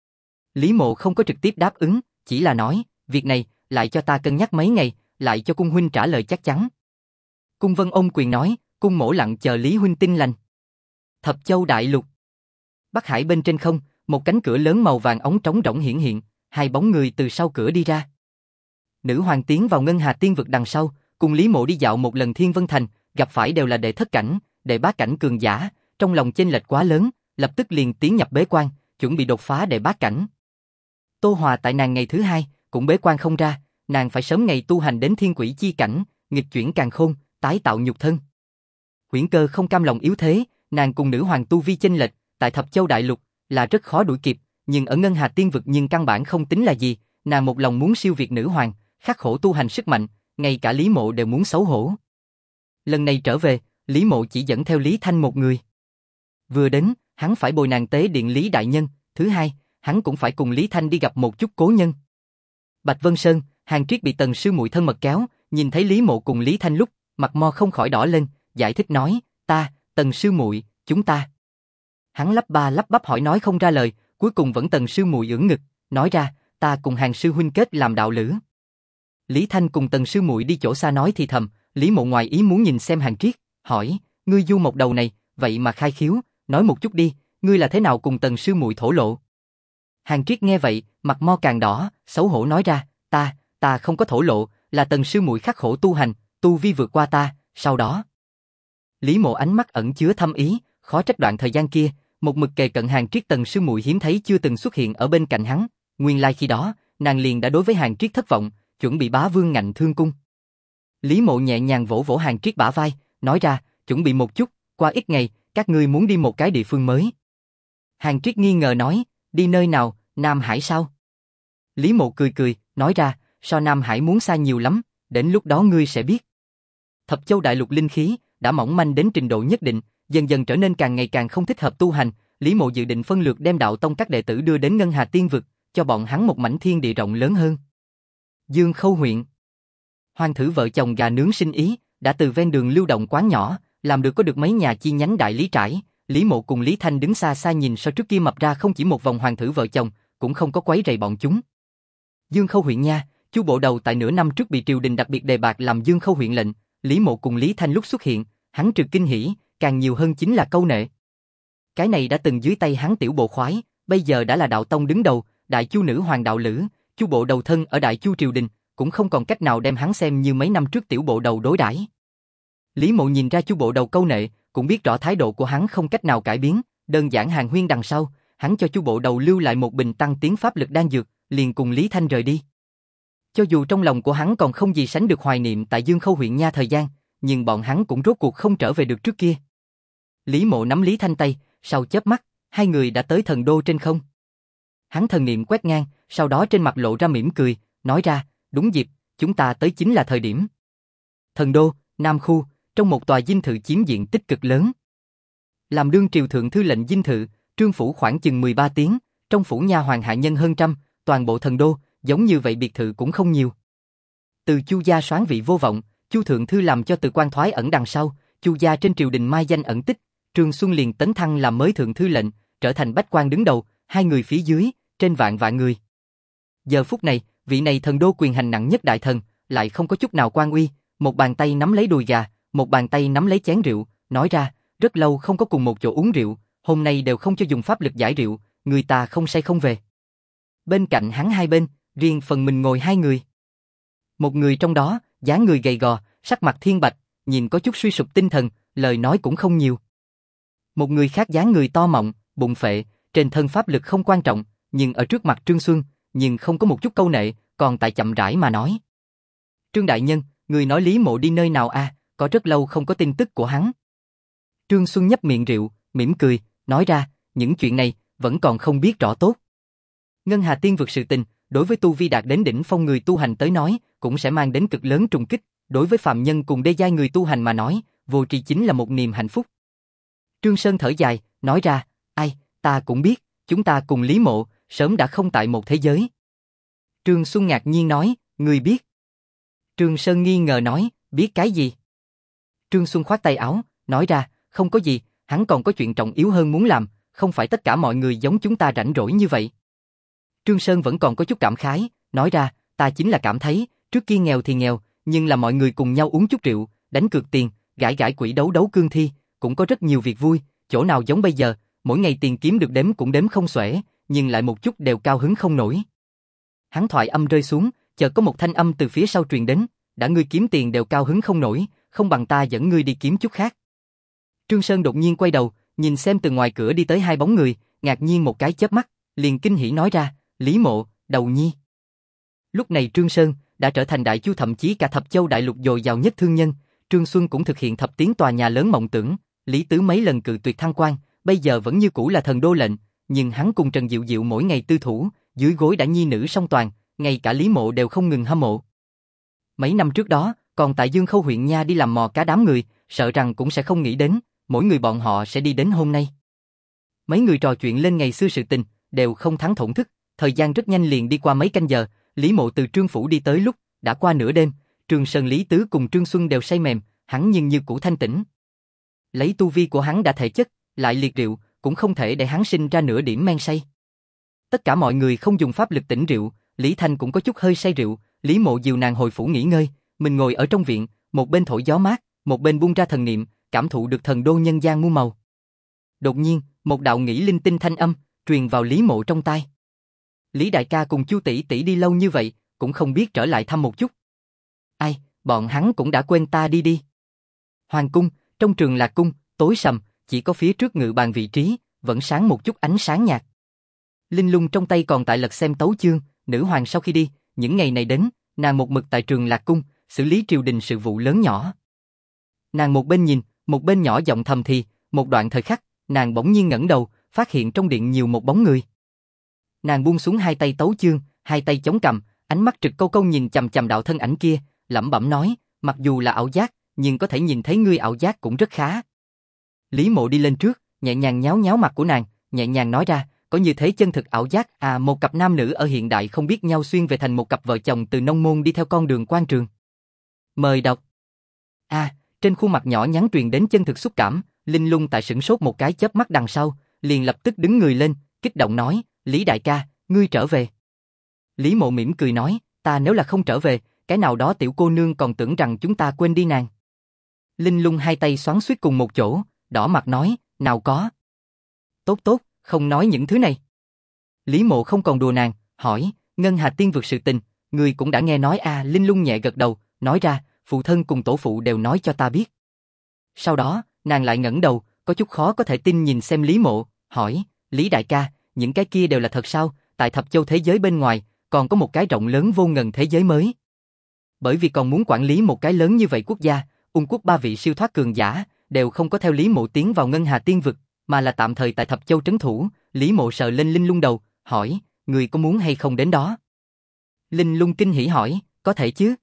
Lý Mộ không có trực tiếp đáp ứng, chỉ là nói, việc này, lại cho ta cân nhắc mấy ngày, lại cho cung huynh trả lời chắc chắn. Cung Vân ôm quyền nói, cung mỗ lặng chờ Lý huynh tin lành. Thập Châu đại lục. Bắc Hải bên trên không, một cánh cửa lớn màu vàng óng trống rỗng hiển hiện, hai bóng người từ sau cửa đi ra. Nữ hoàng tiến vào Ngân Hà Tiên vực đằng sau, cùng Lý Mộ đi dạo một lần Thiên Vân Thành, gặp phải đều là đệ thất cảnh, đệ bát cảnh cường giả, trong lòng chênh lệch quá lớn, lập tức liền tiến nhập bế quan, chuẩn bị đột phá đệ bát cảnh. Tô Hòa tại nàng ngày thứ hai, cũng bế quan không ra, nàng phải sớm ngày tu hành đến thiên quỷ chi cảnh, nghịch chuyển càn khôn, tái tạo nhục thân. Huyễn Cơ không cam lòng yếu thế, nàng cùng nữ hoàng tu vi chênh lệch, tại Thập Châu đại lục là rất khó đuổi kịp, nhưng ở Ngân Hà Tiên vực nhưng căn bản không tính là gì, nàng một lòng muốn siêu việt nữ hoàng, khắc khổ tu hành sức mạnh, ngay cả Lý Mộ đều muốn xấu hổ. Lần này trở về, Lý Mộ chỉ dẫn theo Lý Thanh một người. Vừa đến, hắn phải bồi nàng tế điện Lý đại nhân, thứ hai, hắn cũng phải cùng Lý Thanh đi gặp một chút cố nhân. Bạch Vân Sơn, Hàn Triết bị Tần sư muội thân mật kéo, nhìn thấy Lý Mộ cùng Lý Thanh lúc, mặt mo không khỏi đỏ lên, giải thích nói, ta, Tần sư muội, chúng ta. Hắn lắp ba lắp bắp hỏi nói không ra lời, cuối cùng vẫn Tần sư muội ưỡn ngực, nói ra, ta cùng Hàn sư huynh kết làm đạo lữ. Lý Thanh cùng Tần sư muội đi chỗ xa nói thì thầm, Lý Mộ ngoài ý muốn nhìn xem Hàn Triết, hỏi, ngươi du một đầu này, vậy mà khai khiếu, nói một chút đi, ngươi là thế nào cùng Tần sư muội thổ lộ? Hàn Triết nghe vậy, mặt mo càng đỏ, xấu hổ nói ra, ta không có thổ lộ, là Tần sư muội khắc khổ tu hành, tu vi vượt qua ta, sau đó. Lý Mộ ánh mắt ẩn chứa thâm ý, khó trách đoạn thời gian kia, một mực kề cận Hàn Triết Tần sư muội hiếm thấy chưa từng xuất hiện ở bên cạnh hắn, nguyên lai khi đó, nàng liền đã đối với Hàn Triết thất vọng, chuẩn bị bá vương ngạnh thương cung. Lý Mộ nhẹ nhàng vỗ vỗ Hàn Triết bả vai, nói ra, chuẩn bị một chút, qua ít ngày, các ngươi muốn đi một cái địa phương mới. Hàn Triết nghi ngờ nói, đi nơi nào, Nam Hải sao? Lý Mộ cười cười, nói ra, so Nam Hải muốn xa nhiều lắm, đến lúc đó ngươi sẽ biết. Thập Châu đại lục linh khí đã mỏng manh đến trình độ nhất định, dần dần trở nên càng ngày càng không thích hợp tu hành. Lý Mộ dự định phân lượt đem đạo tông các đệ tử đưa đến Ngân Hà Tiên vực, cho bọn hắn một mảnh thiên địa rộng lớn hơn. Dương Khâu huyện. Hoàng thử vợ chồng gà nướng sinh ý, đã từ ven đường lưu động quán nhỏ, làm được có được mấy nhà chi nhánh đại lý trải. Lý Mộ cùng Lý Thanh đứng xa xa nhìn so trước kia mập ra không chỉ một vòng hoàng thử vợ chồng, cũng không có quấy rầy bọn chúng. Dương Khâu huyện nha, Chu bộ đầu tại nửa năm trước bị triều đình đặc biệt đề bạt làm Dương Khâu huyện lệnh. Lý Mộ cùng Lý Thanh lúc xuất hiện, hắn trừ kinh hỉ, càng nhiều hơn chính là câu nệ. Cái này đã từng dưới tay hắn tiểu bộ khoái, bây giờ đã là đạo tông đứng đầu, đại chu nữ hoàng đạo lữ, chu bộ đầu thân ở đại chu triều đình, cũng không còn cách nào đem hắn xem như mấy năm trước tiểu bộ đầu đối đãi. Lý Mộ nhìn ra chu bộ đầu câu nệ, cũng biết rõ thái độ của hắn không cách nào cải biến, đơn giản hàn huyên đằng sau, hắn cho chu bộ đầu lưu lại một bình tăng tiến pháp lực đan dược, liền cùng Lý Thanh rời đi. Cho dù trong lòng của hắn còn không gì sánh được hoài niệm tại Dương Khâu huyện nha thời gian, nhưng bọn hắn cũng rốt cuộc không trở về được trước kia. Lý Mộ nắm Lý Thanh tay, sau chớp mắt, hai người đã tới thần đô trên không. Hắn thần niệm quét ngang, sau đó trên mặt lộ ra mỉm cười, nói ra, đúng dịp, chúng ta tới chính là thời điểm. Thần đô, Nam Khu, trong một tòa dinh thự chiếm diện tích cực lớn. Làm đương triều thượng thư lệnh dinh thự, trương phủ khoảng chừng 13 tiếng, trong phủ nha hoàn hạ nhân hơn trăm, toàn bộ thần đô, giống như vậy biệt thự cũng không nhiều. Từ Chu gia soán vị vô vọng, Chu thượng thư làm cho Từ quan thoái ẩn đằng sau, Chu gia trên triều đình mai danh ẩn tích, Trương Xuân liền tấn thăng làm mới thượng thư lệnh, trở thành bách quan đứng đầu, hai người phía dưới, trên vạn vạn người. Giờ phút này, vị này thần đô quyền hành nặng nhất đại thần, lại không có chút nào quan uy, một bàn tay nắm lấy đùi gà, một bàn tay nắm lấy chén rượu, nói ra, rất lâu không có cùng một chỗ uống rượu, hôm nay đều không cho dùng pháp lực giải rượu, người ta không say không về. Bên cạnh hắn hai bên, riêng phần mình ngồi hai người. Một người trong đó, dáng người gầy gò, sắc mặt thiên bạch, nhìn có chút suy sụp tinh thần, lời nói cũng không nhiều. Một người khác dáng người to mọng, bụng phệ, trên thân pháp lực không quan trọng, nhưng ở trước mặt Trương Xuân, nhưng không có một chút câu nệ, còn tại chậm rãi mà nói. Trương đại nhân, người nói Lý Mộ đi nơi nào à, có rất lâu không có tin tức của hắn. Trương Xuân nhấp miệng rượu, mỉm cười, nói ra, những chuyện này, vẫn còn không biết rõ tốt. Ngân Hà Tiên vực sự tình, đối với tu vi đạt đến đỉnh phong người tu hành tới nói, cũng sẽ mang đến cực lớn trùng kích, đối với phàm nhân cùng đê giai người tu hành mà nói, vô tri chính là một niềm hạnh phúc. Trương Sơn thở dài, nói ra, ai, ta cũng biết, chúng ta cùng Lý Mộ, sớm đã không tại một thế giới. Trương Xuân ngạc nhiên nói, người biết. Trương Sơn nghi ngờ nói, biết cái gì? Trương Xuân khoát tay áo, nói ra, không có gì, hắn còn có chuyện trọng yếu hơn muốn làm, không phải tất cả mọi người giống chúng ta rảnh rỗi như vậy. Trương Sơn vẫn còn có chút cảm khái, nói ra, ta chính là cảm thấy, trước kia nghèo thì nghèo, nhưng là mọi người cùng nhau uống chút rượu, đánh cược tiền, gãi gãi quỷ đấu đấu cương thi, cũng có rất nhiều việc vui, chỗ nào giống bây giờ, mỗi ngày tiền kiếm được đếm cũng đếm không xuể, nhưng lại một chút đều cao hứng không nổi. Hắn thoại âm rơi xuống, chợt có một thanh âm từ phía sau truyền đến, đã ngươi kiếm tiền đều cao hứng không nổi, không bằng ta dẫn ngươi đi kiếm chút khác. Trương Sơn đột nhiên quay đầu, nhìn xem từ ngoài cửa đi tới hai bóng người, ngạc nhiên một cái chớp mắt, liền kinh hỉ nói ra, Lý Mộ, Đầu Nhi. Lúc này Trương Sơn đã trở thành đại chu thậm chí cả thập châu đại lục dồi dào nhất thương nhân, Trương Xuân cũng thực hiện thập tiến tòa nhà lớn mộng tưởng, Lý Tứ mấy lần cự tuyệt thăng quan, bây giờ vẫn như cũ là thần đô lệnh, nhưng hắn cùng Trần Diệu Diệu mỗi ngày tư thủ, dưới gối đã nhi nữ song toàn, ngay cả Lý Mộ đều không ngừng hâm mộ. Mấy năm trước đó, còn tại Dương Khâu huyện nha đi làm mò cá đám người, sợ rằng cũng sẽ không nghĩ đến, mỗi người bọn họ sẽ đi đến hôm nay. Mấy người trò chuyện lên ngày xưa sự tình, đều không thắng thổn thức, thời gian rất nhanh liền đi qua mấy canh giờ, Lý Mộ từ Trương phủ đi tới lúc đã qua nửa đêm, Trương Sơn Lý Tứ cùng Trương Xuân đều say mềm, hắn nhưng như cũ thanh tĩnh. Lấy tu vi của hắn đã thể chất, lại liệt rượu, cũng không thể để hắn sinh ra nửa điểm men say. Tất cả mọi người không dùng pháp lực tỉnh rượu, Lý Thanh cũng có chút hơi say rượu, Lý Mộ dìu nàng hồi phủ nghỉ ngơi, mình ngồi ở trong viện, một bên thổi gió mát, một bên buông ra thần niệm, cảm thụ được thần đô nhân gian muôn màu. Đột nhiên, một đạo nghĩ linh tinh thanh âm truyền vào Lý Mộ trong tai. Lý đại ca cùng Chu tỷ tỷ đi lâu như vậy, cũng không biết trở lại thăm một chút. Ai, bọn hắn cũng đã quên ta đi. Hoàng cung, trong Trường Lạc cung, tối sầm, chỉ có phía trước ngự bàn vị trí, vẫn sáng một chút ánh sáng nhạt. Linh Lung trong tay còn tại lật xem tấu chương, nữ hoàng sau khi đi, những ngày này đến, nàng một mực tại Trường Lạc cung, xử lý triều đình sự vụ lớn nhỏ. Nàng một bên nhìn, một bên nhỏ giọng thầm thì, một đoạn thời khắc, nàng bỗng nhiên ngẩng đầu, phát hiện trong điện nhiều một bóng người. Nàng buông xuống hai tay tấu chương, hai tay chống cằm, ánh mắt trực câu câu nhìn chằm chằm đạo thân ảnh kia, lẩm bẩm nói, mặc dù là ảo giác, nhưng có thể nhìn thấy ngươi ảo giác cũng rất khá. Lý Mộ đi lên trước, nhẹ nhàng nhéo nhéo mặt của nàng, nhẹ nhàng nói ra, có như thế chân thực ảo giác à, một cặp nam nữ ở hiện đại không biết nhau xuyên về thành một cặp vợ chồng từ nông môn đi theo con đường quan trường. Mời đọc. Trên khuôn mặt nhỏ nhắn truyền đến chân thực xúc cảm, Linh Lung tại sửng sốt một cái chớp mắt đằng sau, liền lập tức đứng người lên, kích động nói, Lý đại ca, ngươi trở về. Lý Mộ mỉm cười nói, ta nếu là không trở về, cái nào đó tiểu cô nương còn tưởng rằng chúng ta quên đi nàng. Linh Lung hai tay xoắn xuýt cùng một chỗ, đỏ mặt nói, nào có. tốt tốt, không nói những thứ này. Lý Mộ không còn đùa nàng, hỏi, Ngân Hà Tiên Vực sự tình, người cũng đã nghe nói à? Linh Lung nhẹ gật đầu, nói ra, phụ thân cùng tổ phụ đều nói cho ta biết. Sau đó, nàng lại ngẩng đầu, có chút khó có thể tin nhìn xem Lý Mộ, hỏi, Lý đại ca, những cái kia đều là thật sao? Tại Thập Châu thế giới bên ngoài, còn có một cái rộng lớn vô ngần thế giới mới. Bởi vì còn muốn quản lý một cái lớn như vậy quốc gia, Ung quốc 3 vị siêu thoát cường giả đều không có theo Lý Mộ tiến vào Ngân Hà Tiên Vực, mà là tạm thời tại Thập Châu trấn thủ. Lý Mộ sờ lên Linh Lung đầu, hỏi, người có muốn hay không đến đó? Linh Lung kinh hỉ hỏi, có thể chứ?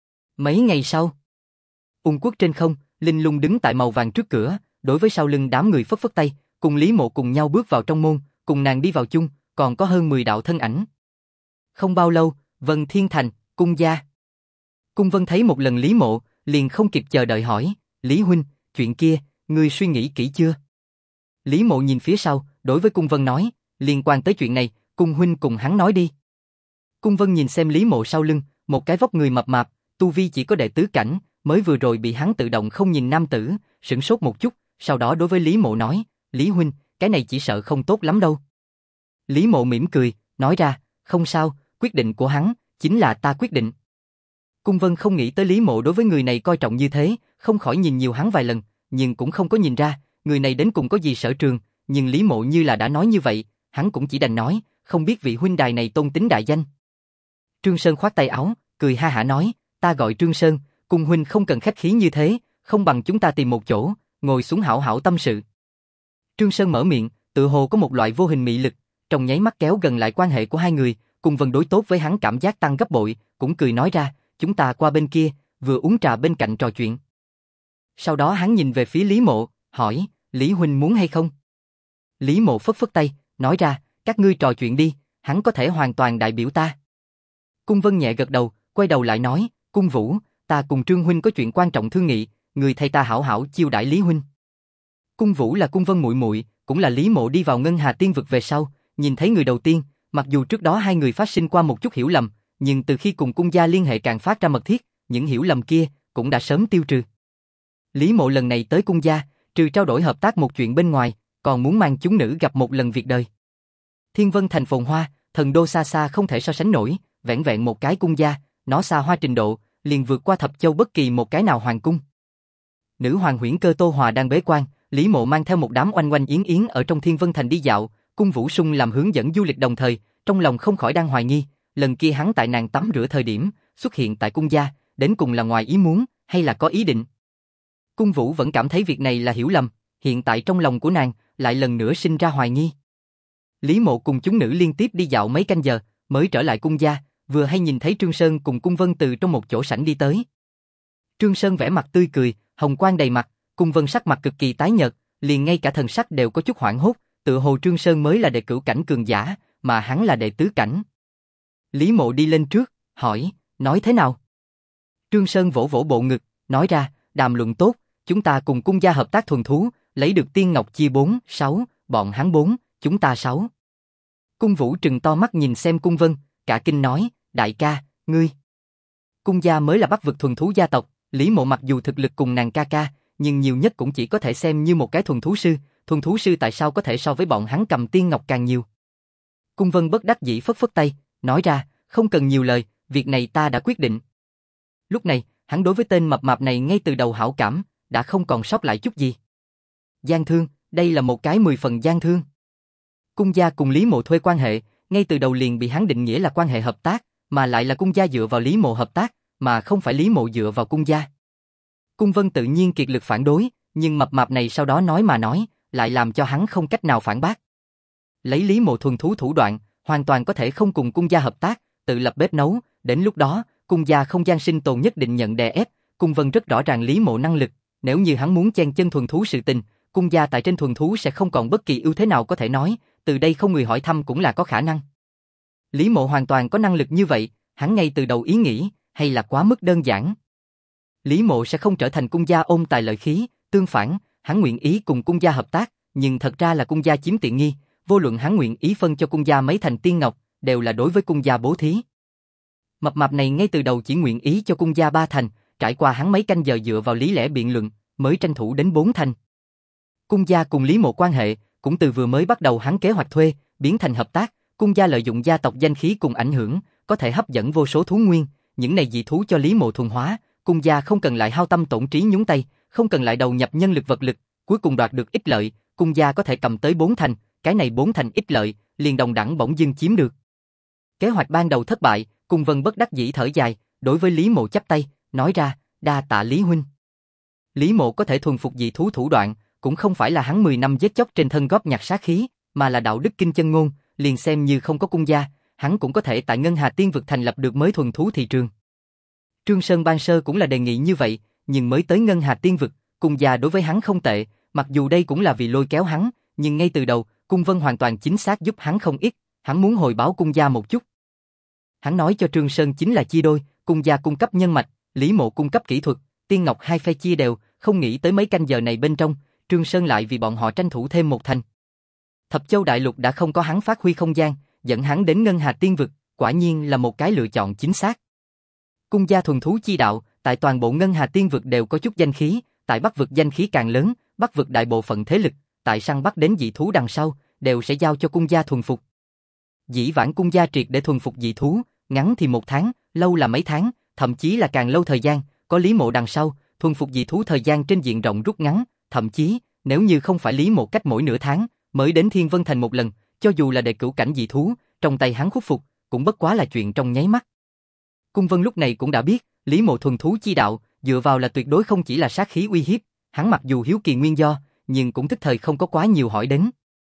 Mấy ngày sau, Ung quốc trên không, Linh Lung đứng tại màu vàng trước cửa, đối với sau lưng đám người phất phất tay, cùng Lý Mộ cùng nhau bước vào trong môn, cùng nàng đi vào chung, còn có hơn 10 đạo thân ảnh. Không bao lâu, Vân Thiên Thành, cung gia. Cung Vân thấy một lần Lý Mộ, liền không kịp chờ đợi hỏi, Lý huynh, chuyện kia, ngươi suy nghĩ kỹ chưa? Lý Mộ nhìn phía sau, đối với Cung Vân nói, liên quan tới chuyện này, Cung huynh cùng hắn nói đi. Cung Vân nhìn xem Lý Mộ sau lưng, một cái vóc người mập mạp, tu vi chỉ có đệ tứ cảnh, mới vừa rồi bị hắn tự động không nhìn nam tử, sửng sốt một chút, sau đó đối với Lý Mộ nói, Lý huynh, cái này chỉ sợ không tốt lắm đâu. Lý Mộ mỉm cười, nói ra, không sao, quyết định của hắn, chính là ta quyết định. Cung Vân không nghĩ tới Lý Mộ đối với người này coi trọng như thế, không khỏi nhìn nhiều hắn vài lần, nhưng cũng không có nhìn ra, người này đến cùng có gì sở trường, nhưng Lý Mộ như là đã nói như vậy, hắn cũng chỉ đành nói, không biết vị huynh đài này tôn tính đại danh. Trương Sơn khoát tay áo, cười ha hả nói, ta gọi Trương Sơn, Cung huynh không cần khách khí như thế, không bằng chúng ta tìm một chỗ, ngồi xuống hảo hảo tâm sự. Trương Sơn mở miệng, tự hồ có một loại vô hình mị lực, trong nháy mắt kéo gần lại quan hệ của hai người, Cung Vân đối tốt với hắn cảm giác tăng gấp bội, cũng cười nói ra, chúng ta qua bên kia, vừa uống trà bên cạnh trò chuyện. Sau đó hắn nhìn về phía Lý Mộ, hỏi, Lý huynh muốn hay không? Lý Mộ phất phất tay, nói ra, các ngươi trò chuyện đi, hắn có thể hoàn toàn đại biểu ta. Cung Vân nhẹ gật đầu, quay đầu lại nói, Cung Vũ, ta cùng Trương huynh có chuyện quan trọng thương nghị, người thay ta hảo hảo chiêu đãi Lý huynh. Cung Vũ là Cung Vân muội muội, cũng là Lý Mộ đi vào Ngân Hà Tiên Vực về sau, nhìn thấy người đầu tiên, mặc dù trước đó hai người phát sinh qua một chút hiểu lầm, nhưng từ khi cùng cung gia liên hệ càng phát ra mật thiết, những hiểu lầm kia cũng đã sớm tiêu trừ. Lý Mộ lần này tới cung gia, trừ trao đổi hợp tác một chuyện bên ngoài, còn muốn mang chúng nữ gặp một lần việc đời. Thiên Vân thành phồn hoa, thần đô xa xa không thể so sánh nổi, vẻn vẹn một cái cung gia, nó xa hoa trình độ, liền vượt qua Thập Châu bất kỳ một cái nào hoàng cung. Nữ hoàng Huyễn Cơ Tô Hòa đang bế quan, Lý Mộ mang theo một đám oanh oanh yến yến ở trong Thiên Vân thành đi dạo, Cung Vũ Sung làm hướng dẫn du lịch đồng thời, trong lòng không khỏi đang hoài nghi, lần kia hắn tại nàng tắm rửa thời điểm, xuất hiện tại cung gia, đến cùng là ngoài ý muốn, hay là có ý định. Cung Vũ vẫn cảm thấy việc này là hiểu lầm, hiện tại trong lòng của nàng, lại lần nữa sinh ra hoài nghi. Lý Mộ cùng chúng nữ liên tiếp đi dạo mấy canh giờ, mới trở lại cung gia, vừa hay nhìn thấy Trương Sơn cùng Cung Vân từ trong một chỗ sảnh đi tới. Trương Sơn vẻ mặt tươi cười, hồng quang đầy mặt, Cung Vân sắc mặt cực kỳ tái nhợt, liền ngay cả thần sắc đều có chút hoảng hốt, tự hồ Trương Sơn mới là đệ cửu cảnh cường giả, mà hắn là đệ tứ cảnh. Lý Mộ đi lên trước, hỏi, nói thế nào? Trương Sơn vỗ vỗ bộ ngực, nói ra, đàm luận tốt, chúng ta cùng cung gia hợp tác thuần thú, lấy được tiên ngọc chia 4, 6, bọn hắn 4, chúng ta 6. Cung Vũ trừng to mắt nhìn xem Cung Vân, cả kinh nói, đại ca, ngươi. Cung gia mới là Bắc vực thuần thú gia tộc, Lý Mộ mặc dù thực lực cùng nàng ca ca, nhưng nhiều nhất cũng chỉ có thể xem như một cái thuần thú sư tại sao có thể so với bọn hắn cầm tiên ngọc càng nhiều. Cung Vân bất đắc dĩ phất phất tay, nói ra, không cần nhiều lời, việc này ta đã quyết định. Lúc này, hắn đối với tên mập mạp này ngay từ đầu hảo cảm, đã không còn sót lại chút gì. Gian thương, đây là một cái 10 phần gian thương. Cung gia cùng Lý Mộ thuê quan hệ, ngay từ đầu liền bị hắn định nghĩa là quan hệ hợp tác, mà lại là cung gia dựa vào Lý Mộ hợp tác, mà không phải Lý Mộ dựa vào cung gia. Cung Vân tự nhiên kiệt lực phản đối, nhưng mập mạp này sau đó nói mà nói, lại làm cho hắn không cách nào phản bác. Lấy Lý Mộ thuần thú thủ đoạn, hoàn toàn có thể không cùng cung gia hợp tác, tự lập bếp nấu, đến lúc đó, cung gia không gian sinh tồn nhất định nhận đè ép, Cung Vân rất rõ ràng Lý Mộ năng lực, nếu như hắn muốn chen chân thuần thú sự tình, cung gia tại trên thuần thú sẽ không còn bất kỳ ưu thế nào có thể nói, từ đây không người hỏi thăm cũng là có khả năng. Lý Mộ hoàn toàn có năng lực như vậy, hắn ngay từ đầu ý nghĩ, hay là quá mức đơn giản. Lý Mộ sẽ không trở thành cung gia ôm tài lợi khí, tương phản, hắn nguyện ý cùng cung gia hợp tác, nhưng thật ra là cung gia chiếm tiện nghi, vô luận hắn nguyện ý phân cho cung gia mấy thành tiên ngọc, đều là đối với cung gia bố thí. Mập mạp này ngay từ đầu chỉ nguyện ý cho cung gia 3 thành, trải qua hắn mấy canh giờ dựa vào lý lẽ biện luận, mới tranh thủ đến 4 thành. Cung gia cùng Lý Mộ quan hệ, cũng từ vừa mới bắt đầu hắn kế hoạch thuê, biến thành hợp tác, cung gia lợi dụng gia tộc danh khí cùng ảnh hưởng, có thể hấp dẫn vô số thú nguyên, những này dị thú cho Lý Mộ thuần hóa, cung gia không cần lại hao tâm tổn trí nhúng tay, không cần lại đầu nhập nhân lực vật lực, cuối cùng đoạt được ích lợi, cung gia có thể cầm tới 4 thành, cái này 4 thành ích lợi, liền đồng đẳng bỗng dưng chiếm được. Kế hoạch ban đầu thất bại, Cung Vân bất đắc dĩ thở dài, đối với Lý Mộ chắp tay, nói ra, đa tạ Lý huynh. Lý Mộ có thể thuần phục dị thú thủ đoạn, cũng không phải là hắn 10 năm giết chóc trên thân góp nhặt sát khí, mà là đạo đức kinh chân ngôn, liền xem như không có cung gia, hắn cũng có thể tại Ngân Hà Tiên vực thành lập được mới thuần thú thị trường. Trương Sơn ban sơ cũng là đề nghị như vậy, nhưng mới tới Ngân Hà Tiên vực, cung gia đối với hắn không tệ, mặc dù đây cũng là vì lôi kéo hắn, nhưng ngay từ đầu, Cung Vân hoàn toàn chính xác giúp hắn không ít, hắn muốn hồi báo cung gia một chút. Hắn nói cho Trương Sơn chính là chia đôi, cung gia cung cấp nhân mạch, Lý Mộ cung cấp kỹ thuật, Tiên Ngọc hai phe chia đều, không nghĩ tới mấy canh giờ này bên trong, Trương Sơn lại vì bọn họ tranh thủ thêm một thành. Thập Châu Đại Lục đã không có hắn phát huy không gian, dẫn hắn đến Ngân Hà Tiên vực, quả nhiên là một cái lựa chọn chính xác. Cung gia thuần thú chi đạo, tại toàn bộ Ngân Hà Tiên vực đều có chút danh khí, tại Bắc vực danh khí càng lớn, Bắc vực đại bộ phận thế lực, tại săn bắt đến dị thú đằng sau, đều sẽ giao cho cung gia thuần phục. Dĩ vãng cung gia triệt để thuần phục dị thú, ngắn thì 1 tháng, lâu là mấy tháng, thậm chí là càng lâu thời gian, có Lý Mộ đằng sau, thuần phục dị thú thời gian trên diện rộng rút ngắn, thậm chí, nếu như không phải Lý Mộ cách mỗi nửa tháng, mới đến Thiên Vân Thành một lần, cho dù là đệ cửu cảnh dị thú, trong tay hắn khuất phục, cũng bất quá là chuyện trong nháy mắt. Cung Vân lúc này cũng đã biết, Lý Mộ thuần thú chi đạo, dựa vào là tuyệt đối không chỉ là sát khí uy hiếp, hắn mặc dù hiếu kỳ nguyên do, nhưng cũng tức thời không có quá nhiều hỏi đến.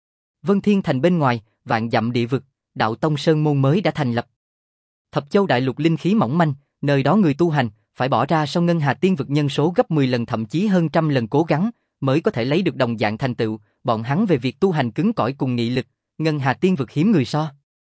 Vân Thiên Thành bên ngoài, vạn dặm địa vực, đạo tông sơn môn mới đã thành lập. Thập Châu Đại Lục linh khí mỏng manh, nơi đó người tu hành phải bỏ ra sau Ngân Hà Tiên vực nhân số gấp 10 lần thậm chí hơn trăm lần cố gắng, mới có thể lấy được đồng dạng thành tựu, bọn hắn về việc tu hành cứng cỏi cùng nghị lực, Ngân Hà Tiên vực hiếm người so.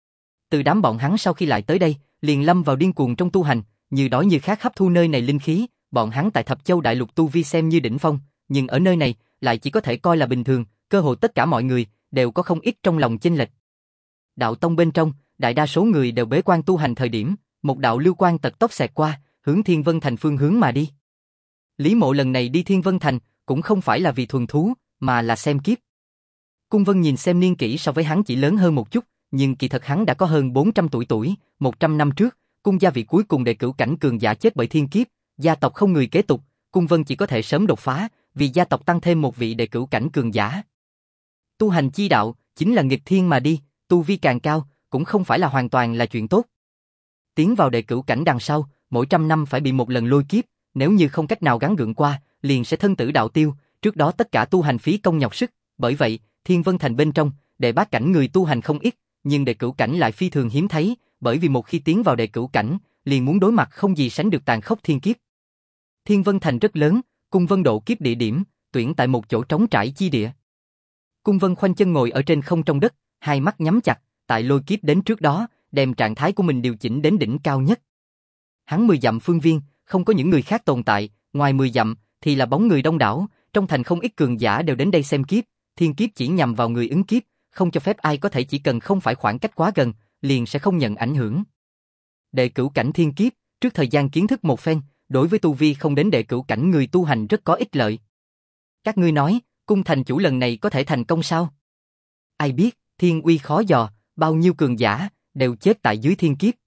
Từ đám bọn hắn sau khi lại tới đây, liền lâm vào điên cuồng trong tu hành, như đói như khát hấp thu nơi này linh khí, bọn hắn tại Thập Châu Đại Lục tu vi xem như đỉnh phong, nhưng ở nơi này lại chỉ có thể coi là bình thường, cơ hồ tất cả mọi người đều có không ít trong lòng chênh lệch. Đạo tông bên trong, đại đa số người đều bế quan tu hành thời điểm, một đạo lưu quang tật tốc xẹt qua, hướng Thiên Vân Thành phương hướng mà đi. Lý Mộ lần này đi Thiên Vân Thành, cũng không phải là vì thuần thú, mà là xem kiếp. Cung Vân nhìn xem niên kỷ so với hắn chỉ lớn hơn một chút, nhưng kỳ thật hắn đã có hơn 400 tuổi, 100 năm trước, cung gia vị cuối cùng đệ cửu cảnh cường giả chết bởi thiên kiếp, gia tộc không người kế tục, Cung Vân chỉ có thể sớm đột phá, vì gia tộc tăng thêm một vị đệ cửu cảnh cường giả. Tu hành chi đạo, chính là nghịch thiên mà đi, tu vi càng cao, cũng không phải là hoàn toàn là chuyện tốt. Tiến vào đệ cửu cảnh đằng sau, mỗi trăm năm phải bị một lần lôi kiếp, nếu như không cách nào gắng gượng qua, liền sẽ thân tử đạo tiêu, trước đó tất cả tu hành phí công nhọc sức, bởi vậy, Thiên Vân Thành bên trong, đệ bát cảnh người tu hành không ít, nhưng đệ cửu cảnh lại phi thường hiếm thấy, bởi vì một khi tiến vào đệ cửu cảnh, liền muốn đối mặt không gì sánh được tàn khốc thiên kiếp. Thiên Vân Thành rất lớn, Cung Vân độ kiếp địa điểm, tuyển tại một chỗ trống trải chi địa. Cung Vân khoanh chân ngồi ở trên không trong đất, hai mắt nhắm chặt, tại lôi kiếp đến trước đó, đem trạng thái của mình điều chỉnh đến đỉnh cao nhất. Hắn 10 dặm phương viên, không có những người khác tồn tại, ngoài 10 dặm thì là bóng người đông đảo, trong thành không ít cường giả đều đến đây xem kiếp, thiên kiếp chỉ nhằm vào người ứng kiếp, không cho phép ai có thể chỉ cần không phải khoảng cách quá gần, liền sẽ không nhận ảnh hưởng. Đệ cửu cảnh thiên kiếp, trước thời gian kiến thức một phen, đối với tu vi không đến đệ cửu cảnh người tu hành rất có ích lợi. Các ngươi nói, cung thành chủ lần này có thể thành công sao? Ai biết, thiên uy khó dò, bao nhiêu cường giả đều chết tại dưới thiên kiếp.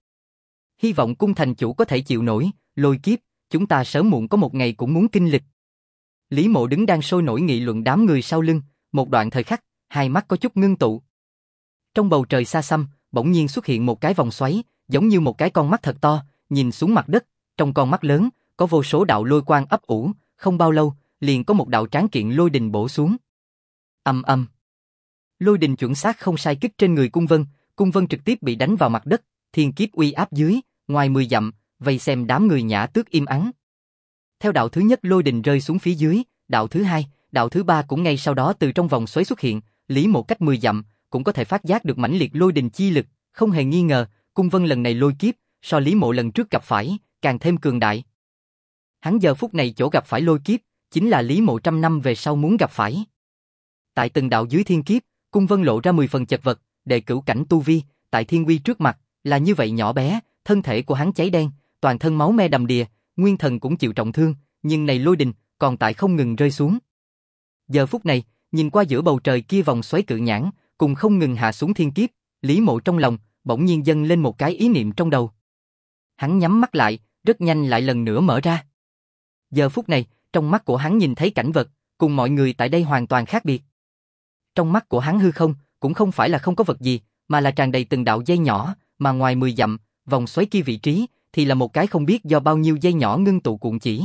Hy vọng cung thành chủ có thể chịu nổi, lôi kiếp, chúng ta sớm muộn có một ngày cũng muốn kinh lịch. Lý Mộ đứng đang sôi nổi nghị luận đám người sau lưng, một đoạn thời khắc, hai mắt có chút ngưng tụ. Trong bầu trời xa xăm, bỗng nhiên xuất hiện một cái vòng xoáy, giống như một cái con mắt thật to, nhìn xuống mặt đất, trong con mắt lớn, có vô số đạo lôi quang ấp ủ, không bao lâu, liền có một đạo tráng kiện lôi đình bổ xuống. Ầm ầm. Lôi đình chuẩn xác không sai kích trên người Cung Vân trực tiếp bị đánh vào mặt đất, thiên kiếp uy áp dưới, ngoài 10 dặm, vây xem đám người Nhã Tước im ắng. Theo đạo thứ nhất lôi đình rơi xuống phía dưới, đạo thứ hai, đạo thứ ba cũng ngay sau đó từ trong vòng xoáy xuất hiện, Lý Mộ cách 10 dặm, cũng có thể phát giác được mãnh liệt lôi đình chi lực, không hề nghi ngờ, Cung Vân lần này lôi kiếp, so Lý Mộ lần trước gặp phải, càng thêm cường đại. Hắn giờ phút này chỗ gặp phải lôi kiếp, chính là Lý Mộ trăm năm về sau muốn gặp phải. Tại từng đạo dưới thiên kiếp, Cung Vân lộ ra 10 phần chật vật, đệ cửu cảnh tu vi, tại thiên uy trước mặt, là như vậy nhỏ bé, thân thể của hắn cháy đen, toàn thân máu me đầm đìa, nguyên thần cũng chịu trọng thương, nhưng này lôi đình, còn tại không ngừng rơi xuống. Giờ phút này, Nhìn qua giữa bầu trời kia vòng xoáy cự nhãn, cùng không ngừng hạ xuống thiên kiếp, Lý Mộ trong lòng bỗng nhiên dâng lên một cái ý niệm trong đầu. Hắn nhắm mắt lại, rất nhanh lại lần nữa mở ra. Giờ phút này, trong mắt của hắn nhìn thấy cảnh vật, cùng mọi người tại đây hoàn toàn khác biệt. Trong mắt của hắn hư không, cũng không phải là không có vật gì, mà là tràn đầy từng đạo dây nhỏ, mà ngoài 10 dặm, vòng xoáy kia vị trí, thì là một cái không biết do bao nhiêu dây nhỏ ngưng tụ cuộn chỉ.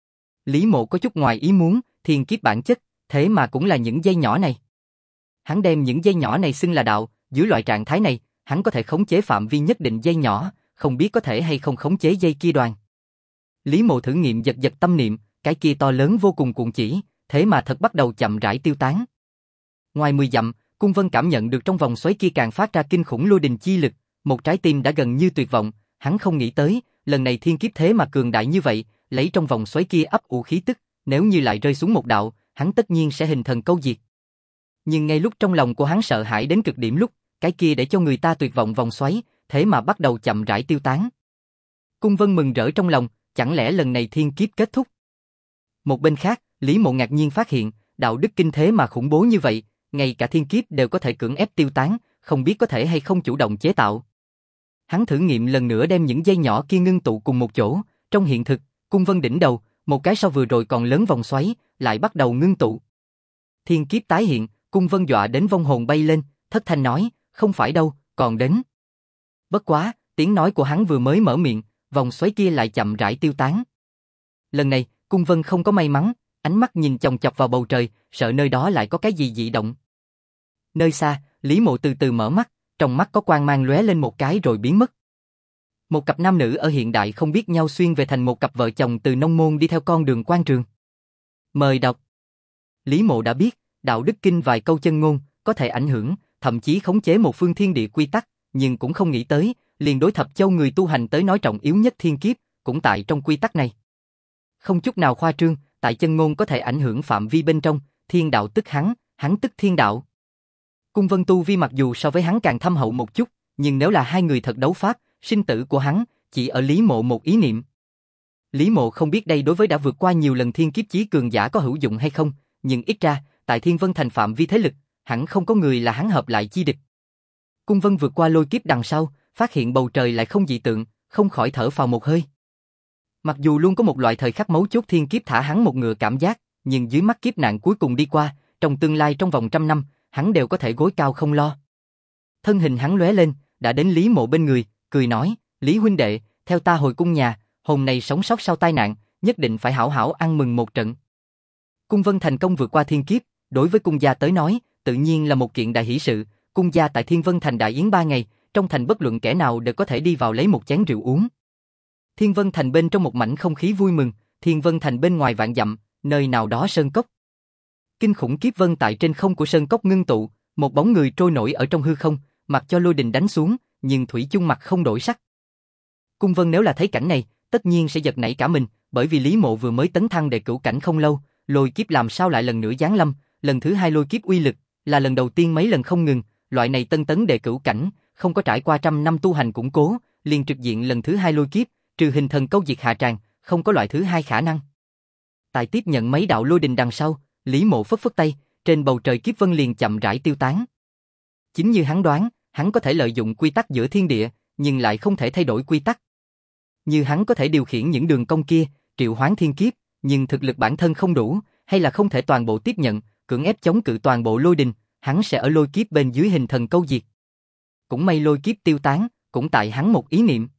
Lý Mộ có chút ngoài ý muốn, thiên kiếp bản chất, thế mà cũng là những dây nhỏ này. Hắn đem những dây nhỏ này xưng là đạo, dưới loại trạng thái này, hắn có thể khống chế phạm vi nhất định dây nhỏ, không biết có thể hay không khống chế dây kia đoàn. Lý Mộ thử nghiệm giật giật tâm niệm, cái kia to lớn vô cùng cuộn chỉ, thế mà thật bắt đầu chậm rãi tiêu tán. Ngoài 10 dặm, Cung Vân cảm nhận được trong vòng xoáy kia càng phát ra kinh khủng lôi đình chi lực, một trái tim đã gần như tuyệt vọng, hắn không nghĩ tới, lần này thiên kiếp thế mà cường đại như vậy, lấy trong vòng xoáy kia ấp ủ khí tức, nếu như lại rơi xuống một đạo, hắn tất nhiên sẽ hình thần câu diệt. Nhưng ngay lúc trong lòng của hắn sợ hãi đến cực điểm lúc, cái kia để cho người ta tuyệt vọng vòng xoáy, thế mà bắt đầu chậm rãi tiêu tán. Cung Vân mừng rỡ trong lòng, chẳng lẽ lần này thiên kiếp kết thúc? Một bên khác, Lý Mộ ngạc nhiên phát hiện, đạo đức kinh thế mà khủng bố như vậy, ngay cả thiên kiếp đều có thể cưỡng ép tiêu tán, không biết có thể hay không chủ động chế tạo. Hắn thử nghiệm lần nữa đem những dây nhỏ kia ngưng tụ cùng một chỗ, trong hiện thực, Cung Vân đỉnh đầu, một cái so vừa rồi còn lớn vòng xoáy, lại bắt đầu ngưng tụ. Thiên kiếp tái hiện, Cung Vân dọa đến vong hồn bay lên, thất thanh nói, không phải đâu, còn đến. Bất quá, tiếng nói của hắn vừa mới mở miệng, vòng xoáy kia lại chậm rãi tiêu tán. Lần này, Cung Vân không có may mắn, ánh mắt nhìn chòng chọc vào bầu trời, sợ nơi đó lại có cái gì dị động. Nơi xa, Lý Mộ từ từ mở mắt, trong mắt có quang mang lóe lên một cái rồi biến mất. Một cặp nam nữ ở hiện đại không biết nhau xuyên về thành một cặp vợ chồng từ nông môn đi theo con đường quan trường. Mời đọc. Lý Mộ đã biết, đạo đức kinh vài câu chân ngôn, có thể ảnh hưởng, thậm chí khống chế một phương thiên địa quy tắc, nhưng cũng không nghĩ tới, liền đối thập châu người tu hành tới nói trọng yếu nhất thiên kiếp, cũng tại trong quy tắc này. Không chút nào khoa trương, tại chân ngôn có thể ảnh hưởng phạm vi bên trong, thiên đạo tức hắn, hắn tức thiên đạo. Cung Vân tu vi mặc dù so với hắn càng thâm hậu một chút, nhưng nếu là hai người thật đấu pháp, sinh tử của hắn chỉ ở Lý Mộ một ý niệm. Lý Mộ không biết đây đối với đã vượt qua nhiều lần thiên kiếp chí cường giả có hữu dụng hay không, nhưng ít ra, tại Thiên Vân Thành phạm vi thế lực, hẳn không có người là hắn hợp lại chi địch. Cung Vân vượt qua lôi kiếp đằng sau, phát hiện bầu trời lại không dị tượng, không khỏi thở phào một hơi. Mặc dù luôn có một loại thời khắc mấu chốt thiên kiếp thả hắn một ngựa cảm giác, nhưng dưới mắt kiếp nạn cuối cùng đi qua, trong tương lai trong vòng 100 năm, hắn đều có thể gối cao không lo. Thân hình hắn lóe lên, đã đến Lý Mộ bên người, cười nói, Lý huynh đệ, theo ta hồi cung nhà, hôm nay sống sót sau tai nạn, nhất định phải hảo hảo ăn mừng một trận. Cung Vân thành công vượt qua thiên kiếp, đối với cung gia tới nói, tự nhiên là một kiện đại hỷ sự, cung gia tại Thiên Vân Thành đại yến 3 ngày, trong thành bất luận kẻ nào đều có thể đi vào lấy một chén rượu uống. Thiên Vân Thành bên trong một mảnh không khí vui mừng, Thiên Vân Thành bên ngoài vạn dặm, nơi nào đó sơn cốc. Kinh khủng kiếp vân tại trên không của sơn cốc ngưng tụ, một bóng người trôi nổi ở trong hư không, mặc cho lôi đình đánh xuống, nhưng thủy chung mặt không đổi sắc. Cung Vân nếu là thấy cảnh này, tất nhiên sẽ giật nảy cả mình, bởi vì Lý Mộ vừa mới tấn thăng đệ cửu cảnh không lâu, lôi kiếp làm sao lại lần nữa giáng lâm, lần thứ hai lôi kiếp uy lực, là lần đầu tiên mấy lần không ngừng, loại này tân tấn đệ cửu cảnh, không có trải qua 100 năm tu hành củng cố, liền trực diện lần thứ hai lôi kiếp, trừ hình thần câu diệt hạ tràng, không có loại thứ hai khả năng. Tại tiếp nhận mấy đạo lôi đình đằng sau, Lý Mộ phất phất tay, trên bầu trời kiếp vân liền chậm rãi tiêu tán. Chính như hắn đoán, hắn có thể lợi dụng quy tắc giữa thiên địa, nhưng lại không thể thay đổi quy tắc. Như hắn có thể điều khiển những đường cong kia, triệu hoán thiên kiếp, nhưng thực lực bản thân không đủ, hay là không thể toàn bộ tiếp nhận, cưỡng ép chống cự toàn bộ lôi đình, hắn sẽ ở lôi kiếp bên dưới hình thần câu diệt. Cũng may lôi kiếp tiêu tán, cũng tại hắn một ý niệm.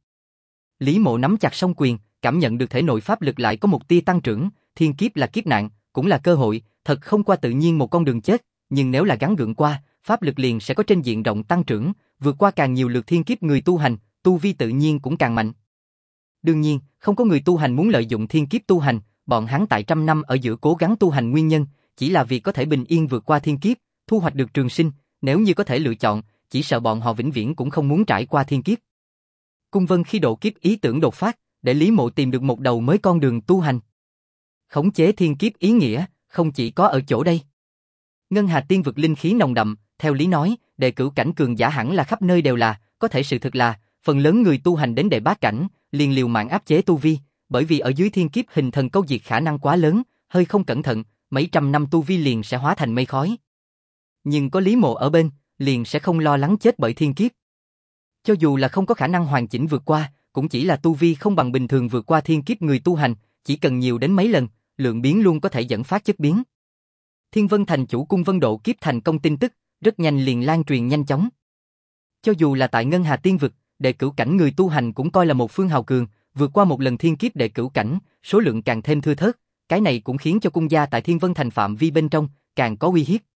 Lý Mộ nắm chặt song quyền, cảm nhận được thể nội pháp lực lại có một tia tăng trưởng, thiên kiếp là kiếp nạn, cũng là cơ hội, thật không qua tự nhiên một con đường chết, nhưng nếu là gắng gượng qua, pháp lực liền sẽ có trên diện rộng tăng trưởng, vượt qua càng nhiều lượt thiên kiếp người tu hành, tu vi tự nhiên cũng càng mạnh. Đương nhiên, không có người tu hành muốn lợi dụng thiên kiếp tu hành, bọn hắn tại 100 năm ở giữa cố gắng tu hành nguyên nhân, chỉ là vì có thể bình yên vượt qua thiên kiếp, thu hoạch được trường sinh, nếu như có thể lựa chọn, chỉ sợ bọn họ vĩnh viễn cũng không muốn trải qua thiên kiếp. Cung Vân khi độ kiếp ý tưởng đột phát, để Lý Mộ tìm được một đầu mới con đường tu hành. Khống chế thiên kiếp ý nghĩa, không chỉ có ở chỗ đây. Ngân Hà Tiên vực linh khí nồng đậm, theo lý nói, đệ cửu cảnh cường giả hẳn là khắp nơi đều là, có thể sự thực là, phần lớn người tu hành đến đệ bát cảnh, liền liều mạng áp chế tu vi, bởi vì ở dưới thiên kiếp hình thần câu diệt khả năng quá lớn, hơi không cẩn thận, mấy trăm năm tu vi liền sẽ hóa thành mây khói. Nhưng có Lý Mộ ở bên, liền sẽ không lo lắng chết bởi thiên kiếp. Cho dù là không có khả năng hoàn chỉnh vượt qua, cũng chỉ là tu vi không bằng bình thường vượt qua thiên kiếp người tu hành, chỉ cần nhiều đến mấy lần, lượng biến luôn có thể dẫn phát chất biến. Thiên Vân Thành chủ cung Vân độ kiếp thành công tin tức, rất nhanh liền lan truyền nhanh chóng. Cho dù là tại Ngân Hà Tiên vực, đệ cửu cảnh người tu hành cũng coi là một phương hào cường, vượt qua một lần thiên kiếp đệ cửu cảnh, số lượng càng thêm thưa thớt, cái này cũng khiến cho cung gia tại Thiên Vân Thành phạm vi bên trong càng có uy hiếp.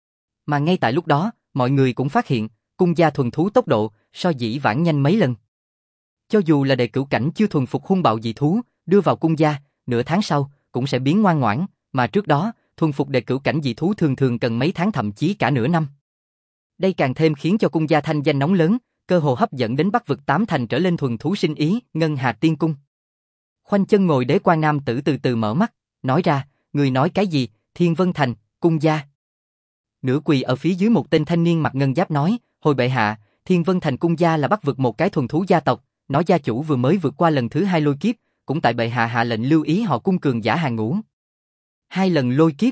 Mà ngay tại lúc đó, mọi người cũng phát hiện, cung gia thuần thú tốc độ so dĩ vãng nhanh mấy lần. Cho dù là đệ cửu cảnh chưa thuần phục hung bạo dị thú, đưa vào cung gia, nửa tháng sau cũng sẽ biến ngoan ngoãn, mà trước đó, thuần phục đệ cửu cảnh dị thú thường thường cần mấy tháng thậm chí cả nửa năm. Đây càng thêm khiến cho cung gia thanh danh nóng lớn, cơ hồ hấp dẫn đến Bắc vực 8 thành trở lên thuần thú sinh ý, Ngân Hà Tiên cung. Khoanh chân ngồi Đế Quan nam tử từ từ mở mắt, nói ra, người nói cái gì, Thiên Vân Thành, cung gia. Nửa quỳ ở phía dưới một tên thanh niên mặc ngân giáp nói, hồi bệ hạ, Thiên Vân Thành cung gia là Bắc vực một cái thuần thú gia tộc, nói gia chủ vừa mới vượt qua lần thứ 2 lôi kiếp, cũng tại bệ hạ hạ lệnh lưu ý họ cung cường giả hàng ngũ. 2 lần lôi kiếp.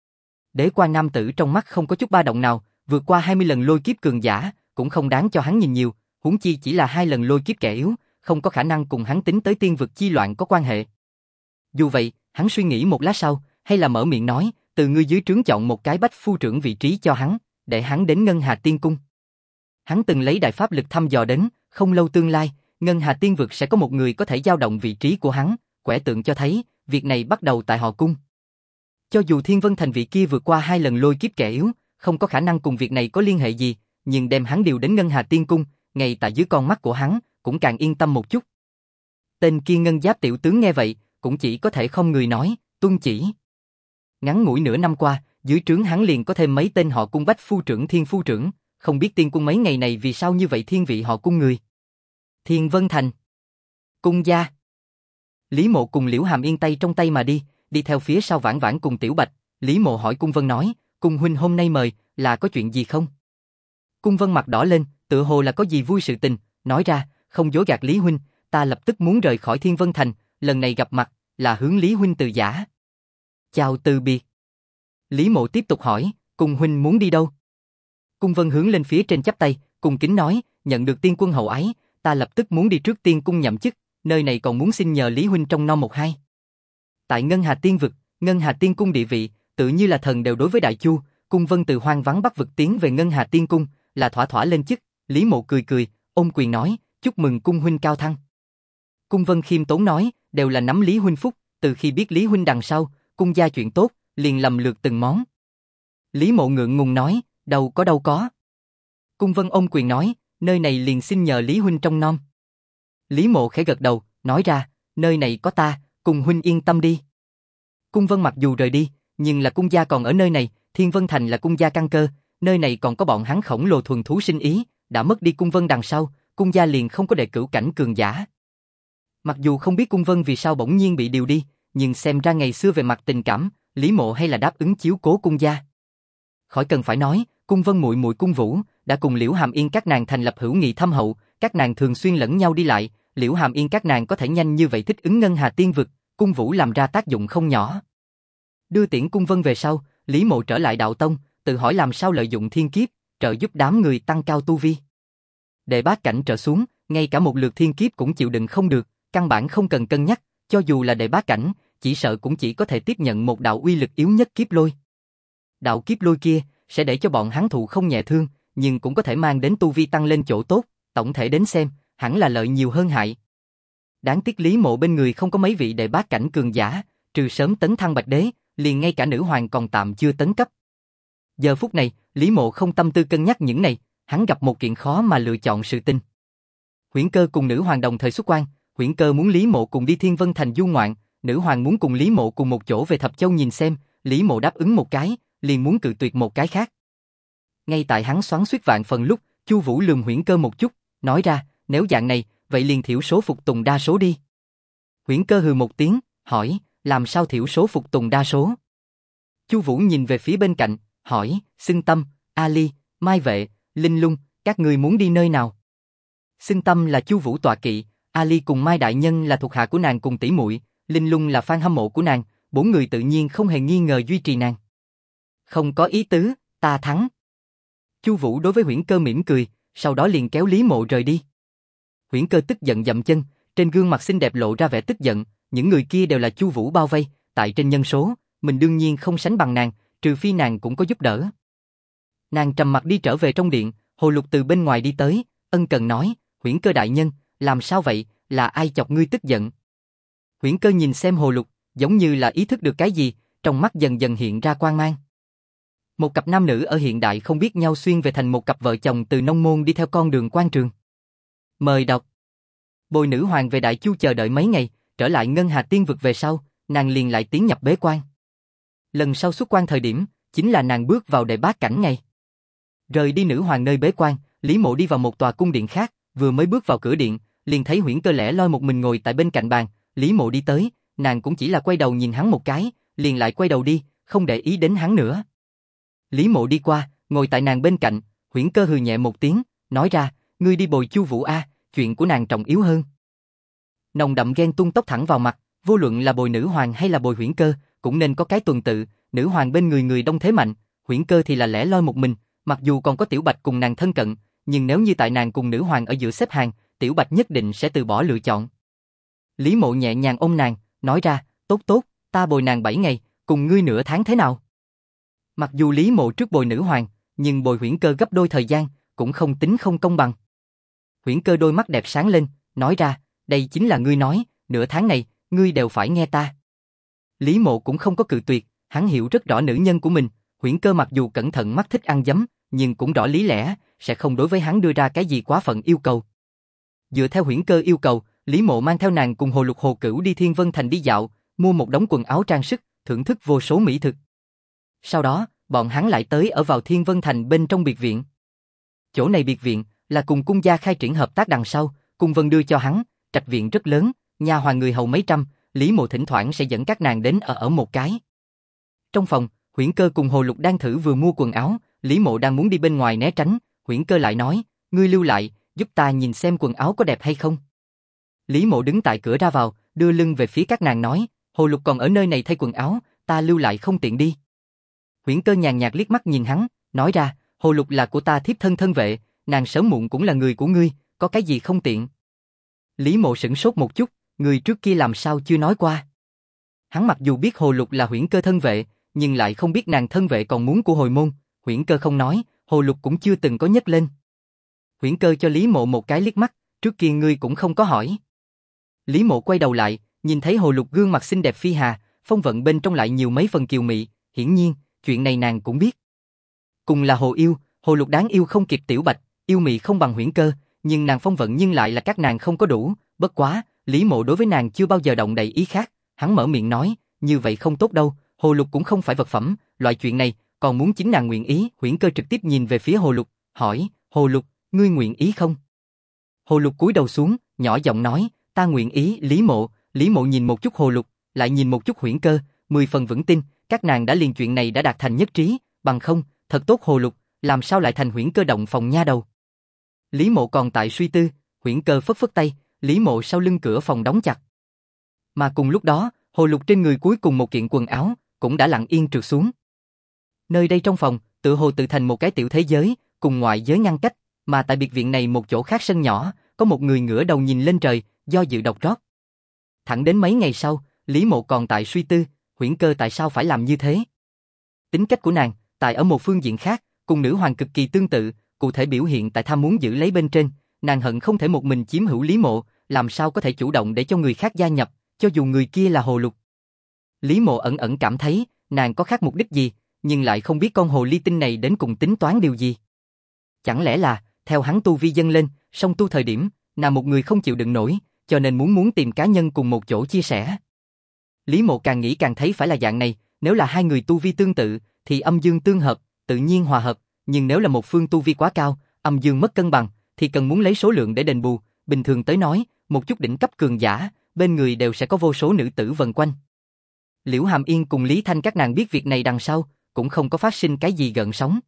Đế Quan nam tử trong mắt không có chút ba động nào, vượt qua 20 lần lôi kiếp cường giả, cũng không đáng cho hắn nhìn nhiều, huống chi chỉ là 2 lần lôi kiếp kẻ yếu, không có khả năng cùng hắn tính tới tiên vực chi loạn có quan hệ. Dù vậy, hắn suy nghĩ một lát sau, hay là mở miệng nói, từ ngươi dưới trướng chọn một cái bách phu trưởng vị trí cho hắn, để hắn đến Ngân Hà Tiên cung. Hắn từng lấy đại pháp lực thăm dò đến, không lâu tương lai, Ngân Hà Tiên vực sẽ có một người có thể dao động vị trí của hắn, quẻ tượng cho thấy, việc này bắt đầu tại họ cung. Cho dù Thiên Vân Thành vị kia vượt qua 2 lần lôi kiếp kẻ yếu, không có khả năng cùng việc này có liên hệ gì, nhưng đem hắn điều đến Ngân Hà Tiên cung, ngay tại dưới con mắt của hắn, cũng càng yên tâm một chút. Tên kia ngân giáp tiểu tướng nghe vậy, cũng chỉ có thể không người nói, tuân chỉ. Ngắn ngủi nửa năm qua, dưới trướng hắn liền có thêm mấy tên họ cung bách phu trưởng thiên phu trưởng, không biết tiên cung mấy ngày này vì sao như vậy thiên vị họ cung người. Thiên Vân Thành, cung gia. Lý Mộ cùng Liễu Hàm Yên tay trong tay mà đi theo phía sau Vãn Vãn cùng Tiểu Bạch. Lý Mộ hỏi Cung Vân nói, Cung huynh hôm nay mời, là có chuyện gì không? Cung Vân mặt đỏ lên, tựa hồ là có gì vui sự tình, nói ra, không dối gạt Lý huynh, ta lập tức muốn rời khỏi Thiên Vân Thành, lần này gặp mặt, là hướng Lý huynh từ giả. Chào từ biệt. Lý Mộ tiếp tục hỏi, Cung huynh muốn đi đâu? Cung Vân hướng lên phía trên chắp tay, cung kính nói, nhận được tiên quân hậu ái, ta lập tức muốn đi trước tiên cung nhậm chức, nơi này còn muốn xin nhờ Lý huynh trông nom một hai. Tại Ngân Hà Tiên vực, Ngân Hà Tiên cung địa vị, tự như là thần đều đối với Đại Chu, Cung Vân từ hoang vắng Bắc vực tiến về Ngân Hà Tiên cung, là thỏa thỏa lên chức. Lý Mộ cười cười, ôm quyền nói, chúc mừng cung huynh cao thăng. Cung Vân khiêm tốn nói, đều là nắm Lý huynh phúc, từ khi biết Lý huynh đằng sau, cung gia chuyện tốt, liền lầm lượt từng món. Lý Mộ ngượng ngùng nói, đâu có. Cung Vân ôm quyền nói, nơi này liền xin nhờ Lý huynh trông nom. Lý Mộ khẽ gật đầu, nói ra, nơi này có ta, cung huynh yên tâm đi. Cung Vân mặc dù rời đi, nhưng là cung gia còn ở nơi này, Thiên Vân Thành là cung gia căn cơ, nơi này còn có bọn hắn khổng lồ thuần thú sinh ý, đã mất đi Cung Vân đằng sau, cung gia liền không có đệ cửu cảnh cường giả. Mặc dù không biết Cung Vân vì sao bỗng nhiên bị điều đi, nhưng xem ra ngày xưa về mặt tình cảm, Lý Mộ hay là đáp ứng chiếu cố cung gia. Khỏi cần phải nói, Cung Vân muội muội Cung Vũ đã cùng Liễu Hàm Yên các nàng thành lập hữu nghị thâm hậu, các nàng thường xuyên lẫn nhau đi lại, Liễu Hàm Yên các nàng có thể nhanh như vậy thích ứng Ngân Hà Tiên vực, Cung Vũ làm ra tác dụng không nhỏ. Đưa tiễn Cung Vân về sau, Lý Mộ trở lại đạo tông, tự hỏi làm sao lợi dụng thiên kiếp, trợ giúp đám người tăng cao tu vi. Đệ bát cảnh trở xuống, ngay cả một lượt thiên kiếp cũng chịu đựng không được, căn bản không cần cân nhắc, cho dù là đệ bát cảnh, chỉ sợ cũng chỉ có thể tiếp nhận một đạo uy lực yếu nhất kiếp lôi. Đạo kiếp lôi kia sẽ để cho bọn hắn thụ không nhẹ thương, nhưng cũng có thể mang đến tu vi tăng lên chỗ tốt, tổng thể đến xem, hẳn là lợi nhiều hơn hại. Đáng tiếc Lý Mộ bên người không có mấy vị đệ bát cảnh cường giả, trừ sớm tấn thăng bạch đế, liền ngay cả nữ hoàng còn tạm chưa tấn cấp. Giờ phút này, Lý Mộ không tâm tư cân nhắc những này, hắn gặp một kiện khó mà lựa chọn sự tình. Huyễn Cơ cùng nữ hoàng đồng thời xuất quan, Huyễn Cơ muốn Lý Mộ cùng đi Thiên Vân Thành du ngoạn, nữ hoàng muốn cùng Lý Mộ cùng một chỗ về Thập Châu nhìn xem, Lý Mộ đáp ứng một cái, liền muốn cự tuyệt một cái khác. Ngay tại hắn xoắn xuýt vạn phần lúc, Chu Vũ lườm Huyễn Cơ một chút, nói ra, nếu dạng này, vậy liền thiểu số phục tùng đa số đi. Huyễn Cơ hừ một tiếng, hỏi, làm sao thiểu số phục tùng đa số? Chu Vũ nhìn về phía bên cạnh, hỏi, Xưng Tâm, Ali, Mai Vệ, Linh Lung, các ngươi muốn đi nơi nào? Xưng Tâm là Chu Vũ tọa kỵ, Ali cùng Mai đại nhân là thuộc hạ của nàng cùng tỷ muội, Linh Lung là fan hâm mộ của nàng, bốn người tự nhiên không hề nghi ngờ duy trì nàng. Không có ý tứ, ta thắng. Chu Vũ đối với Huyễn Cơ mỉm cười, sau đó liền kéo Lý Mộ rời đi. Huyễn Cơ tức giận dậm chân, trên gương mặt xinh đẹp lộ ra vẻ tức giận, những người kia đều là Chu Vũ bao vây, tại trên nhân số, mình đương nhiên không sánh bằng nàng, trừ phi nàng cũng có giúp đỡ. Nàng trầm mặt đi trở về trong điện, Hồ Lục từ bên ngoài đi tới, ân cần nói, Huyễn Cơ đại nhân, làm sao vậy, là ai chọc ngươi tức giận? Huyễn Cơ nhìn xem Hồ Lục, giống như là ý thức được cái gì, trong mắt dần dần hiện ra quang mang. Một cặp nam nữ ở hiện đại không biết nhau xuyên về thành một cặp vợ chồng từ nông môn đi theo con đường quan trường. Mời đọc. Bồi nữ hoàng về Đại Chu chờ đợi mấy ngày, trở lại Ngân Hà Tiên vực về sau, nàng liền lại tiến nhập bế quan. Lần sau xuất quan thời điểm, chính là nàng bước vào đệ bát cảnh ngày. Rời đi nữ hoàng nơi bế quan, Lý Mộ đi vào một tòa cung điện khác, vừa mới bước vào cửa điện, liền thấy Huyễn Cơ lẻ loi một mình ngồi tại bên cạnh bàn. Lý Mộ đi tới, nàng cũng chỉ là quay đầu nhìn hắn một cái, liền lại quay đầu đi, không để ý đến hắn nữa. Lý Mộ đi qua, ngồi tại nàng bên cạnh, Huyễn Cơ hừ nhẹ một tiếng, nói ra, ngươi đi bồi Chu Vũ a, chuyện của nàng trọng yếu hơn. Nồng đậm ghen tung tốc thẳng vào mặt, vô luận là bồi nữ hoàng hay là bồi Huyễn Cơ, cũng nên có cái tuần tự, nữ hoàng bên người người đông thế mạnh, Huyễn Cơ thì là lẻ loi một mình, mặc dù còn có Tiểu Bạch cùng nàng thân cận, nhưng nếu như tại nàng cùng nữ hoàng ở giữa xếp hàng, Tiểu Bạch nhất định sẽ từ bỏ lựa chọn. Lý Mộ nhẹ nhàng ôm nàng, nói ra, tốt tốt, ta bồi nàng 7 ngày, cùng ngươi nửa tháng thế nào? Mặc dù Lý Mộ trước bồi nữ hoàng, nhưng bồi Huyễn Cơ gấp đôi thời gian, cũng không tính không công bằng. Huyễn Cơ đôi mắt đẹp sáng lên, nói ra, đây chính là ngươi nói, nửa tháng này, ngươi đều phải nghe ta. Lý Mộ cũng không có cự tuyệt, hắn hiểu rất rõ nữ nhân của mình, Huyễn Cơ mặc dù cẩn thận mắt thích ăn dấm, nhưng cũng rõ lý lẽ, sẽ không đối với hắn đưa ra cái gì quá phận yêu cầu. Dựa theo Huyễn Cơ yêu cầu, Lý Mộ mang theo nàng cùng Hồ Lục Hồ Cửu đi Thiên Vân Thành đi dạo, mua một đống quần áo trang sức, thưởng thức vô số mỹ thực. Sau đó, bọn hắn lại tới ở vào Thiên Vân Thành bên trong biệt viện. Chỗ này biệt viện là cùng cung gia khai triển hợp tác đằng sau, cung Vân đưa cho hắn, trạch viện rất lớn, nhà hoàng người hầu mấy trăm, Lý Mộ thỉnh thoảng sẽ dẫn các nàng đến ở một cái. Trong phòng, Huyễn Cơ cùng Hồ Lục đang thử vừa mua quần áo, Lý Mộ đang muốn đi bên ngoài né tránh, Huyễn Cơ lại nói, ngươi lưu lại, giúp ta nhìn xem quần áo có đẹp hay không. Lý Mộ đứng tại cửa ra vào, đưa lưng về phía các nàng nói, Hồ Lục còn ở nơi này thay quần áo, ta lưu lại không tiện đi. Huyễn Cơ nhàn nhạt liếc mắt nhìn hắn, nói ra, Hồ Lục là của ta thiếp thân thân vệ, nàng sớm muộn cũng là người của ngươi, có cái gì không tiện. Lý Mộ sửng sốt một chút, người trước kia làm sao chưa nói qua. Hắn mặc dù biết Hồ Lục là Huyễn Cơ thân vệ, nhưng lại không biết nàng thân vệ còn muốn của hồi môn, Huyễn Cơ không nói, Hồ Lục cũng chưa từng có nhắc lên. Huyễn Cơ cho Lý Mộ một cái liếc mắt, trước kia ngươi cũng không có hỏi. Lý Mộ quay đầu lại, nhìn thấy Hồ Lục gương mặt xinh đẹp phi hà, phong vận bên trong lại nhiều mấy phần kiều mị, hiển nhiên, chuyện này nàng cũng biết. Cùng là Hồ yêu, Hồ Lục đáng yêu không kịp Tiểu Bạch, yêu mị không bằng Huyễn Cơ, nhưng nàng phong vận nhưng lại là các nàng không có đủ, bất quá, Lý Mộ đối với nàng chưa bao giờ động đậy ý khác, hắn mở miệng nói, như vậy không tốt đâu, Hồ Lục cũng không phải vật phẩm, loại chuyện này, còn muốn chính nàng nguyện ý, Huyễn Cơ trực tiếp nhìn về phía Hồ Lục, hỏi, Hồ Lục, ngươi nguyện ý không? Hồ Lục cúi đầu xuống, nhỏ giọng nói, ta nguyện ý, Lý Mộ nhìn một chút Hồ Lục, lại nhìn một chút Huyễn Cơ, 10 phần vững tin, các nàng đã liền chuyện này đã đạt thành nhất trí, bằng không, thật tốt Hồ Lục, làm sao lại thành Huyễn Cơ động phòng nha đầu. Lý Mộ còn tại suy tư, Huyễn Cơ phất phất tay, Lý Mộ sau lưng cửa phòng đóng chặt. Mà cùng lúc đó, Hồ Lục trên người cuối cùng một kiện quần áo, cũng đã lặng yên trượt xuống. Nơi đây trong phòng, tựa hồ tự thành một cái tiểu thế giới, cùng ngoại giới ngăn cách, mà tại biệt viện này một chỗ khác sân nhỏ, có một người ngửa đầu nhìn lên trời, do dự đọc rót. Thẳng đến mấy ngày sau, Lý Mộ còn tại suy tư, Huyễn Cơ tại sao phải làm như thế. Tính cách của nàng, tại ở một phương diện khác, cùng nữ hoàng cực kỳ tương tự, cụ thể biểu hiện tại tham muốn giữ lấy bên trên, nàng hận không thể một mình chiếm hữu Lý Mộ, làm sao có thể chủ động để cho người khác gia nhập, cho dù người kia là Hồ Lục. Lý Mộ ẩn ẩn cảm thấy, nàng có khác mục đích gì, nhưng lại không biết con hồ ly tinh này đến cùng tính toán điều gì. Chẳng lẽ là, theo hắn tu vi dâng lên, song tu thời điểm, nàng một người không chịu đựng nổi, cho nên muốn tìm cá nhân cùng một chỗ chia sẻ. Lý Mộ càng nghĩ càng thấy phải là dạng này, nếu là hai người tu vi tương tự, thì âm dương tương hợp, tự nhiên hòa hợp, nhưng nếu là một phương tu vi quá cao, âm dương mất cân bằng, thì cần muốn lấy số lượng để đền bù, bình thường tới nói, một chút đỉnh cấp cường giả, bên người đều sẽ có vô số nữ tử vần quanh. Liễu Hàm Yên cùng Lý Thanh các nàng biết việc này đằng sau, cũng không có phát sinh cái gì gợn sóng.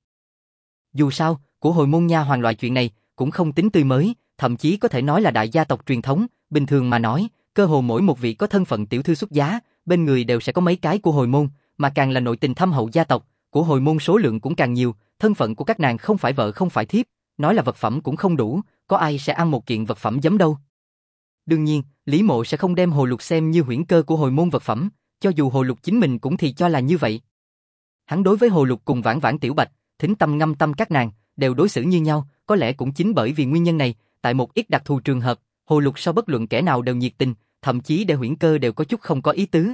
Dù sao, của hồi môn nha hoàng loại chuyện này, cũng không tính tươi mới, thậm chí có thể nói là đại gia tộc truyền thống, bình thường mà nói, cơ hồ mỗi một vị có thân phận tiểu thư xuất giá, bên người đều sẽ có mấy cái của hồi môn, mà càng là nội tình thâm hậu gia tộc, của hồi môn số lượng cũng càng nhiều, thân phận của các nàng không phải vợ không phải thiếp, nói là vật phẩm cũng không đủ, có ai sẽ ăn một kiện vật phẩm giấm đâu. Đương nhiên, Lý Mộ sẽ không đem hồ lục xem như huyễn cơ của hồi môn vật phẩm, cho dù hồ lục chính mình cũng thì cho là như vậy. Hắn đối với hồ lục cùng Vãn Vãn Tiểu Bạch, Thính Tâm Ngâm Tâm các nàng, đều đối xử như nhau, có lẽ cũng chính bởi vì nguyên nhân này, tại một ít đặc thù trường hợp, hồ lục so bất luận kẻ nào đều nhiệt tình, thậm chí để huyễn cơ đều có chút không có ý tứ.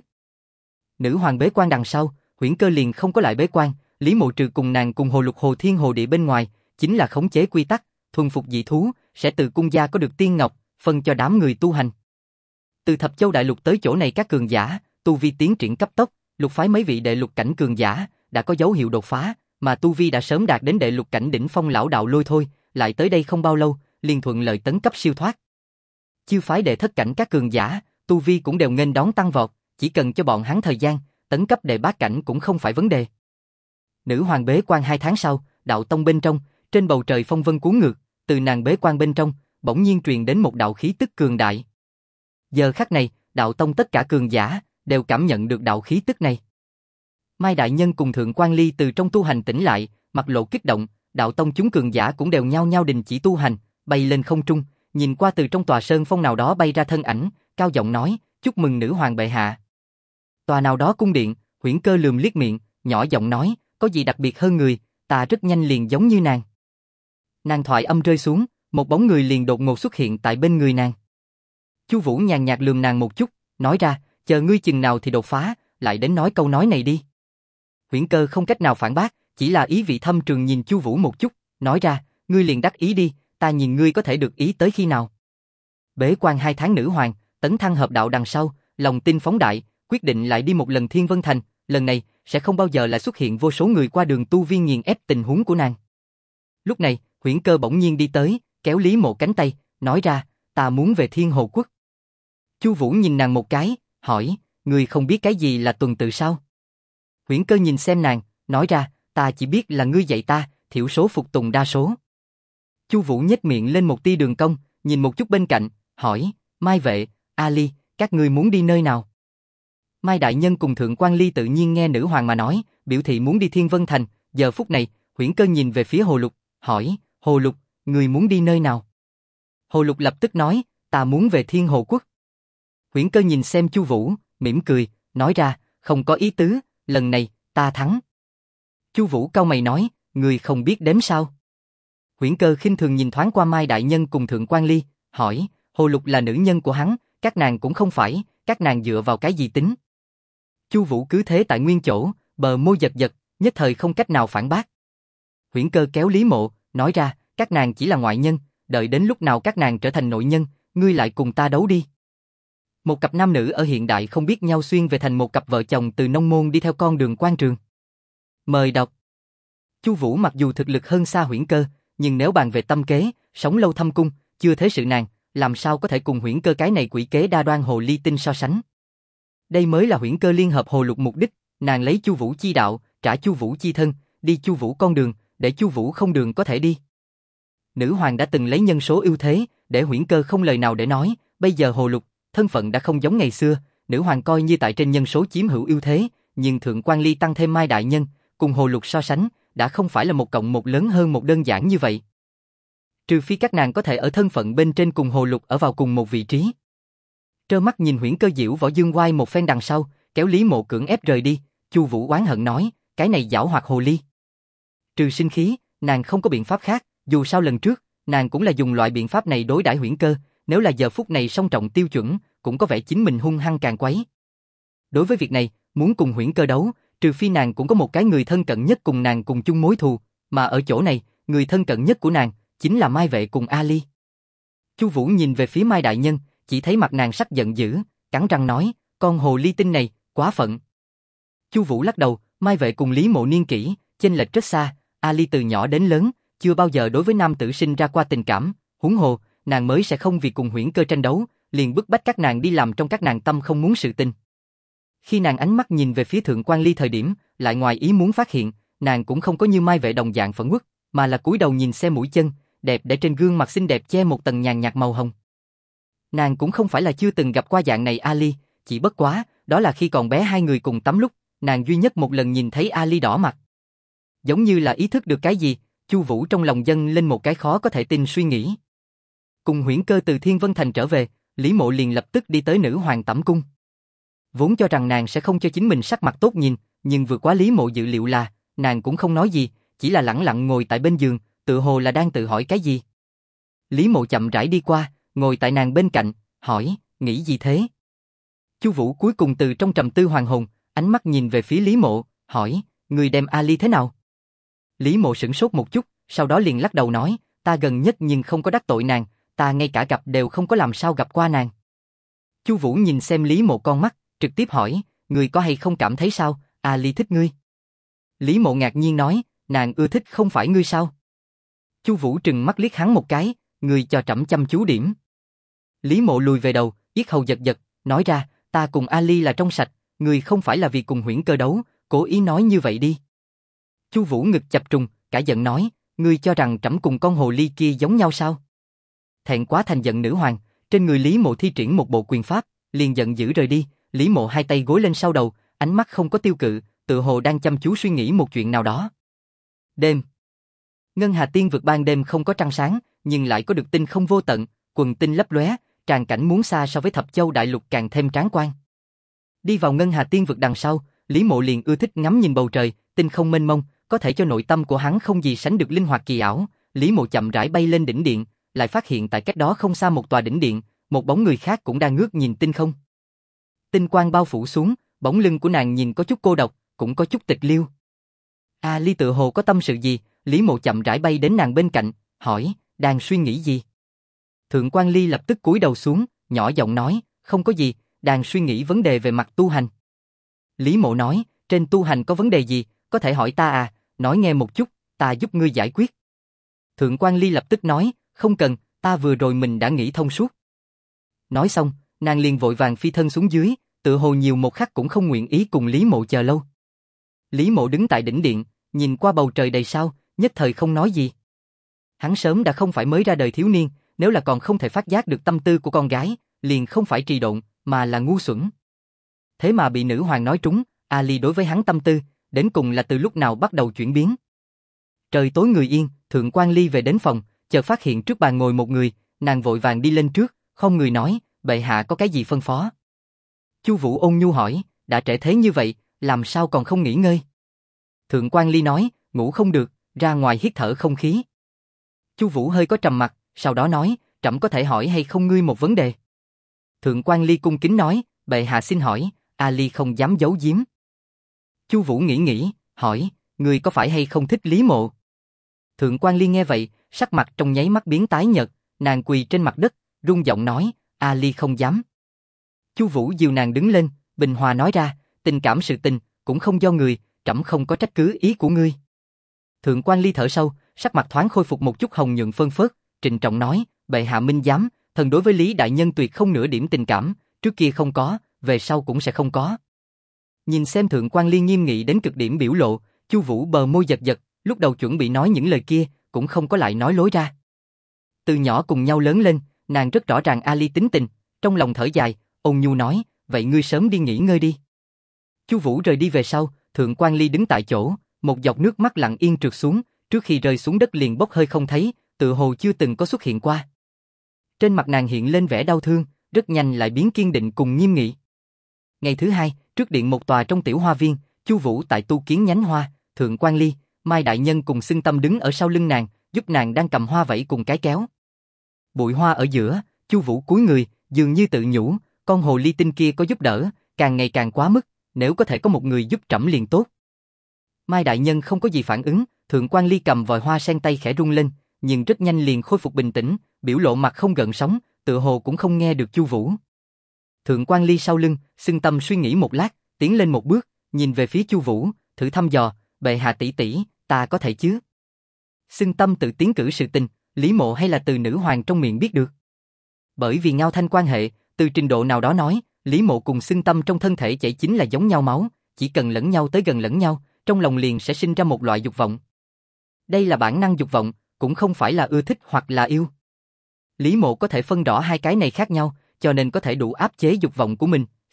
Nữ hoàng bế quan đằng sau, huyễn cơ liền không có lại bế quan, Lý Mộ trừ cùng nàng cùng hồ lục hồ thiên hồ địa bên ngoài, chính là khống chế quy tắc, thuần phục dị thú, sẽ từ cung gia có được tiên ngọc, phân cho đám người tu hành. Từ Thập Châu Đại Lục tới chỗ này các cường giả, tu vi tiến triển cấp tốc, lục phái mấy vị đệ lục cảnh cường giả, đã có dấu hiệu đột phá, mà tu vi đã sớm đạt đến đệ lục cảnh đỉnh phong lão đạo lôi thôi, lại tới đây không bao lâu, liền thuận lợi tấn cấp siêu thoát. Chiêu phái đệ thất cảnh các cường giả, tu vi cũng đều nghênh đón tăng vọt, chỉ cần cho bọn hắn thời gian, tấn cấp đệ bát cảnh cũng không phải vấn đề. Nữ hoàng bế quan 2 tháng sau, đạo tông bên trong, trên bầu trời phong vân cuốn ngược, từ nàng bế quan bên trong, bỗng nhiên truyền đến một đạo khí tức cường đại. Giờ khắc này, đạo tông tất cả cường giả đều cảm nhận được đạo khí tức này. Mai đại nhân cùng Thượng Quan Ly từ trong tu hành tỉnh lại, mặt lộ kích động, đạo tông chúng cường giả cũng đều nhao nhao đình chỉ tu hành, bay lên không trung, nhìn qua từ trong tòa sơn phong nào đó bay ra thân ảnh, cao giọng nói, chúc mừng nữ hoàng bệ hạ. Tòa nào đó cung điện, Huyễn Cơ lườm liếc miệng, nhỏ giọng nói, có gì đặc biệt hơn người, ta rất nhanh liền giống như nàng. Nàng thoại âm rơi xuống, một bóng người liền đột ngột xuất hiện tại bên người nàng. Chu Vũ nhàn nhạt lườm nàng một chút, nói ra, chờ ngươi chừng nào thì đột phá, lại đến nói câu nói này đi. Huyễn Cơ không cách nào phản bác, chỉ là ý vị thâm trường nhìn Chu Vũ một chút, nói ra, ngươi liền đắc ý đi, ta nhìn ngươi có thể được ý tới khi nào. Bế quan 2 tháng nữ hoàng, tấn thăng hợp đạo đằng sau, lòng tin phóng đại, quyết định lại đi một lần Thiên Vân Thành, lần này sẽ không bao giờ lại xuất hiện vô số người qua đường tu viên nghiền ép tình huống của nàng. Lúc này, Huyễn Cơ bỗng nhiên đi tới, kéo Lý Mộ cánh tay, nói ra, ta muốn về Thiên Hồ Quốc. Chu Vũ nhìn nàng một cái, hỏi, ngươi không biết cái gì là tuần tự sao? Huyễn Cơ nhìn xem nàng, nói ra, ta chỉ biết là ngươi dạy ta, thiểu số phục tùng đa số. Chu Vũ nhếch miệng lên một tia đường cong, nhìn một chút bên cạnh, hỏi, Mai Vệ, Ali, các ngươi muốn đi nơi nào? Mai đại nhân cùng Thượng Quan Ly tự nhiên nghe nữ hoàng mà nói, biểu thị muốn đi Thiên Vân Thành, giờ phút này, Huyễn Cơ nhìn về phía Hồ Lục, hỏi, Hồ Lục, ngươi muốn đi nơi nào? Hồ Lục lập tức nói, ta muốn về Thiên Hồ Quốc. Huyễn Cơ nhìn xem Chu Vũ, mỉm cười, nói ra, không có ý tứ, lần này, ta thắng. Chu Vũ cau mày nói, ngươi không biết đếm sao? Huyễn Cơ khinh thường nhìn thoáng qua Mai đại nhân cùng Thượng Quan Ly, hỏi, Hồ Lục là nữ nhân của hắn, các nàng cũng không phải, các nàng dựa vào cái gì tính? Chu Vũ cứ thế tại nguyên chỗ, bờ môi giật giật, nhất thời không cách nào phản bác. Huyễn Cơ kéo Lý Mộ, nói ra, các nàng chỉ là ngoại nhân, đợi đến lúc nào các nàng trở thành nội nhân, ngươi lại cùng ta đấu đi. Một cặp nam nữ ở hiện đại không biết nhau xuyên về thành một cặp vợ chồng từ nông môn đi theo con đường quan trường. Mời đọc. Chu Vũ mặc dù thực lực hơn xa Huyễn Cơ, nhưng nếu bàn về tâm kế, sống lâu thâm cung, chưa thế sự nàng, làm sao có thể cùng Huyễn Cơ cái này quỷ kế đa đoan hồ ly tinh so sánh. Đây mới là Huyễn Cơ liên hợp Hồ Lục mục đích, nàng lấy Chu Vũ chi đạo, trả Chu Vũ chi thân, đi Chu Vũ con đường, để Chu Vũ không đường có thể đi. Nữ hoàng đã từng lấy nhân số ưu thế, để Huyễn Cơ không lời nào để nói, bây giờ Hồ Lục, thân phận đã không giống ngày xưa, nữ hoàng coi như tại trên nhân số chiếm hữu ưu thế, nhưng Thượng Quan Ly tăng thêm Mai đại nhân, cùng Hồ Lục so sánh, đã không phải là 1 cộng 1 lớn hơn 1 đơn giản như vậy. Trừ phi các nàng có thể ở thân phận bên trên cùng Hồ Lục ở vào cùng một vị trí. Trơ mắt nhìn Huyễn Cơ diễu võ dương oai một phen đằng sau, kéo Lý Mộ cưỡng ép rời đi, Chu Vũ oán hận nói, cái này giảo hoạt hồ ly. Trừ sinh khí, nàng không có biện pháp khác, dù sao lần trước, nàng cũng là dùng loại biện pháp này đối đãi Huyễn Cơ, nếu là giờ phút này song trọng tiêu chuẩn, cũng có vẻ chính mình hung hăng càng quấy. Đối với việc này, muốn cùng Huyễn Cơ đấu, trừ phi nàng cũng có một cái người thân cận nhất cùng nàng cùng chung mối thù, mà ở chỗ này, người thân cận nhất của nàng chính là Mai Vệ cùng Ali. Chu Vũ nhìn về phía Mai đại nhân, chỉ thấy mặt nàng sắc giận dữ, cắn răng nói, con hồ ly tinh này, quá phận. Chu Vũ lắc đầu, Mai Vệ cùng Lý Mộ niên kỷ, chênh lệch rất xa, Ali từ nhỏ đến lớn, chưa bao giờ đối với nam tử sinh ra qua tình cảm, huống hồ, nàng mới sẽ không vì cùng Huyễn Cơ tranh đấu, liền bức bách các nàng đi làm trong các nàng tâm không muốn sự tình. Khi nàng ánh mắt nhìn về phía Thượng Quan Ly thời điểm, lại ngoài ý muốn phát hiện, nàng cũng không có như Mai Vệ đồng dạng phẫn uất, mà là cúi đầu nhìn xem mũi chân, đẹp để trên gương mặt xinh đẹp che một tầng nhàn nhạt màu hồng. Nàng cũng không phải là chưa từng gặp qua dạng này Ali, chỉ bất quá, đó là khi còn bé hai người cùng tắm lúc, nàng duy nhất một lần nhìn thấy Ali đỏ mặt. Giống như là ý thức được cái gì, Chu Vũ trong lòng dâng lên một cái khó có thể tin suy nghĩ. Cùng Huyễn Cơ từ Thiên Vân Thành trở về, Lý Mộ liền lập tức đi tới nữ hoàng tẩm cung. Vốn cho rằng nàng sẽ không cho chính mình sắc mặt tốt nhìn, nhưng vượt quá Lý Mộ dự liệu là, nàng cũng không nói gì, chỉ là lẳng lặng ngồi tại bên giường, tựa hồ là đang tự hỏi cái gì. Lý Mộ chậm rãi đi qua, ngồi tại nàng bên cạnh, hỏi, nghĩ gì thế? Chu Vũ cuối cùng từ trong trầm tư hoàn hồn, ánh mắt nhìn về phía Lý Mộ, hỏi, người đem Ali thế nào? Lý Mộ sửng sốt một chút, sau đó liền lắc đầu nói, ta gần nhất nhưng không có đắc tội nàng, ta ngay cả gặp đều không có làm sao gặp qua nàng. Chu Vũ nhìn xem Lý Mộ con mắt, trực tiếp hỏi, người có hay không cảm thấy sao, Ali thích ngươi? Lý Mộ ngạc nhiên nói, nàng ưa thích không phải ngươi sao? Chu Vũ trừng mắt liếc hắn một cái, ngươi cho trẫm chăm chú điểm. Lý Mộ lùi về đầu, yết hầu giật giật, nói ra, ta cùng Ali là trong sạch, ngươi không phải là vì cùng Huyễn Cơ đấu, cố ý nói như vậy đi. Chu Vũ ngực chập trùng, cả giận nói, ngươi cho rằng trẫm cùng con hồ ly kia giống nhau sao? Thẹn quá thành giận nữ hoàng, trên người Lý Mộ thi triển một bộ quyền pháp, liền giận dữ rời đi. Lý Mộ hai tay gối lên sau đầu, ánh mắt không có tiêu cự, tựa hồ đang chăm chú suy nghĩ một chuyện nào đó. Đêm. Ngân Hà Tiên Vực ban đêm không có trăng sáng, nhưng lại có được tinh không vô tận, quần tinh lấp lóe, tràn cảnh muốn xa so với Thập Châu Đại Lục càng thêm tráng quan. Đi vào Ngân Hà Tiên Vực đằng sau, Lý Mộ liền ưa thích ngắm nhìn bầu trời, tinh không mênh mông, có thể cho nội tâm của hắn không gì sánh được linh hoạt kỳ ảo. Lý Mộ chậm rãi bay lên đỉnh điện, lại phát hiện tại cách đó không xa một tòa đỉnh điện, một bóng người khác cũng đang ngước nhìn tinh không. Tinh quang bao phủ xuống, bóng lưng của nàng nhìn có chút cô độc, cũng có chút tịch liêu. Ali tự hồ có tâm sự gì, Lý Mộ chậm rãi bay đến nàng bên cạnh, hỏi, đang suy nghĩ gì? Thượng quan Ly lập tức cúi đầu xuống, nhỏ giọng nói, không có gì, đang suy nghĩ vấn đề về mặt tu hành. Lý Mộ nói, trên tu hành có vấn đề gì, có thể hỏi ta à, nói nghe một chút, ta giúp ngươi giải quyết. Thượng quan Ly lập tức nói, không cần, ta vừa rồi mình đã nghĩ thông suốt. Nói xong, nàng liền vội vàng phi thân xuống dưới, tự hồ nhiều một khắc cũng không nguyện ý cùng Lý Mộ chờ lâu. Lý Mộ đứng tại đỉnh điện, nhìn qua bầu trời đầy sao, nhất thời không nói gì. Hắn sớm đã không phải mới ra đời thiếu niên, nếu là còn không thể phát giác được tâm tư của con gái, liền không phải trì độn, mà là ngu xuẩn. Thế mà bị nữ hoàng nói trúng, Ali đối với hắn tâm tư, đến cùng là từ lúc nào bắt đầu chuyển biến. Trời tối người yên, Thượng quan Ly về đến phòng, chợt phát hiện trước bàn ngồi một người, nàng vội vàng đi lên trước, không người nói, bệ hạ có cái gì phân phó. Chu Vũ ôn nhu hỏi, đã trễ thế như vậy, làm sao còn không nghỉ ngơi? Thượng quan Ly nói, ngủ không được, ra ngoài hít thở không khí. Chu Vũ hơi có trầm mặt, sau đó nói, trẫm có thể hỏi hay không ngươi một vấn đề. Thượng quan Ly cung kính nói, bệ hạ xin hỏi, Ali không dám giấu giếm. Chu Vũ nghĩ, hỏi, ngươi có phải hay không thích Lý Mộ? Thượng quan Ly nghe vậy, sắc mặt trong nháy mắt biến tái nhợt, nàng quỳ trên mặt đất, run giọng nói, Ali không dám. Chu Vũ dìu nàng đứng lên, bình hòa nói ra, tình cảm sự tình, cũng không do người, trẫm không có trách cứ ý của ngươi. Thượng quan Ly thở sâu, sắc mặt thoáng khôi phục một chút hồng nhuận phơn phớt, trịnh trọng nói, bệ hạ minh giám, thần đối với Lý đại nhân tuyệt không nửa điểm tình cảm, trước kia không có, về sau cũng sẽ không có. Nhìn xem Thượng quan Ly nghiêm nghị đến cực điểm biểu lộ, Chu Vũ bờ môi giật giật, lúc đầu chuẩn bị nói những lời kia, cũng không có lại nói lối ra. Từ nhỏ cùng nhau lớn lên, nàng rất rõ ràng Ali tính tình, trong lòng thở dài, ôn nhu nói, vậy ngươi sớm đi nghỉ ngơi đi. Chu Vũ rời đi về sau, Thượng quan Ly đứng tại chỗ, một giọt nước mắt lặng yên trượt xuống, trước khi rơi xuống đất liền bốc hơi không thấy, tựa hồ chưa từng có xuất hiện qua. Trên mặt nàng hiện lên vẻ đau thương, rất nhanh lại biến kiên định cùng nghiêm nghị. Ngày thứ hai, trước điện một tòa trong tiểu hoa viên, Chu Vũ tại tu kiến nhánh hoa, Thượng quan Ly, Mai đại nhân cùng Xưng Tâm đứng ở sau lưng nàng, giúp nàng đang cầm hoa vẫy cùng cái kéo. Bụi hoa ở giữa, Chu Vũ cúi người, dường như tự nhủ, con hồ ly tinh kia có giúp đỡ, càng ngày càng quá mức, nếu có thể có một người giúp trẫm liền tốt. Mai đại nhân không có gì phản ứng, Thượng quan Ly cầm vòi hoa sen tay khẽ rung lên, nhưng rất nhanh liền khôi phục bình tĩnh, biểu lộ mặt không gợn sóng, tựa hồ cũng không nghe được Chu Vũ. Thượng quan Ly sau lưng, Xưng Tâm suy nghĩ một lát, tiến lên một bước, nhìn về phía Chu Vũ, thử thăm dò, bệ hạ tỷ tỷ, ta có thể chứ? Xưng Tâm tự tiến cử sự tình, Lý Mộ hay là từ nữ hoàng trong miệng biết được. Bởi vì Ngao Thanh quan hệ, từ trình độ nào đó nói, Lý Mộ cùng Xưng Tâm trong thân thể chảy chính là giống nhau máu, chỉ cần lẫn nhau tới gần lẫn nhau, trong lòng liền sẽ sinh ra một loại dục vọng. Đây là bản năng dục vọng, cũng không phải là ưa thích hoặc là yêu. Lý Mộ có thể phân rõ hai cái này khác nhau, cho nên có thể đủ áp chế dục vọng của mình,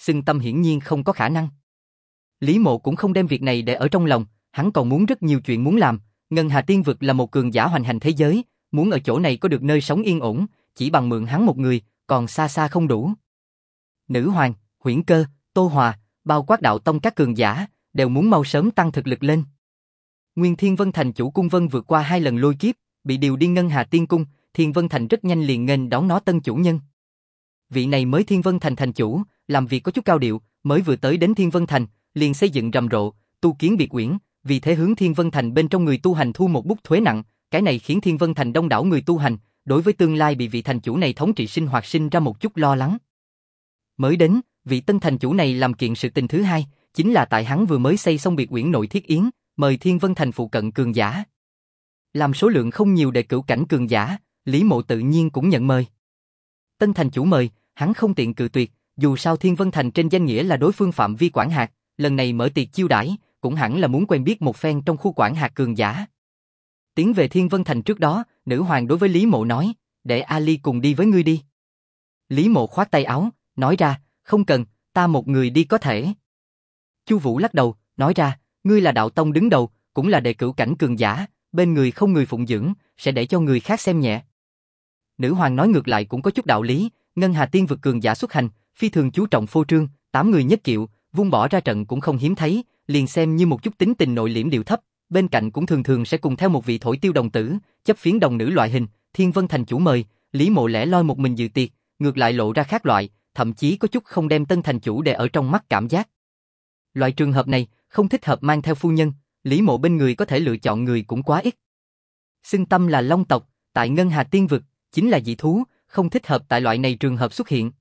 xưng tâm hiển nhiên không có khả năng. Lý Mộ cũng không đem việc này để ở trong lòng, hắn còn muốn rất nhiều chuyện muốn làm. Ngân Hà Tiên Vực là một cường giả hoành hành thế giới, muốn ở chỗ này có được nơi sống yên ổn, chỉ bằng mượn hắn một người, còn xa xa không đủ. Nữ Hoàng, Huyễn Cơ, Tô Hòa, bao quát đạo tông các cường giả, đều muốn mau sớm tăng thực lực lên. Nguyên Thiên Vân Thành chủ Cung Vân vượt qua 2 lần lôi kiếp, bị điều đi Ngân Hà Tiên Cung, Thiên Vân Thành rất nhanh liền nghênh đón nó tân chủ nhân. Vị này mới Thiên Vân Thành thành chủ, làm việc có chút cao điệu, mới vừa tới đến Thiên Vân Thành, liền xây dựng rầm rộ, tu kiến biệt uyển, vì thế hướng Thiên Vân Thành bên trong người tu hành thu một bút thuế nặng, cái này khiến Thiên Vân Thành đông đảo người tu hành, đối với tương lai bị vị thành chủ này thống trị sinh hoạt sinh ra một chút lo lắng. Mới đến, vị tân thành chủ này làm kiện sự tình thứ hai, chính là tại hắn vừa mới xây xong biệt uyển nội thiết yến, mời Thiên Vân Thành phụ cận cường giả. Làm số lượng không nhiều đệ cửu cảnh cường giả, Lý Mộ tự nhiên cũng nhận mời. Tân thành chủ mời, hắn không tiện cự tuyệt, dù sao Thiên Vân Thành trên danh nghĩa là đối phương phạm vi quản hạt, lần này mở tiệc chiêu đãi, cũng hẳn là muốn quen biết một phen trong khu quản hạt cường giả. Tiến về Thiên Vân Thành trước đó, nữ hoàng đối với Lý Mộ nói, để Ali cùng đi với ngươi đi. Lý Mộ khoát tay áo, nói ra, không cần, ta một người đi có thể. Chu Vũ lắc đầu, nói ra, ngươi là đạo tông đứng đầu, cũng là đệ cửu cảnh cường giả, bên người không người phụng dưỡng, sẽ để cho người khác xem nhẹ. Nữ hoàng nói ngược lại cũng có chút đạo lý, Ngân Hà Tiên vực cường giả xuất hành, phi thường chú trọng phô trương, 8 người nhất kiệu, vung bỏ ra trận cũng không hiếm thấy, liền xem như một chút tính tình nội liễm điệu thấp, bên cạnh cũng thường thường sẽ cùng theo một vị thổi tiêu đồng tử, chấp phiến đồng nữ loại hình, Thiên Vân Thành chủ mời, Lý Mộ lẻ loi một mình dự tiệc, ngược lại lộ ra khác loại, thậm chí có chút không đem tân thành chủ để ở trong mắt cảm giác. Loại trường hợp này, không thích hợp mang theo phu nhân, Lý Mộ bên người có thể lựa chọn người cũng quá ít. Xưng tâm là Long tộc, tại Ngân Hà Tiên vực, chính là dị thú, không thích hợp tại loại này trường hợp xuất hiện.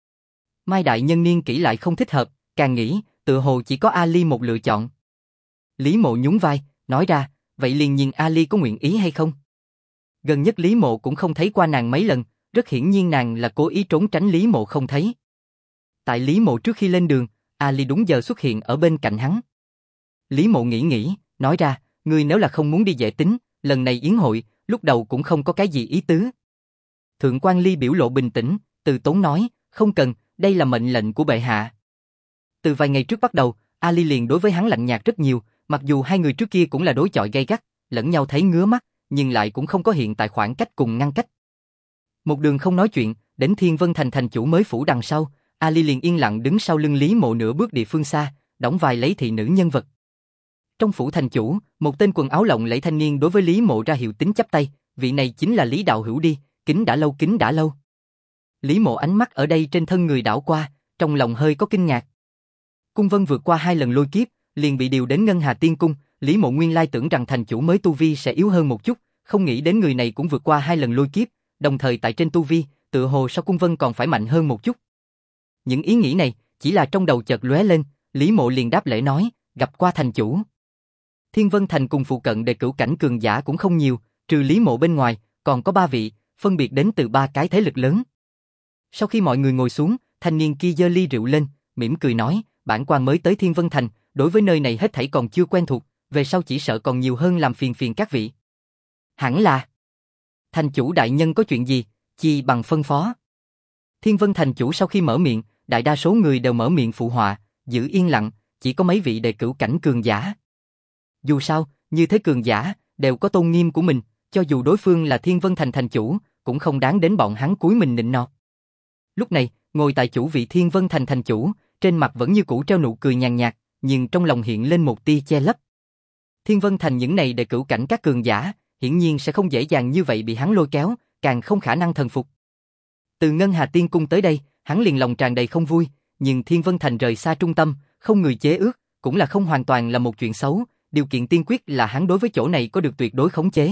Mai đại nhân niên kỹ lại không thích hợp, càng nghĩ, tựa hồ chỉ có Ali một lựa chọn. Lý Mộ nhún vai, nói ra, vậy liền nhìn Ali có nguyện ý hay không. Gần nhất Lý Mộ cũng không thấy qua nàng mấy lần, rất hiển nhiên nàng là cố ý trốn tránh Lý Mộ không thấy. Tại Lý Mộ trước khi lên đường, Ali đúng giờ xuất hiện ở bên cạnh hắn. Lý Mộ nghĩ, nói ra, ngươi nếu là không muốn đi dễ tính, lần này yến hội, lúc đầu cũng không có cái gì ý tứ. Thượng quan Ly biểu lộ bình tĩnh, từ tốn nói, không cần, đây là mệnh lệnh của bệ hạ. Từ vài ngày trước bắt đầu, Ali liền đối với hắn lạnh nhạt rất nhiều, mặc dù hai người trước kia cũng là đối chọi gay gắt, lẫn nhau thấy ngứa mắt, nhưng lại cũng không có hiện tại khoảng cách cùng ngăn cách. Một đường không nói chuyện, đến Thiên Vân Thành thành chủ mới phủ đằng sau, Ali liền yên lặng đứng sau lưng Lý Mộ nửa bước địa phương xa, đóng vai lấy thị nữ nhân vật. Trong phủ thành chủ, một tên quần áo lộng lẫy thanh niên đối với Lý Mộ ra hiệu tính chắp tay, vị này chính là Lý đạo hữu đi, kính đã lâu. Lý Mộ ánh mắt ở đây trên thân người đảo qua, trong lòng hơi có kinh ngạc. Cung Vân vượt qua 2 lần lôi kiếp, liền bị điều đến Ngân Hà Tiên Cung, Lý Mộ nguyên lai tưởng rằng thành chủ mới tu vi sẽ yếu hơn một chút, không nghĩ đến người này cũng vượt qua 2 lần lôi kiếp, đồng thời tại trên tu vi, tựa hồ so Cung Vân còn phải mạnh hơn một chút. Những ý nghĩ này, chỉ là trong đầu chợt lóe lên, Lý Mộ liền đáp lễ nói, gặp qua thành chủ. Thiên Vân Thành cùng phụ cận đệ cửu cảnh cường giả cũng không nhiều, trừ Lý Mộ bên ngoài, còn có 3 vị, phân biệt đến từ 3 cái thế lực lớn. Sau khi mọi người ngồi xuống, thanh niên kia giơ ly rượu lên, mỉm cười nói, bản quan mới tới Thiên Vân Thành, đối với nơi này hết thảy còn chưa quen thuộc, về sau chỉ sợ còn nhiều hơn làm phiền các vị. Hẳn là, thành chủ đại nhân có chuyện gì, chi bằng phân phó. Thiên Vân Thành chủ sau khi mở miệng, đại đa số người đều mở miệng phụ họa, giữ yên lặng, chỉ có mấy vị đệ cửu cảnh cường giả. Dù sao, như thế cường giả, đều có tôn nghiêm của mình, cho dù đối phương là Thiên Vân Thành thành chủ, cũng không đáng đến bọn hắn cúi mình nịnh nọt. Lúc này, ngồi tại chủ vị Thiên Vân Thành thành chủ, trên mặt vẫn như cũ treo nụ cười nhàn nhạt, nhưng trong lòng hiện lên một tia che lấp. Thiên Vân Thành những này đệ cửu cảnh các cường giả, hiển nhiên sẽ không dễ dàng như vậy bị hắn lôi kéo, càng không khả năng thần phục. Từ Ngân Hà Tiên Cung tới đây, hắn liền lòng tràn đầy không vui, nhưng Thiên Vân Thành rời xa trung tâm, không người chế ước, cũng là không hoàn toàn là một chuyện xấu, điều kiện tiên quyết là hắn đối với chỗ này có được tuyệt đối khống chế.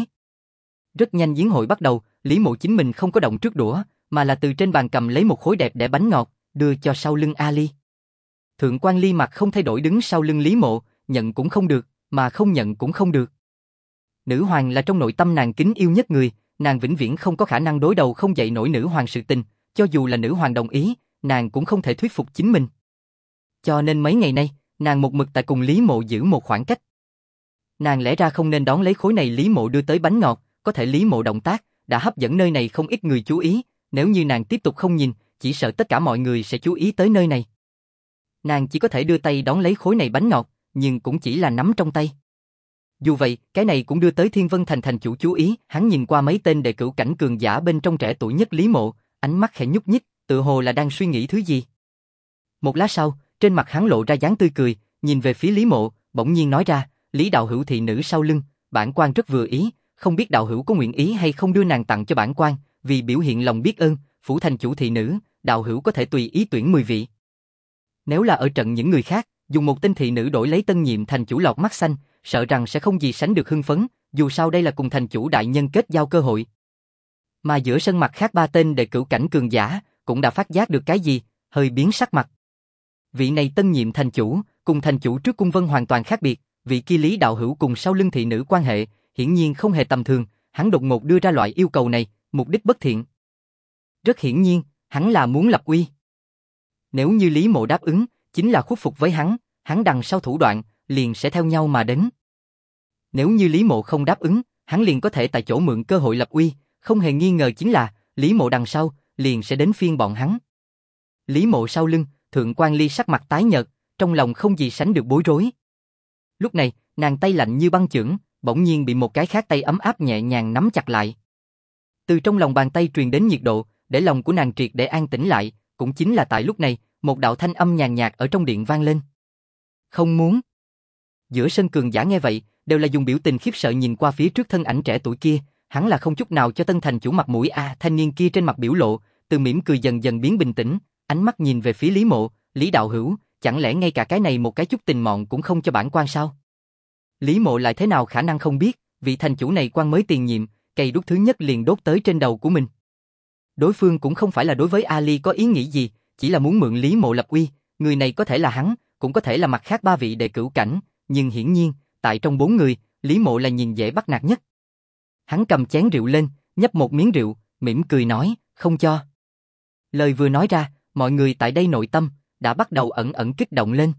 Rất nhanh yến hội bắt đầu, Lý Mộ chính mình không có động trước đũa, mà là từ trên bàn cầm lấy một khối đẹp đẽ bánh ngọt, đưa cho sau lưng Ali. Thượng quan Ly mặt không thay đổi đứng sau lưng Lý Mộ, nhận cũng không được, mà không nhận cũng không được. Nữ hoàng là trong nội tâm nàng kính yêu nhất người, nàng vĩnh viễn không có khả năng đối đầu không dậy nổi nữ hoàng sự tình, cho dù là nữ hoàng đồng ý, nàng cũng không thể thuyết phục chính mình. Cho nên mấy ngày nay, nàng một mực tại cùng Lý Mộ giữ một khoảng cách. Nàng lẽ ra không nên đón lấy khối này Lý Mộ đưa tới bánh ngọt, có thể Lý Mộ động tác đã hấp dẫn nơi này không ít người chú ý, nếu như nàng tiếp tục không nhìn, chỉ sợ tất cả mọi người sẽ chú ý tới nơi này. Nàng chỉ có thể đưa tay đón lấy khối này bánh ngọt, nhưng cũng chỉ là nắm trong tay. Dù vậy, cái này cũng đưa tới Thiên Vân Thành thành chủ chú ý, hắn nhìn qua mấy tên đệ cửu cảnh cường giả bên trong trẻ tuổi nhất Lý Mộ, ánh mắt khẽ nhúc nhích, tựa hồ là đang suy nghĩ thứ gì. Một lát sau, trên mặt hắn lộ ra dáng tươi cười, nhìn về phía Lý Mộ, bỗng nhiên nói ra, Lý đạo hữu thị nữ sau lưng, bản quan rất vừa ý, không biết đạo hữu có nguyện ý hay không đưa nàng tặng cho bản quan, vì biểu hiện lòng biết ơn, phủ thành chủ thị nữ, đạo hữu có thể tùy ý tuyển 10 vị. Nếu là ở trận những người khác, dùng một tên thị nữ đổi lấy tân nhiệm thành chủ lọt mắt xanh, sợ rằng sẽ không gì sánh được hưng phấn, dù sao đây là cùng thành chủ đại nhân kết giao cơ hội. Mà giữa sân mặt khác ba tên đệ cửu cảnh cường giả, cũng đã phát giác được cái gì, hơi biến sắc mặt. Vị này tân nhiệm thành chủ, cùng thành chủ trước cung vân hoàn toàn khác biệt, vị kia Lý đạo hữu cùng sau lưng thị nữ quan hệ, hiển nhiên không hề tầm thường, hắn đột ngột đưa ra loại yêu cầu này, mục đích bất thiện. Rất hiển nhiên, hắn là muốn lập uy. Nếu như Lý Mộ đáp ứng, chính là khuất phục với hắn đằng sau thủ đoạn, liền sẽ theo nhau mà đến. Nếu như Lý Mộ không đáp ứng, hắn liền có thể tại chỗ mượn cơ hội lập uy, không hề nghi ngờ chính là, Lý Mộ đằng sau, liền sẽ đến phiên bọn hắn. Lý Mộ sau lưng, Thượng Quan Ly sắc mặt tái nhợt, trong lòng không gì sánh được bối rối. Lúc này, nàng tay lạnh như băng chưởng, bỗng nhiên bị một cái khác tay ấm áp nhẹ nhàng nắm chặt lại. Từ trong lòng bàn tay truyền đến nhiệt độ, để lòng của nàng triệt để an tĩnh lại, cũng chính là tại lúc này, một đạo thanh âm nhàn nhạt ở trong điện vang lên. Không muốn. Giữa sân cường giả nghe vậy, đều là dùng biểu tình khiếp sợ nhìn qua phía trước thân ảnh trẻ tuổi kia, hắn là không chút nào cho tân thành chủ mặt mũi thanh niên kia trên mặt biểu lộ, từ mỉm cười dần dần biến bình tĩnh, ánh mắt nhìn về phía Lý Mộ, Lý đạo hữu, chẳng lẽ ngay cả cái này một cái chút tình mọn cũng không cho bản quan sao? Lý Mộ lại thế nào khả năng không biết, vị thành chủ này quan mới tiền nhiệm, cây đuốc thứ nhất liền đốt tới trên đầu của mình. Đối phương cũng không phải là đối với Ali có ý nghĩ gì, chỉ là muốn mượn Lý Mộ lập uy, người này có thể là hắn, cũng có thể là mặt khác ba vị đệ cửu cảnh, nhưng hiển nhiên, tại trong 4 người, Lý Mộ là nhìn dễ bắt nạt nhất. Hắn cầm chén rượu lên, nhấp một miếng rượu, mỉm cười nói, không cho. Lời vừa nói ra, mọi người tại đây nội tâm đã bắt đầu ẩn ẩn kích động lên.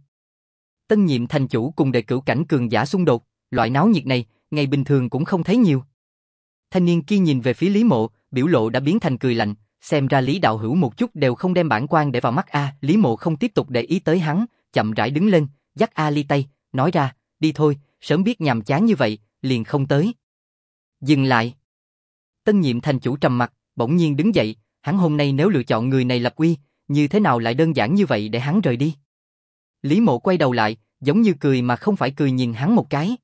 Tân nhiệm thành chủ cùng đệ cửu cảnh cường giả xung đột, loại náo nhiệt này, ngày bình thường cũng không thấy nhiều. Thanh niên kia nhìn về phía Lý Mộ, biểu lộ đã biến thành cười lạnh, xem ra Lý đạo hữu một chút đều không đem bản quan để vào mắt Lý Mộ không tiếp tục để ý tới hắn, chậm rãi đứng lên, dắt Ali tay, nói ra, đi thôi, sớm biết nhàm chán như vậy, liền không tới. Dừng lại. Tân nhiệm thành chủ trầm mặt, bỗng nhiên đứng dậy, hắn hôm nay nếu lựa chọn người này lập uy, như thế nào lại đơn giản như vậy để hắn rời đi. Lý Mộ quay đầu lại, giống như cười mà không phải cười nhìn hắn một cái.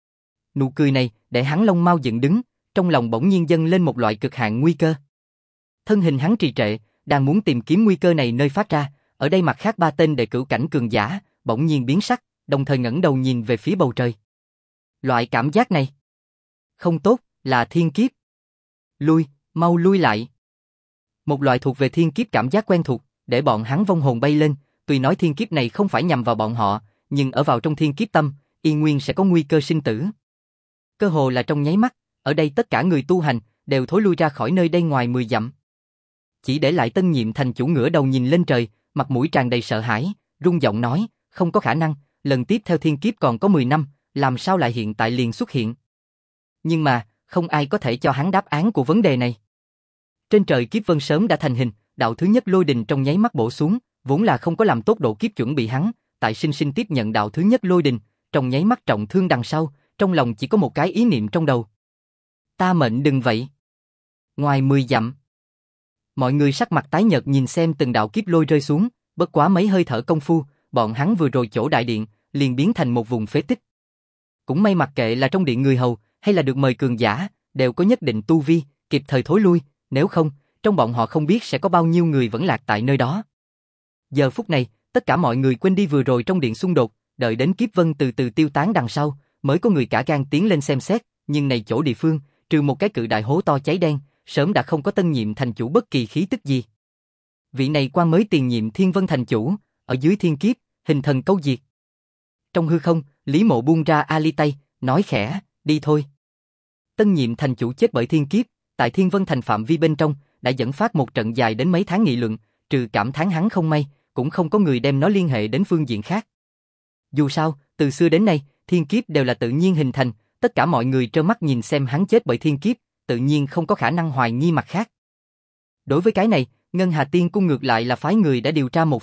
Nụ cười này, để hắn lông mao dựng đứng, trong lòng bỗng nhiên dâng lên một loại cực hạn nguy cơ. Thân hình hắn trì trệ, đang muốn tìm kiếm nguy cơ này nơi phát ra, ở đây mặt khác ba tên đệ cửu cảnh cường giả, bỗng nhiên biến sắc, đồng thời ngẩng đầu nhìn về phía bầu trời. Loại cảm giác này không tốt, là thiên kiếp. Lui, mau lui lại. Một loại thuộc về thiên kiếp cảm giác quen thuộc, để bọn hắn vong hồn bay lên, tuy nói thiên kiếp này không phải nhằm vào bọn họ, nhưng ở vào trong thiên kiếp tâm, y nguyên sẽ có nguy cơ sinh tử. Cơ hồ là trong nháy mắt, ở đây tất cả người tu hành đều thối lui ra khỏi nơi đây ngoài 10 dặm. Chỉ để lại tân nhiệm thành chủ ngửa đầu nhìn lên trời, mặt mũi tràn đầy sợ hãi, run giọng nói, không có khả năng, lần tiếp theo thiên kiếp còn có 10 năm, làm sao lại hiện tại liền xuất hiện. Nhưng mà, không ai có thể cho hắn đáp án của vấn đề này. Trên trời kiếp vân sớm đã thành hình, đạo thứ nhất lôi đình trong nháy mắt bổ xuống, vốn là không có làm tốt độ kiếp chuẩn bị hắn, tại sinh sinh tiếp nhận đạo thứ nhất lôi đình, trong nháy mắt trọng thương đằng sau, trong lòng chỉ có một cái ý niệm trong đầu. Ta mệnh đừng vậy. Ngoài 10 dặm. Mọi người sắc mặt tái nhợt nhìn xem từng đạo kiếp lôi rơi xuống, bất quá mấy hơi thở công phu, bọn hắn vừa rồi chỗ đại điện, liền biến thành một vùng phế tích. Cũng may mặc kệ là trong điện người hầu, hay là được mời cường giả, đều có nhất định tu vi, kịp thời thối lui, nếu không, trong bọn họ không biết sẽ có bao nhiêu người vẫn lạc tại nơi đó. Giờ phút này, tất cả mọi người quên đi vừa rồi trong điện xung đột, đợi đến kiếp vân từ từ tiêu tán đằng sau, mới có người cả gan tiến lên xem xét, nhưng này chỗ địa phương, trừ một cái cự đại hố to cháy đen, sớm đã không có tân nhiệm thành chủ bất kỳ khí tức gì. Vị này quan mới tiền nhiệm Thiên Vân thành chủ, ở dưới thiên kiếp, hình thần câu diệt. Trong hư không, Lý Mộ buông ra Ali tay, nói khẽ, đi thôi. Tân nhiệm thành chủ chết bởi thiên kiếp, tại Thiên Vân thành phạm vi bên trong, đã dẫn phát một trận dài đến mấy tháng nghị luận, trừ cảm thán hắn không may, cũng không có người đem nó liên hệ đến phương diện khác. Dù sao, từ xưa đến nay, thiên kiếp đều là tự nhiên hình thành, tất cả mọi người trơ mắt nhìn xem hắn chết bởi thiên kiếp, tự nhiên không có khả năng hoài nghi mặt khác. Đối với cái này, Ngân Hà Tiên Cung ngược lại là phái người đã điều tra một phen,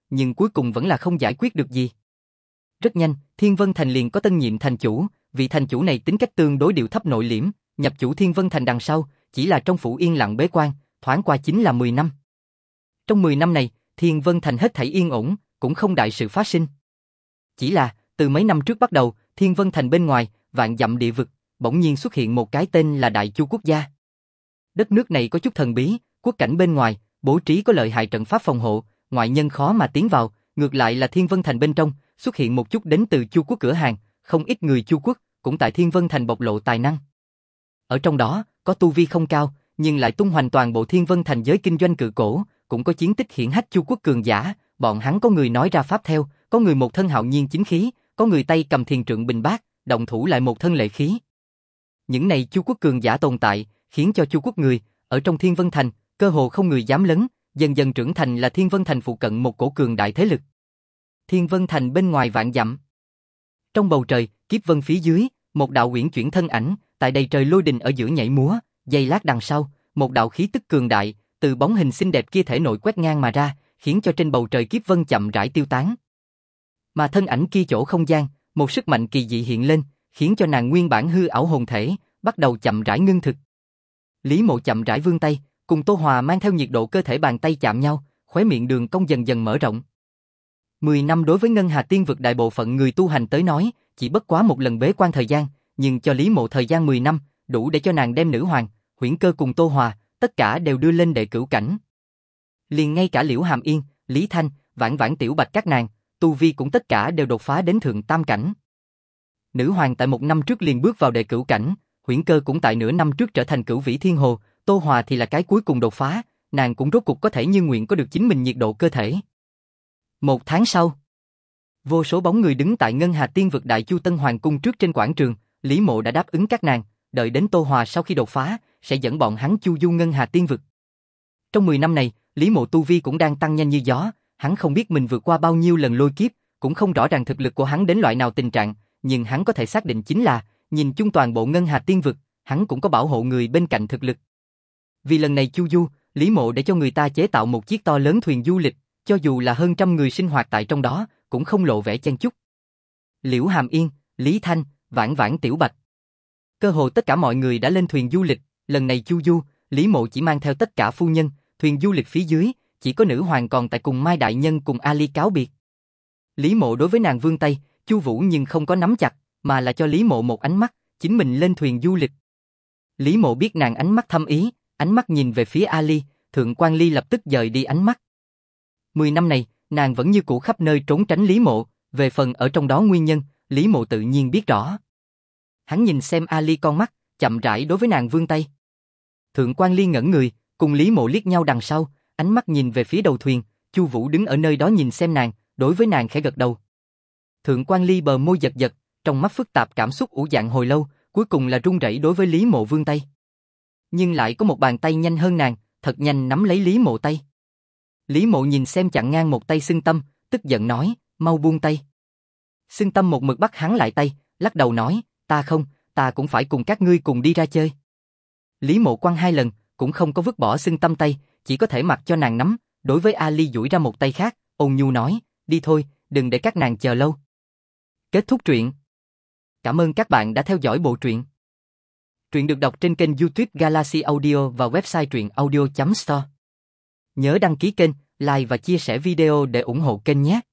nhưng cuối cùng vẫn là không giải quyết được gì. Rất nhanh, Thiên Vân Thành liền có tân nhiệm thành chủ, vị thành chủ này tính cách tương đối điệu thấp nội liễm, nhập chủ Thiên Vân Thành đằng sau, chỉ là trong phủ yên lặng bế quan, thoáng qua chính là 10 năm. Trong 10 năm này, Thiên Vân Thành hết thảy yên ổn, cũng không đại sự phát sinh. Chỉ là, từ mấy năm trước bắt đầu, Thiên Vân Thành bên ngoài, vạn dặm địa vực, bỗng nhiên xuất hiện một cái tên là Đại Chu quốc gia. Đất nước này có chút thần bí, quốc cảnh bên ngoài, bố trí có lợi hại trận pháp phòng hộ, ngoại nhân khó mà tiến vào, ngược lại là Thiên Vân Thành bên trong, xuất hiện một chút đến từ Chu quốc cửa hàng, không ít người Chu quốc, cũng tại Thiên Vân Thành bộc lộ tài năng. Ở trong đó, có tu vi không cao, nhưng lại tung hoành toàn bộ Thiên Vân Thành giới kinh doanh cự cổ, cũng có chiến tích hiển hách Chu quốc cường giả, bọn hắn có người nói ra pháp theo, có người một thân hạo nhiên chính khí, có người tay cầm thiền trượng bình bát, động thủ lại một thân lệ khí. Những này Chu quốc cường giả tồn tại, khiến cho Chu quốc người, ở trong Thiên Vân Thành, cơ hồ không người dám lấn, dần dần trưởng thành là Thiên Vân Thành phụ cận một cổ cường đại thế lực. Thiên Vân Thành bên ngoài vạn dặm. Trong bầu trời, kiếp vân phía dưới, một đạo uyển chuyển thân ảnh, tại đầy trời lôi đình ở giữa nhảy múa, giây lát đằng sau, một đạo khí tức cường đại, từ bóng hình xinh đẹp kia thể nội quét ngang mà ra, khiến cho trên bầu trời kiếp vân chậm rãi tiêu tán. Mà thân ảnh kia chỗ không gian, một sức mạnh kỳ dị hiện lên, khiến cho nàng nguyên bản hư ảo hồn thể, bắt đầu chậm rãi ngưng thực. Lý Mộ chậm rãi vươn tay, cùng Tô Hòa mang theo nhiệt độ cơ thể bàn tay chạm nhau, khóe miệng đường cong dần dần mở rộng. 10 năm đối với Ngân Hà Tiên vực đại bộ phận người tu hành tới nói, chỉ bất quá một lần bế quan thời gian, nhưng cho Lý Mộ thời gian 10 năm, đủ để cho nàng đem Nữ Hoàng, Huyễn Cơ cùng Tô Hòa, tất cả đều đưa lên đệ cửu cảnh. Liền ngay cả Liễu Hàm Yên, Lý Thanh, Vãn Vãn Tiểu Bạch các nàng, tu vi cũng tất cả đều đột phá đến thượng tam cảnh. Nữ Hoàng tại 1 năm trước liền bước vào đệ cửu cảnh, Huyễn Cơ cũng tại nửa năm trước trở thành cửu vĩ thiên hồ, Tô Hòa thì là cái cuối cùng đột phá, nàng cũng rốt cục có thể như nguyện có được chính mình nhiệt độ cơ thể. 1 tháng sau, vô số bóng người đứng tại Ngân Hà Tiên vực Đại Chu Tân Hoàng cung trước trên quảng trường, Lý Mộ đã đáp ứng các nàng, đợi đến Tô Hòa sau khi đột phá, sẽ dẫn bọn hắn chu du Ngân Hà Tiên vực. Trong 10 năm này, Lý Mộ tu vi cũng đang tăng nhanh như gió, hắn không biết mình vượt qua bao nhiêu lần lôi kiếp, cũng không rõ ràng thực lực của hắn đến loại nào tình trạng, nhưng hắn có thể xác định chính là, nhìn chung toàn bộ Ngân Hà Tiên vực, hắn cũng có bảo hộ người bên cạnh thực lực. Vì lần này chu du, Lý Mộ để cho người ta chế tạo một chiếc to lớn thuyền du lịch, cho dù là hơn trăm người sinh hoạt tại trong đó, cũng không lộ vẻ chen chúc. Liễu Hàm Yên, Lý Thanh, Vãn Vãn Tiểu Bạch. Cơ hồ tất cả mọi người đã lên thuyền du lịch, lần này chu du, Lý Mộ chỉ mang theo tất cả phu nhân, thuyền du lịch phía dưới, chỉ có Nữ Hoàng còn tại cùng Mai Đại Nhân cùng Ali cáo biệt. Lý Mộ đối với nàng vươn tay, Chu Vũ nhưng không có nắm chặt, mà là cho Lý Mộ một ánh mắt, chính mình lên thuyền du lịch. Lý Mộ biết nàng ánh mắt thâm ý, ánh mắt nhìn về phía Ali, Thượng Quan Ly lập tức dời đi ánh mắt. 10 năm này, nàng vẫn như cũ khắp nơi trốn tránh Lý Mộ, về phần ở trong đó nguyên nhân, Lý Mộ tự nhiên biết rõ. Hắn nhìn xem Ali con mắt, chậm rãi đối với nàng vươn tay. Thượng Quan Ly ngẩn người, cùng Lý Mộ liếc nhau đằng sau, ánh mắt nhìn về phía đầu thuyền, Chu Vũ đứng ở nơi đó nhìn xem nàng, đối với nàng khẽ gật đầu. Thượng Quan Ly bờ môi giật giật, trong mắt phức tạp cảm xúc ủ dạng hồi lâu, cuối cùng là run rẩy đối với Lý Mộ vươn tay. Nhưng lại có một bàn tay nhanh hơn nàng, thật nhanh nắm lấy Lý Mộ tay. Lý Mộ nhìn xem chặn ngang một tay Xưng Tâm, tức giận nói, mau buông tay. Xưng Tâm một mực bắt hắn lại tay, lắc đầu nói, ta cũng phải cùng các ngươi cùng đi ra chơi. Lý Mộ quăng 2 lần, cũng không có vứt bỏ Xưng Tâm tay, chỉ có thể mặc cho nàng nắm, đối với Ali duỗi ra một tay khác, ôn nhu nói, đi thôi, đừng để các nàng chờ lâu. Kết thúc truyện. Cảm ơn các bạn đã theo dõi bộ truyện. Truyện được đọc trên kênh YouTube Galaxy Audio và website truyệnaudio.store. Nhớ đăng ký kênh, like và chia sẻ video để ủng hộ kênh nhé.